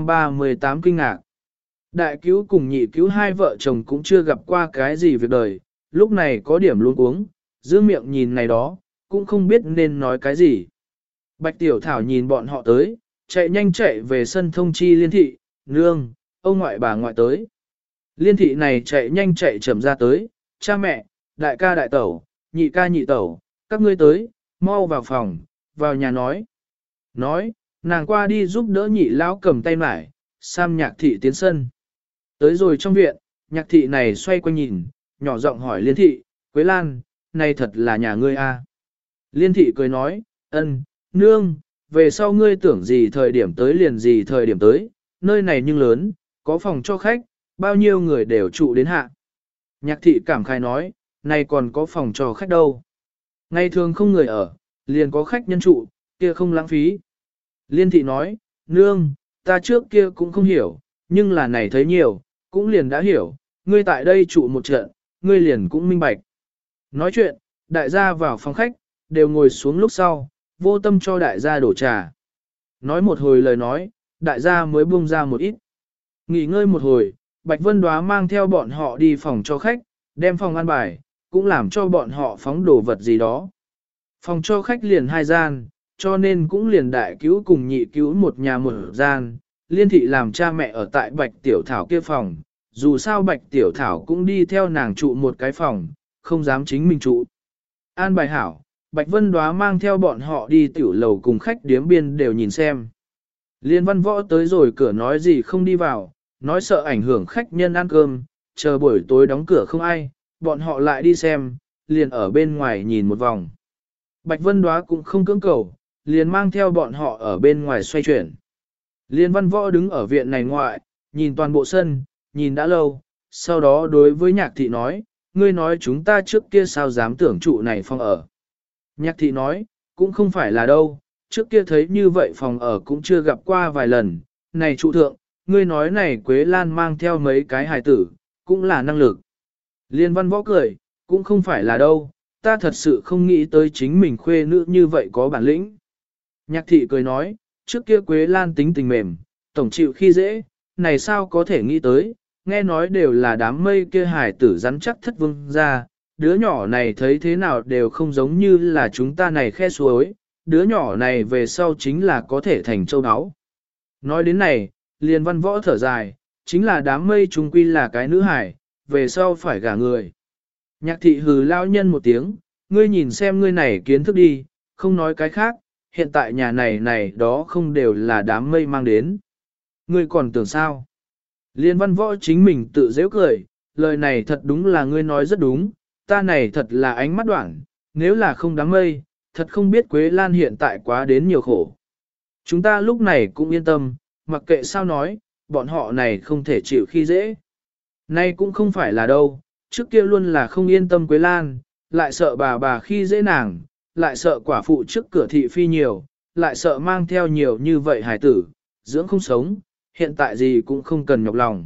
238 kinh ngạc. Đại cứu cùng nhị cứu hai vợ chồng cũng chưa gặp qua cái gì việc đời, lúc này có điểm luôn uống, giữ miệng nhìn này đó, cũng không biết nên nói cái gì. Bạch Tiểu Thảo nhìn bọn họ tới, chạy nhanh chạy về sân thông chi Liên thị, nương, ông ngoại bà ngoại tới. Liên thị này chạy nhanh chạy chậm ra tới, cha mẹ, đại ca đại tẩu, nhị ca nhị tẩu, các ngươi tới, mau vào phòng, vào nhà nói. Nói, nàng qua đi giúp đỡ nhị lão cầm tay mải, Sam Nhạc thị tiến sân. Tới rồi trong viện, Nhạc thị này xoay quanh nhìn, nhỏ giọng hỏi Liên thị, Quế Lan, này thật là nhà ngươi a? Liên thị cười nói, ân, nương, về sau ngươi tưởng gì thời điểm tới liền gì thời điểm tới, nơi này nhưng lớn, có phòng cho khách, bao nhiêu người đều trụ đến hạ. Nhạc thị cảm khai nói, này còn có phòng cho khách đâu. Ngày thường không người ở, liền có khách nhân trụ, kia không lãng phí. Liên thị nói, nương, ta trước kia cũng không hiểu, nhưng là này thấy nhiều, cũng liền đã hiểu, ngươi tại đây trụ một trận, ngươi liền cũng minh bạch. Nói chuyện, đại gia vào phòng khách, đều ngồi xuống lúc sau, vô tâm cho đại gia đổ trà. Nói một hồi lời nói, đại gia mới buông ra một ít. Nghỉ ngơi một hồi, Bạch Vân Đóa mang theo bọn họ đi phòng cho khách, đem phòng ăn bài, cũng làm cho bọn họ phóng đồ vật gì đó. Phòng cho khách liền 2 gian, cho nên cũng liền đại cứu cùng nhị cứu một nhà một gian, Liên thị làm cha mẹ ở tại Bạch Tiểu Thảo kia phòng, dù sao Bạch Tiểu Thảo cũng đi theo nàng trụ một cái phòng, không dám chính mình trụ. An bài hảo, Bạch Vân Đóa mang theo bọn họ đi tiểu lầu cùng khách điếm biên đều nhìn xem. Liên Văn Võ tới rồi cửa nói gì không đi vào, nói sợ ảnh hưởng khách nhân ăn cơm, chờ buổi tối đóng cửa không ai, bọn họ lại đi xem, liền ở bên ngoài nhìn một vòng. Bạch Vân Đóa cũng không cưỡng cầu, liền mang theo bọn họ ở bên ngoài xoay chuyển. Liên Văn Võ đứng ở viện này ngoại, nhìn toàn bộ sân, nhìn đã lâu, sau đó đối với Nhạc Thị nói, ngươi nói chúng ta trước kia sao dám tưởng trụ này phòng ở. Nhạc Thị nói, cũng không phải là đâu, trước kia thấy như vậy phòng ở cũng chưa gặp qua vài lần, này trụ thượng, ngươi nói này Quế Lan mang theo mấy cái hài tử, cũng là năng lực. Liên Văn Võ cười, cũng không phải là đâu, ta thật sự không nghĩ tới chính mình khuê nữ như vậy có bản lĩnh. Nhạc Thị cười nói, trước kia Quế Lan tính tình mềm, tổng chịu khi dễ, này sao có thể nghĩ tới, nghe nói đều là đám mây kia hài tử rắn chắc thất vương ra, đứa nhỏ này thấy thế nào đều không giống như là chúng ta này khe suối, đứa nhỏ này về sau chính là có thể thành châu áo. Nói đến này, liền Văn Võ thở dài, chính là đám mây chúng quy là cái nữ hải, về sau phải gả người. Nhạc Thị hừ lao nhân một tiếng, ngươi nhìn xem ngươi này kiến thức đi, không nói cái khác, hiện tại nhà này đó không đều là đám mây mang đến. Ngươi còn tưởng sao? Liên Văn Võ chính mình tự dễ cười, lời này thật đúng là ngươi nói rất đúng, ta này thật là ánh mắt đoạn, nếu là không đám mây, thật không biết Quế Lan hiện tại quá đến nhiều khổ. Chúng ta lúc này cũng yên tâm, mặc kệ sao nói, bọn họ này không thể chịu khi dễ. Nay cũng không phải là đâu, trước kia luôn là không yên tâm Quế Lan, lại sợ bà khi dễ nàng, lại sợ quả phụ trước cửa thị phi nhiều, lại sợ mang theo nhiều như vậy hài tử, dưỡng không sống, hiện tại gì cũng không cần nhọc lòng.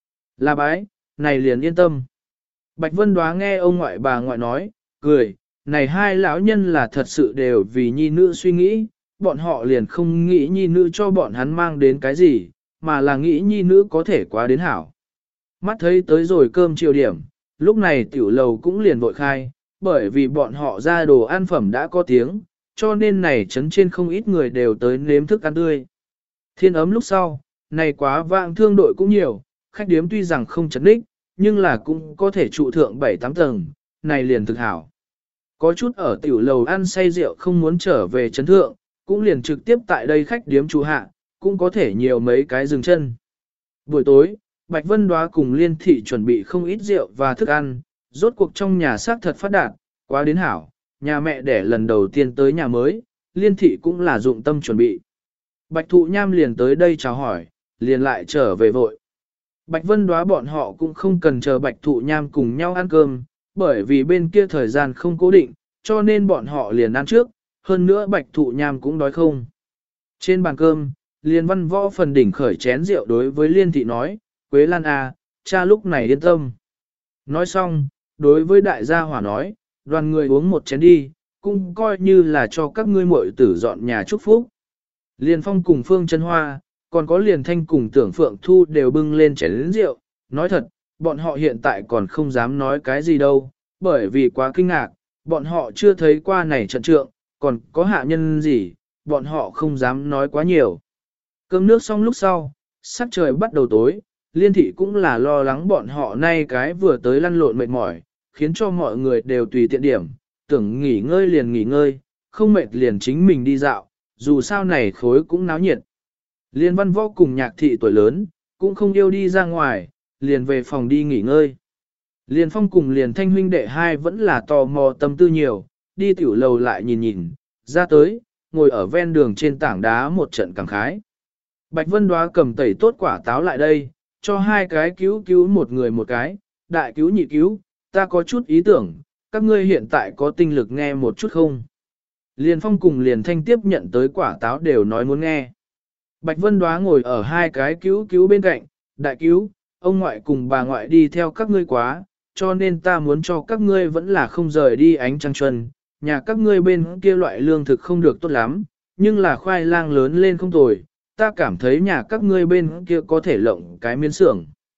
Là bái, này liền yên tâm. Bạch Vân Đóa nghe ông ngoại bà ngoại nói, cười, này hai lão nhân là thật sự đều vì nhi nữ suy nghĩ, bọn họ liền không nghĩ nhi nữ cho bọn hắn mang đến cái gì, mà là nghĩ nhi nữ có thể quá đến hảo. Mắt thấy tới rồi cơm chiều điểm, lúc này tiểu lầu cũng liền vội khai, bởi vì bọn họ ra đồ ăn phẩm đã có tiếng, cho nên này trấn trên không ít người đều tới nếm thức ăn tươi. Thiên ấm lúc sau, này quá vạng thương đội cũng nhiều, khách điếm tuy rằng không chấn đích, nhưng là cũng có thể trụ thượng 7-8 tầng, này liền thực hảo. Có chút ở tiểu lầu ăn say rượu không muốn trở về trấn thượng, cũng liền trực tiếp tại đây khách điếm trụ hạ, cũng có thể nhiều mấy cái dừng chân. Buổi tối, Bạch Vân Đóa cùng Liên Thị chuẩn bị không ít rượu và thức ăn, rốt cuộc trong nhà xác thật phát đạt, quá đến hảo, nhà mẹ đẻ lần đầu tiên tới nhà mới, Liên Thị cũng là dụng tâm chuẩn bị. Bạch Thụ Nham liền tới đây chào hỏi, liền lại trở về vội. Bạch Vân Đóa bọn họ cũng không cần chờ Bạch Thụ Nham cùng nhau ăn cơm, bởi vì bên kia thời gian không cố định, cho nên bọn họ liền ăn trước, hơn nữa Bạch Thụ Nham cũng đói không. Trên bàn cơm, Liên Văn Võ phần đỉnh khởi chén rượu đối với Liên Thị nói, Quế Lan à, cha lúc này yên tâm. Nói xong, đối với đại gia hỏa nói, đoàn người uống một chén đi, cũng coi như là cho các ngươi muội tử dọn nhà chúc phúc. Liên Phong cùng Phương Chân Hoa, còn có Liên Thanh cùng Tưởng Phượng Thu đều bưng lên chén rượu, nói thật, bọn họ hiện tại còn không dám nói cái gì đâu, bởi vì quá kinh ngạc, bọn họ chưa thấy qua này trận trượng, còn có hạ nhân gì, bọn họ không dám nói quá nhiều. Cơm nước xong lúc sau, sắc trời bắt đầu tối, Liên Thị cũng là lo lắng bọn họ nay cái vừa tới lăn lộn mệt mỏi, khiến cho mọi người đều tùy tiện điểm, tưởng nghỉ ngơi liền nghỉ ngơi, không mệt liền chính mình đi dạo, dù sao này khối cũng náo nhiệt. Liên Văn Võ cùng Nhạc Thị tuổi lớn, cũng không yêu đi ra ngoài, liền về phòng đi nghỉ ngơi. Liên Phong cùng Liên Thanh huynh đệ hai vẫn là tò mò tâm tư nhiều, đi tiểu lầu lại nhìn nhìn, ra tới, ngồi ở ven đường trên tảng đá một trận cảm khái. Bạch Vân Đóa cầm tẩy tốt quả táo lại đây, cho hai cái cứu một người một cái, đại cứu nhị cứu, ta có chút ý tưởng, các ngươi hiện tại có tinh lực nghe một chút không? Liên Phong cùng Liên Thanh tiếp nhận tới quả táo đều nói muốn nghe. Bạch Vân Đóa ngồi ở hai cái cứu bên cạnh, đại cứu, ông ngoại cùng bà ngoại đi theo các ngươi quá, cho nên ta muốn cho các ngươi vẫn là không rời đi ánh trăng xuân, nhà các ngươi bên kia loại lương thực không được tốt lắm, nhưng là khoai lang lớn lên không tồi, ta cảm thấy nhà các ngươi bên kia có thể lộng cái miến xưởng.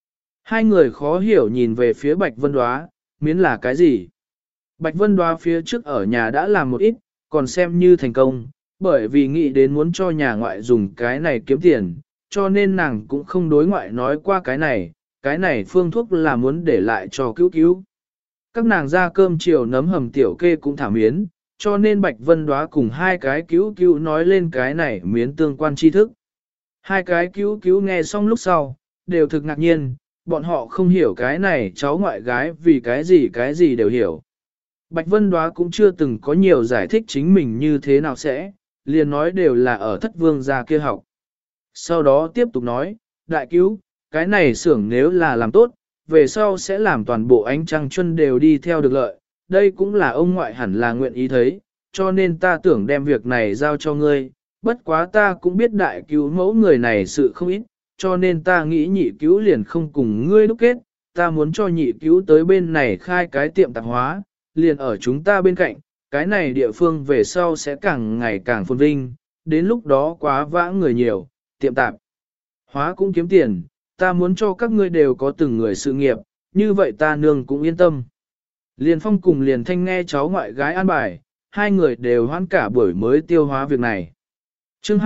Hai người khó hiểu nhìn về phía Bạch Vân Đóa, miến là cái gì? Bạch Vân Đóa phía trước ở nhà đã làm một ít, còn xem như thành công, bởi vì nghĩ đến muốn cho nhà ngoại dùng cái này kiếm tiền, cho nên nàng cũng không đối ngoại nói qua cái này phương thuốc là muốn để lại cho cứu cứu. Các nàng ra cơm chiều nấm hầm tiểu kê cũng thả miến, cho nên Bạch Vân Đóa cùng hai cái cứu cứu nói lên cái này miến tương quan tri thức. Hai cái cứu cứu nghe xong lúc sau, đều thực ngạc nhiên, bọn họ không hiểu cái này cháu ngoại gái vì cái gì đều hiểu. Bạch Vân Đóa cũng chưa từng có nhiều giải thích chính mình như thế nào sẽ, liền nói đều là ở thất vương gia kia học. Sau đó tiếp tục nói, đại cứu, cái này xưởng nếu là làm tốt, về sau sẽ làm toàn bộ ánh trăng chuân đều đi theo được lợi, đây cũng là ông ngoại hẳn là nguyện ý thấy, cho nên ta tưởng đem việc này giao cho ngươi, bất quá ta cũng biết đại cứu mẫu người này sự không ít, cho nên ta nghĩ nhị cứu liền không cùng ngươi đúc kết, ta muốn cho nhị cứu tới bên này khai cái tiệm tạp hóa, liền ở chúng ta bên cạnh, cái này địa phương về sau sẽ càng ngày càng phồn vinh, đến lúc đó quá vãng người nhiều, tiệm tạp hóa cũng kiếm tiền, ta muốn cho các ngươi đều có từng người sự nghiệp, như vậy ta nương cũng yên tâm. Liền Phong cùng Liền Thanh nghe cháu ngoại gái an bài, hai người đều hoãn cả buổi mới tiêu hóa việc này. Chương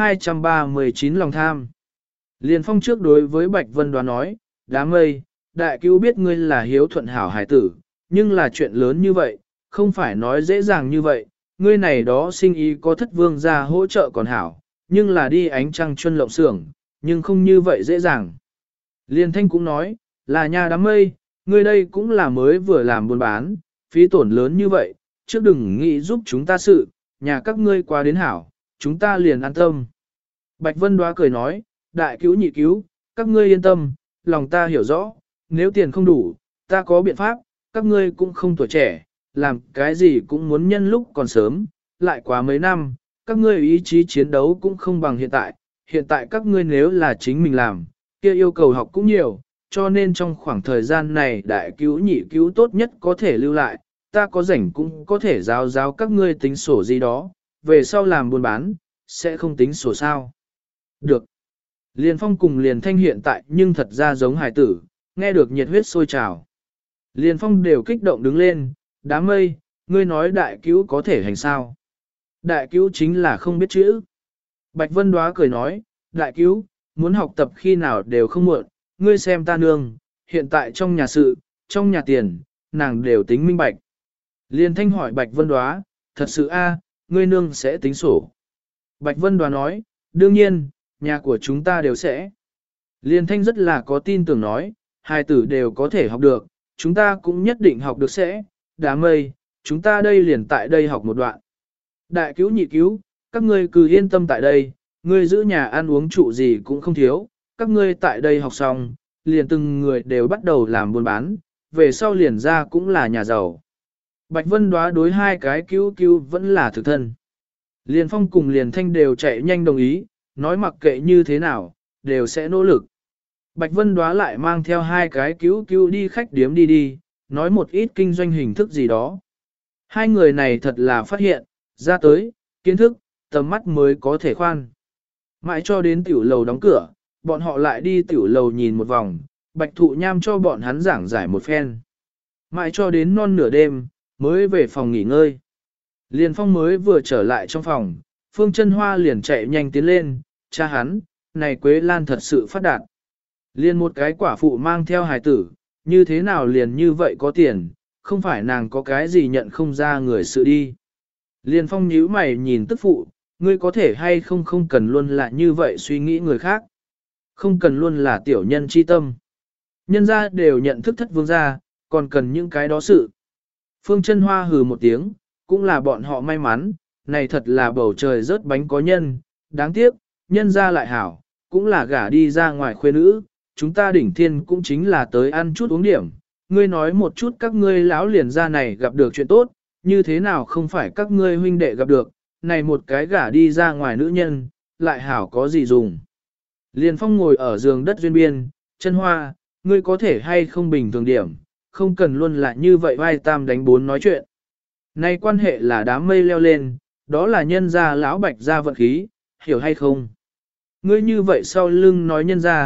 239 lòng tham. Liền Phong trước đối với Bạch Vân Đoán nói, đám mây, đại cứu biết ngươi là hiếu thuận hảo hải tử, nhưng là chuyện lớn như vậy, không phải nói dễ dàng như vậy, ngươi này đó sinh ý có thất vương ra hỗ trợ còn hảo, nhưng là đi ánh trăng chuân lộng xưởng, nhưng không như vậy dễ dàng. Liên Thanh cũng nói, là nhà đám mây, ngươi đây cũng là mới vừa làm buôn bán, phí tổn lớn như vậy, trước đừng nghĩ giúp chúng ta sự, nhà các ngươi qua đến hảo, chúng ta liền an tâm. Bạch Vân Đoá cười nói, đại cứu nhị cứu, các ngươi yên tâm, lòng ta hiểu rõ, nếu tiền không đủ, ta có biện pháp, các ngươi cũng không tuổi trẻ, làm cái gì cũng muốn nhân lúc còn sớm, lại quá mấy năm, các ngươi ý chí chiến đấu cũng không bằng hiện tại các ngươi nếu là chính mình làm, kia yêu cầu học cũng nhiều, cho nên trong khoảng thời gian này đại cứu nhị cứu tốt nhất có thể lưu lại, ta có rảnh cũng có thể giáo các ngươi tính sổ gì đó, về sau làm buôn bán, sẽ không tính sổ sao. Được. Liền Phong cùng Liền Thanh hiện tại nhưng thật ra giống hải tử, nghe được nhiệt huyết sôi trào. Liền Phong đều kích động đứng lên, đám mây, ngươi nói đại cứu có thể hành sao. Đại cứu chính là không biết chữ. Bạch Vân Đoá cười nói, đại cứu, muốn học tập khi nào đều không muộn, ngươi xem ta nương, hiện tại trong nhà sự, trong nhà tiền, nàng đều tính minh bạch. Liên Thanh hỏi Bạch Vân Đoá, thật sự a, ngươi nương sẽ tính sổ. Bạch Vân Đoá nói, đương nhiên, nhà của chúng ta đều sẽ. Liên Thanh rất là có tin tưởng nói, hai tử đều có thể học được, chúng ta cũng nhất định học được sẽ, đám mây, chúng ta đây liền tại đây học một đoạn. Đại cứu nhị cứu, các ngươi cứ yên tâm tại đây, ngươi giữ nhà ăn uống trụ gì cũng không thiếu, các ngươi tại đây học xong, liền từng người đều bắt đầu làm buôn bán, về sau liền ra cũng là nhà giàu. Bạch Vân Đoá đối hai cái cứu cứu vẫn là thực thân. Liền Phong cùng Liền Thanh đều chạy nhanh đồng ý, nói mặc kệ như thế nào, đều sẽ nỗ lực. Bạch Vân Đoá lại mang theo hai cái cứu cứu đi khách điếm đi, nói một ít kinh doanh hình thức gì đó. Hai người này thật là phát hiện, ra tới, kiến thức, tầm mắt mới có thể khoan. Mãi cho đến tiểu lầu đóng cửa, bọn họ lại đi tiểu lầu nhìn một vòng, Bạch Thụ Nham cho bọn hắn giảng giải một phen. Mãi cho đến non nửa đêm, mới về phòng nghỉ ngơi. Liền Phong mới vừa trở lại trong phòng, Phương Chân Hoa liền chạy nhanh tiến lên, cha hắn, này Quế Lan thật sự phát đạt. Liền một cái quả phụ mang theo hài tử, như thế nào liền như vậy có tiền, không phải nàng có cái gì nhận không ra người sự đi. Liền Phong nhíu mày nhìn tức phụ, ngươi có thể hay không cần luôn là như vậy suy nghĩ người khác. Không cần luôn là tiểu nhân chi tâm. Nhân gia đều nhận thức thất vương gia, còn cần những cái đó sự. Phương Chân Hoa hừ một tiếng, cũng là bọn họ may mắn, này thật là bầu trời rớt bánh có nhân, đáng tiếc, nhân gia lại hảo, cũng là gả đi ra ngoài khuê nữ, chúng ta đỉnh thiên cũng chính là tới ăn chút uống điểm. Ngươi nói một chút các ngươi lão liền gia này gặp được chuyện tốt, như thế nào không phải các ngươi huynh đệ gặp được, này một cái gả đi ra ngoài nữ nhân, lại hảo có gì dùng. Liền Phong ngồi ở giường đất duyên biên, Chân Hoa, ngươi có thể hay không bình thường điểm, không cần luôn là như vậy vai tam đánh bốn nói chuyện. Nay quan hệ là đám mây leo lên, đó là nhân gia lão Bạch gia vận khí, hiểu hay không? Ngươi như vậy sau lưng nói nhân gia,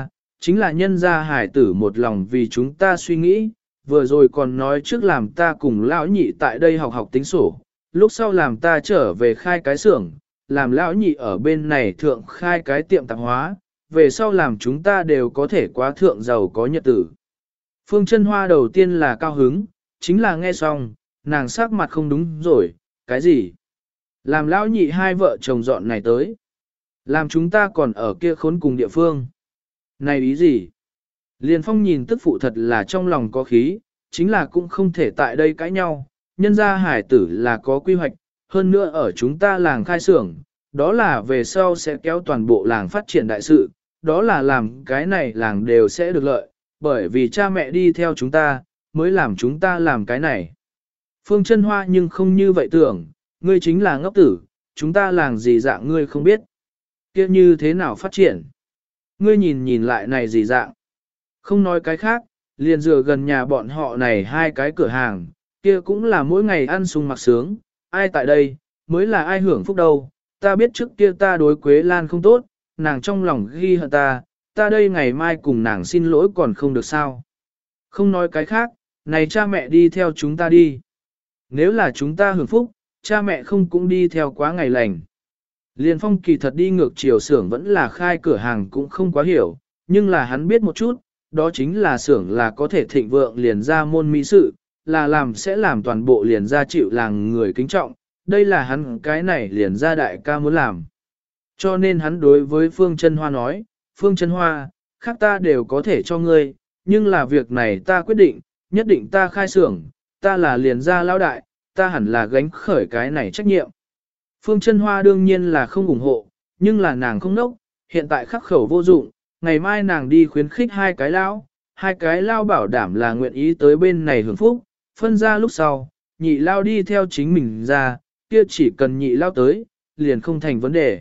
chính là nhân gia hải tử một lòng vì chúng ta suy nghĩ, vừa rồi còn nói trước làm ta cùng lão nhị tại đây học học tính sổ, lúc sau làm ta trở về khai cái xưởng, làm lão nhị ở bên này thượng khai cái tiệm tạp hóa, về sau làm chúng ta đều có thể quá thượng giàu có nhật tử. Phương Chân Hoa đầu tiên là cao hứng, chính là nghe xong, nàng sắc mặt không đúng rồi, cái gì? Làm lão nhị hai vợ chồng dọn này tới. Làm chúng ta còn ở kia khốn cùng địa phương. Này ý gì? Liên Phong nhìn tức phụ thật là trong lòng có khí, chính là cũng không thể tại đây cãi nhau, nhân gia hải tử là có quy hoạch, hơn nữa ở chúng ta làng khai xưởng, đó là về sau sẽ kéo toàn bộ làng phát triển đại sự, đó là làm cái này làng đều sẽ được lợi, bởi vì cha mẹ đi theo chúng ta, mới làm chúng ta làm cái này. Phương Chân Hoa nhưng không như vậy tưởng, ngươi chính là ngốc tử, chúng ta làng gì dạng ngươi không biết. Kia như thế nào phát triển? Ngươi nhìn lại này gì dạng? Không nói cái khác, liền dựa gần nhà bọn họ này hai cái cửa hàng, kia cũng là mỗi ngày ăn sung mặc sướng, ai tại đây, mới là ai hưởng phúc đâu. Ta biết trước kia ta đối Quế Lan không tốt, nàng trong lòng ghi hận ta đây ngày mai cùng nàng xin lỗi còn không được sao. Không nói cái khác, này cha mẹ đi theo chúng ta đi. Nếu là chúng ta hưởng phúc, cha mẹ không cũng đi theo quá ngày lành. Liên Phong kỳ thật đi ngược chiều xưởng vẫn là khai cửa hàng cũng không quá hiểu, nhưng là hắn biết một chút, đó chính là xưởng là có thể thịnh vượng liền ra môn mỹ sự, là làm sẽ làm toàn bộ liền ra chịu làng người kính trọng, đây là hắn cái này liền ra đại ca muốn làm. Cho nên hắn đối với Phương Chân Hoa nói, Phương Chân Hoa, khác ta đều có thể cho ngươi, nhưng là việc này ta quyết định, nhất định ta khai xưởng, ta là liền ra lão đại, ta hẳn là gánh khởi cái này trách nhiệm. Phương Chân Hoa đương nhiên là không ủng hộ, nhưng là nàng không nốc, hiện tại khắc khẩu vô dụng, ngày mai nàng đi khuyến khích hai cái lao bảo đảm là nguyện ý tới bên này hưởng phúc, phân ra lúc sau, nhị lao đi theo chính mình ra, kia chỉ cần nhị lao tới, liền không thành vấn đề.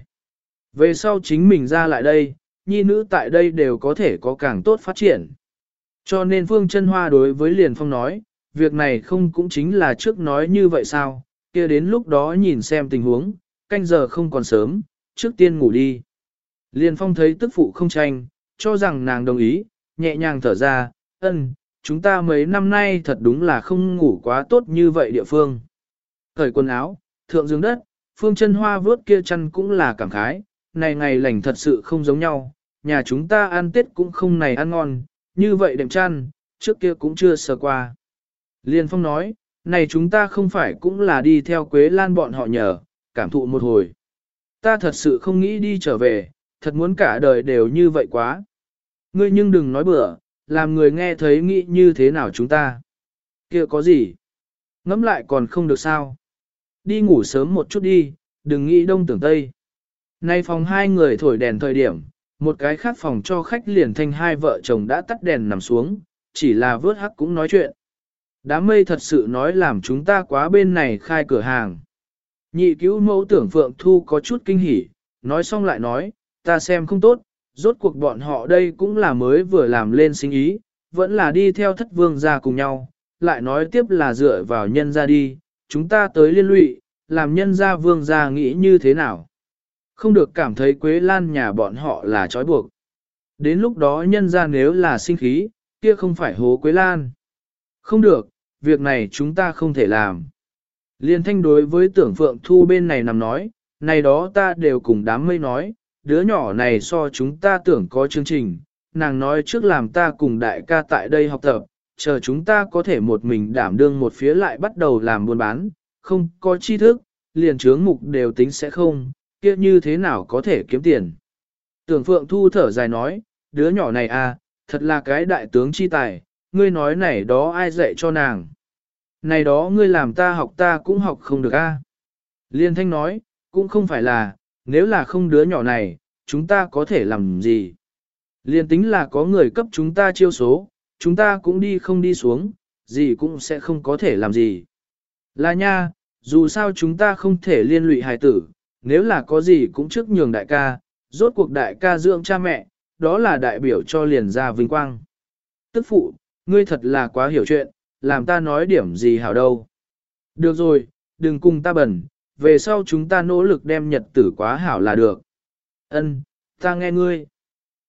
Về sau chính mình ra lại đây, nhi nữ tại đây đều có thể có càng tốt phát triển. Cho nên Phương Chân Hoa đối với Liền Phong nói, việc này không cũng chính là trước nói như vậy sao, kia đến lúc đó nhìn xem tình huống, canh giờ không còn sớm, trước tiên ngủ đi. Liền Phong thấy tức phụ không tranh, cho rằng nàng đồng ý, nhẹ nhàng thở ra, chúng ta mấy năm nay thật đúng là không ngủ quá tốt như vậy địa phương. Cởi quần áo, thượng giường đất, Phương Chân Hoa vớt kia chăn cũng là cảm khái, này ngày lành thật sự không giống nhau, nhà chúng ta ăn Tết cũng không này ăn ngon, như vậy đệm chăn, trước kia cũng chưa sờ qua. Liên Phong nói, này chúng ta không phải cũng là đi theo Quế Lan bọn họ nhờ, cảm thụ một hồi. Ta thật sự không nghĩ đi trở về, thật muốn cả đời đều như vậy quá. Ngươi nhưng đừng nói bừa, làm người nghe thấy nghĩ như thế nào chúng ta. Kia có gì? Ngẫm lại còn không được sao. Đi ngủ sớm một chút đi, đừng nghĩ đông tưởng tây. Nay phòng hai người thổi đèn thời điểm, một cái khác phòng cho khách liền thanh hai vợ chồng đã tắt đèn nằm xuống, chỉ là vớt hắc cũng nói chuyện. Đám mây thật sự nói làm chúng ta quá bên này khai cửa hàng. Nhị cứu mẫu Tưởng Phượng Thu có chút kinh hỉ, nói xong lại nói, ta xem không tốt, rốt cuộc bọn họ đây cũng là mới vừa làm lên sinh ý, vẫn là đi theo thất vương gia cùng nhau, lại nói tiếp là dựa vào nhân gia đi, chúng ta tới liên lụy, làm nhân gia vương gia nghĩ như thế nào. Không được cảm thấy Quế Lan nhà bọn họ là trói buộc. Đến lúc đó nhân gia nếu là sinh khí, kia không phải hố Quế Lan. Không được, việc này chúng ta không thể làm. Liên Thanh đối với Tưởng Phượng Thu bên này nằm nói, này đó ta đều cùng đám mây nói, đứa nhỏ này so chúng ta tưởng có chương trình, nàng nói trước làm ta cùng đại ca tại đây học tập, chờ chúng ta có thể một mình đảm đương một phía lại bắt đầu làm buôn bán, không có tri thức, liền chướng mục đều tính sẽ không, kia như thế nào có thể kiếm tiền. Tưởng Phượng Thu thở dài nói, đứa nhỏ này à, thật là cái đại tướng chi tài, ngươi nói này đó ai dạy cho nàng. Này đó ngươi làm ta học ta cũng học không được a. Liên Thanh nói, cũng không phải là, nếu là không đứa nhỏ này, chúng ta có thể làm gì. Liên tính là có người cấp chúng ta chiêu số, chúng ta cũng đi không đi xuống, gì cũng sẽ không có thể làm gì. Là nha, dù sao chúng ta không thể liên lụy hài tử, nếu là có gì cũng trước nhường đại ca, rốt cuộc đại ca dưỡng cha mẹ, đó là đại biểu cho liền gia vinh quang. Tức phụ, ngươi thật là quá hiểu chuyện, làm ta nói điểm gì hảo đâu. Được rồi, đừng cùng ta bẩn, về sau chúng ta nỗ lực đem nhật tử quá hảo là được. Ta nghe ngươi.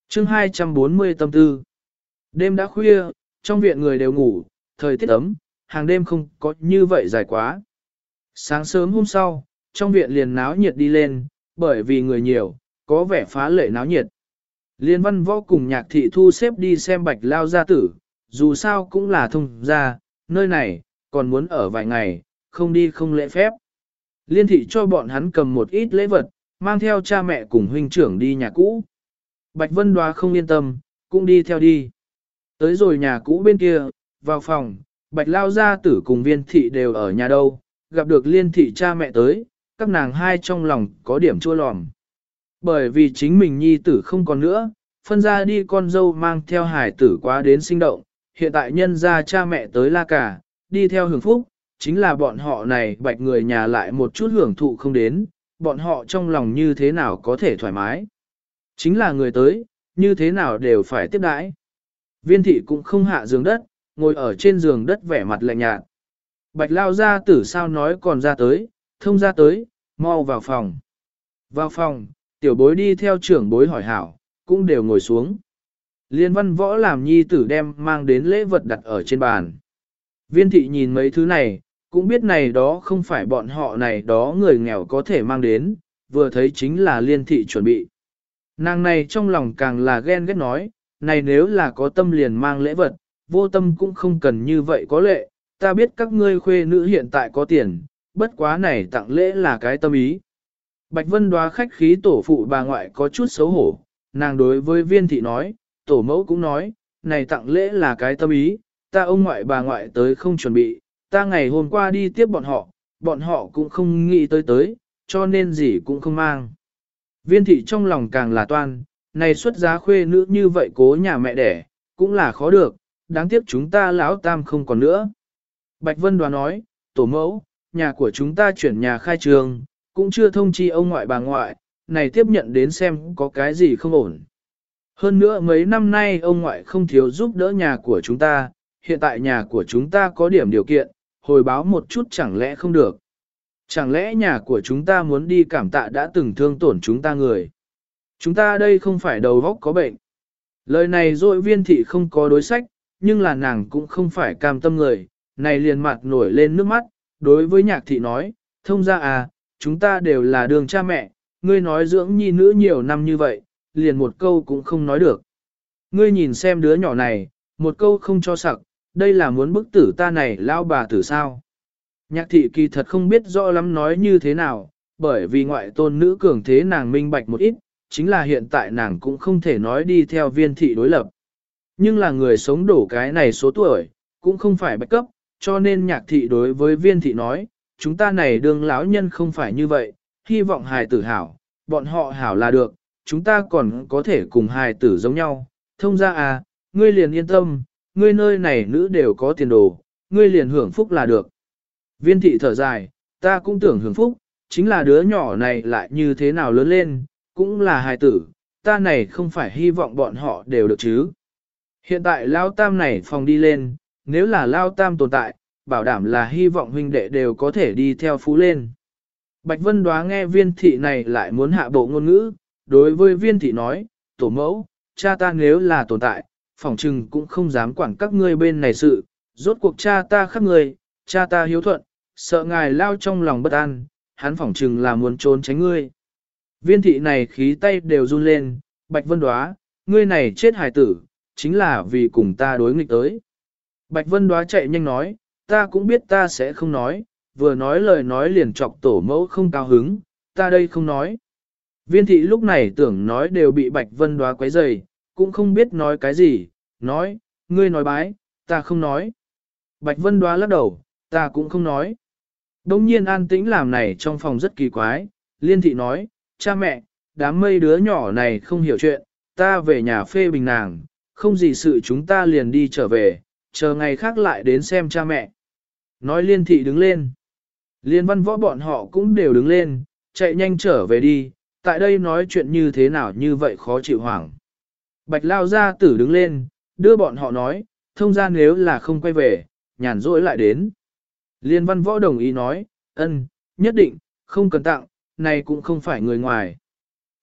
Chương 240 tâm tư. Đêm đã khuya, trong viện người đều ngủ, thời tiết ấm, hàng đêm không có như vậy dài quá. Sáng sớm hôm sau, trong viện liền náo nhiệt đi lên, bởi vì người nhiều, có vẻ phá lệ náo nhiệt. Liên Văn Võ cùng Nhạc Thị thu xếp đi xem Bạch Lao gia tử, dù sao cũng là thông gia, nơi này, còn muốn ở vài ngày, không đi không lễ phép. Liên Thị cho bọn hắn cầm một ít lễ vật, mang theo cha mẹ cùng huynh trưởng đi nhà cũ. Bạch Vân Đoá không yên tâm, cũng đi theo đi. Tới rồi nhà cũ bên kia, vào phòng, Bạch Lao gia tử cùng Viên Thị đều ở nhà đâu, gặp được Liên Thị cha mẹ tới, các nàng hai trong lòng có điểm chua lòm. Bởi vì chính mình nhi tử không còn nữa, phân ra đi con dâu mang theo hải tử quá đến sinh động, hiện tại nhân ra cha mẹ tới la cả, đi theo hưởng phúc, chính là bọn họ này Bạch người nhà lại một chút hưởng thụ không đến, bọn họ trong lòng như thế nào có thể thoải mái. Chính là người tới, như thế nào đều phải tiếp đãi. Viên Thị cũng không hạ giường đất, ngồi ở trên giường đất vẻ mặt lạnh nhạt. Bạch Lao gia tử sao nói còn ra tới, thông ra tới, mau vào phòng. Vào phòng, tiểu bối đi theo trưởng bối hỏi hảo, cũng đều ngồi xuống. Liên Văn Võ làm nhi tử đem mang đến lễ vật đặt ở trên bàn. Viên Thị nhìn mấy thứ này, cũng biết này đó không phải bọn họ này đó người nghèo có thể mang đến, vừa thấy chính là Liên Thị chuẩn bị. Nàng này trong lòng càng là ghen ghét nói, này nếu là có tâm liền mang lễ vật, vô tâm cũng không cần như vậy có lệ, ta biết các ngươi khuê nữ hiện tại có tiền, bất quá này tặng lễ là cái tâm ý. Bạch Vân Đoá khách khí tổ phụ bà ngoại có chút xấu hổ, nàng đối với Viên Thị nói, tổ mẫu cũng nói, này tặng lễ là cái tâm ý, ta ông ngoại bà ngoại tới không chuẩn bị, ta ngày hôm qua đi tiếp bọn họ cũng không nghĩ tới, cho nên gì cũng không mang. Viên Thị trong lòng càng là toan, này xuất giá khuê nữ như vậy cố nhà mẹ đẻ, cũng là khó được, đáng tiếc chúng ta lão tam không còn nữa. Bạch Vân Đoá nói, tổ mẫu, nhà của chúng ta chuyển nhà khai trường, cũng chưa thông chi ông ngoại bà ngoại, này tiếp nhận đến xem có cái gì không ổn. Hơn nữa mấy năm nay ông ngoại không thiếu giúp đỡ nhà của chúng ta, hiện tại nhà của chúng ta có điểm điều kiện, hồi báo một chút chẳng lẽ không được. Chẳng lẽ nhà của chúng ta muốn đi cảm tạ đã từng thương tổn chúng ta người. Chúng ta đây không phải đầu óc có bệnh. Lời này rồi Viên Thị không có đối sách, nhưng là nàng cũng không phải cam tâm người, này liền mặt nổi lên nước mắt, đối với Nhạc Thị nói, thông ra à, chúng ta đều là đường cha mẹ, ngươi nói dưỡng nhi nữ nhiều năm như vậy, liền một câu cũng không nói được. Ngươi nhìn xem đứa nhỏ này, một câu không cho sặc, đây là muốn bức tử ta này lao bà tử sao. Nhạc Thị kỳ thật không biết rõ lắm nói như thế nào, bởi vì ngoại tôn nữ cường thế nàng minh bạch một ít, chính là hiện tại nàng cũng không thể nói đi theo Viên Thị đối lập. Nhưng là người sống đổ cái này số tuổi, cũng không phải bạch cấp, cho nên Nhạc Thị đối với Viên Thị nói, chúng ta này đương lão nhân không phải như vậy, hy vọng hài tử hảo, bọn họ hảo là được, chúng ta còn có thể cùng hài tử giống nhau, thông ra à, ngươi liền yên tâm, ngươi nơi này nữ đều có tiền đồ, ngươi liền hưởng phúc là được. Viên Thị thở dài, ta cũng tưởng hưởng phúc, chính là đứa nhỏ này lại như thế nào lớn lên, cũng là hài tử, ta này không phải hy vọng bọn họ đều được chứ. Hiện tại Lao Tam này phòng đi lên, nếu là Lao Tam tồn tại, bảo đảm là hy vọng huynh đệ đều có thể đi theo phú lên. Bạch Vân Đoá nghe Viên Thị này lại muốn hạ bộ ngôn ngữ, đối với Viên Thị nói, tổ mẫu, cha ta nếu là tồn tại, phỏng trừng cũng không dám quản các ngươi bên này sự, rốt cuộc cha ta khắc người, cha ta hiếu thuận, sợ ngài lao trong lòng bất an, hắn phỏng trừng là muốn trốn tránh ngươi. Viên Thị này khí tay đều run lên, Bạch Vân Đoá, ngươi này chết hài tử, chính là vì cùng ta đối nghịch tới. Bạch Vân Đoá chạy nhanh nói, ta cũng biết ta sẽ không nói, vừa nói lời nói liền chọc tổ mẫu không cao hứng, ta đây không nói. Viên Thị lúc này tưởng nói đều bị Bạch Vân Đoá quấy rầy, cũng không biết nói cái gì, nói, ngươi nói bái, ta không nói. Bạch Vân Đoá lắc đầu, ta cũng không nói. Đông nhiên an tĩnh làm này trong phòng rất kỳ quái, Liên Thị nói, cha mẹ, đám mây đứa nhỏ này không hiểu chuyện, ta về nhà phê bình nàng, không gì sự chúng ta liền đi trở về, chờ ngày khác lại đến xem cha mẹ. Nói Liên Thị đứng lên. Liên Văn Võ bọn họ cũng đều đứng lên, chạy nhanh trở về đi, tại đây nói chuyện như thế nào như vậy khó chịu hoảng. Bạch Lao gia tử đứng lên, đưa bọn họ nói, thông ra nếu là không quay về, nhàn rỗi lại đến. Liên Văn Võ đồng ý nói, ân, nhất định, không cần tặng, này cũng không phải người ngoài.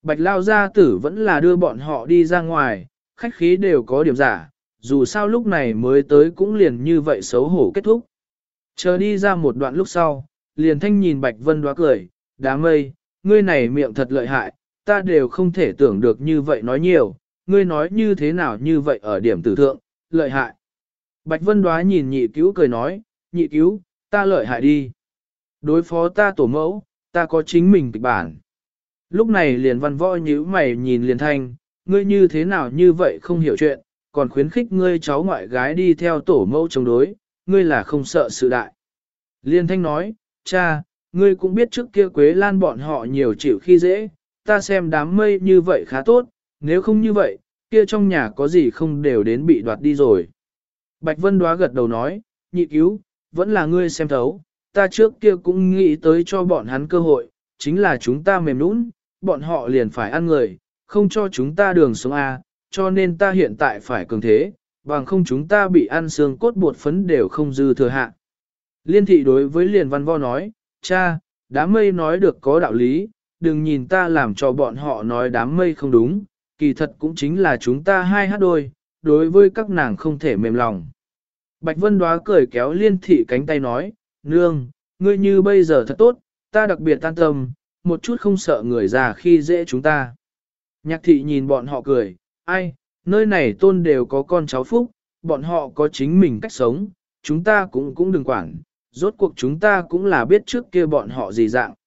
Bạch lao gia tử vẫn là đưa bọn họ đi ra ngoài, khách khí đều có điểm giả, dù sao lúc này mới tới cũng liền như vậy xấu hổ kết thúc. Chờ đi ra một đoạn lúc sau, liền thanh nhìn Bạch Vân Đoá cười, đám mây, ngươi này miệng thật lợi hại, ta đều không thể tưởng được như vậy nói nhiều, ngươi nói như thế nào như vậy ở điểm tử thượng, lợi hại. Bạch Vân Đoá nhìn nhị cứu cười nói, nhị cứu, ta lợi hại đi. Đối phó ta tổ mẫu, ta có chính mình kịch bản. Lúc này liền văn võ nhíu mày nhìn liền thanh, ngươi như thế nào như vậy không hiểu chuyện, còn khuyến khích ngươi cháu ngoại gái đi theo tổ mẫu chống đối, ngươi là không sợ sự đại. Liên thanh nói, cha, ngươi cũng biết trước kia Quế Lan bọn họ nhiều chịu khi dễ, ta xem đám mây như vậy khá tốt, nếu không như vậy, kia trong nhà có gì không đều đến bị đoạt đi rồi. Bạch Vân Đoá gật đầu nói, nhị cứu, vẫn là ngươi xem thấu, ta trước kia cũng nghĩ tới cho bọn hắn cơ hội, chính là chúng ta mềm nũng, bọn họ liền phải ăn người, không cho chúng ta đường sống A, cho nên ta hiện tại phải cường thế, bằng không chúng ta bị ăn xương cốt bột phấn đều không dư thừa hạ. Liên thị đối với liền văn vo nói, cha, đám mây nói được có đạo lý, đừng nhìn ta làm cho bọn họ nói đám mây không đúng, kỳ thật cũng chính là chúng ta hai hát đôi, đối với các nàng không thể mềm lòng. Bạch Vân Đoá cười kéo liên thị cánh tay nói, nương, ngươi như bây giờ thật tốt, ta đặc biệt an tâm, một chút không sợ người già khi dễ chúng ta. Nhạc thị nhìn bọn họ cười, ai, nơi này tôn đều có con cháu phúc, bọn họ có chính mình cách sống, chúng ta cũng đừng quản, rốt cuộc chúng ta cũng là biết trước kia bọn họ gì dạng.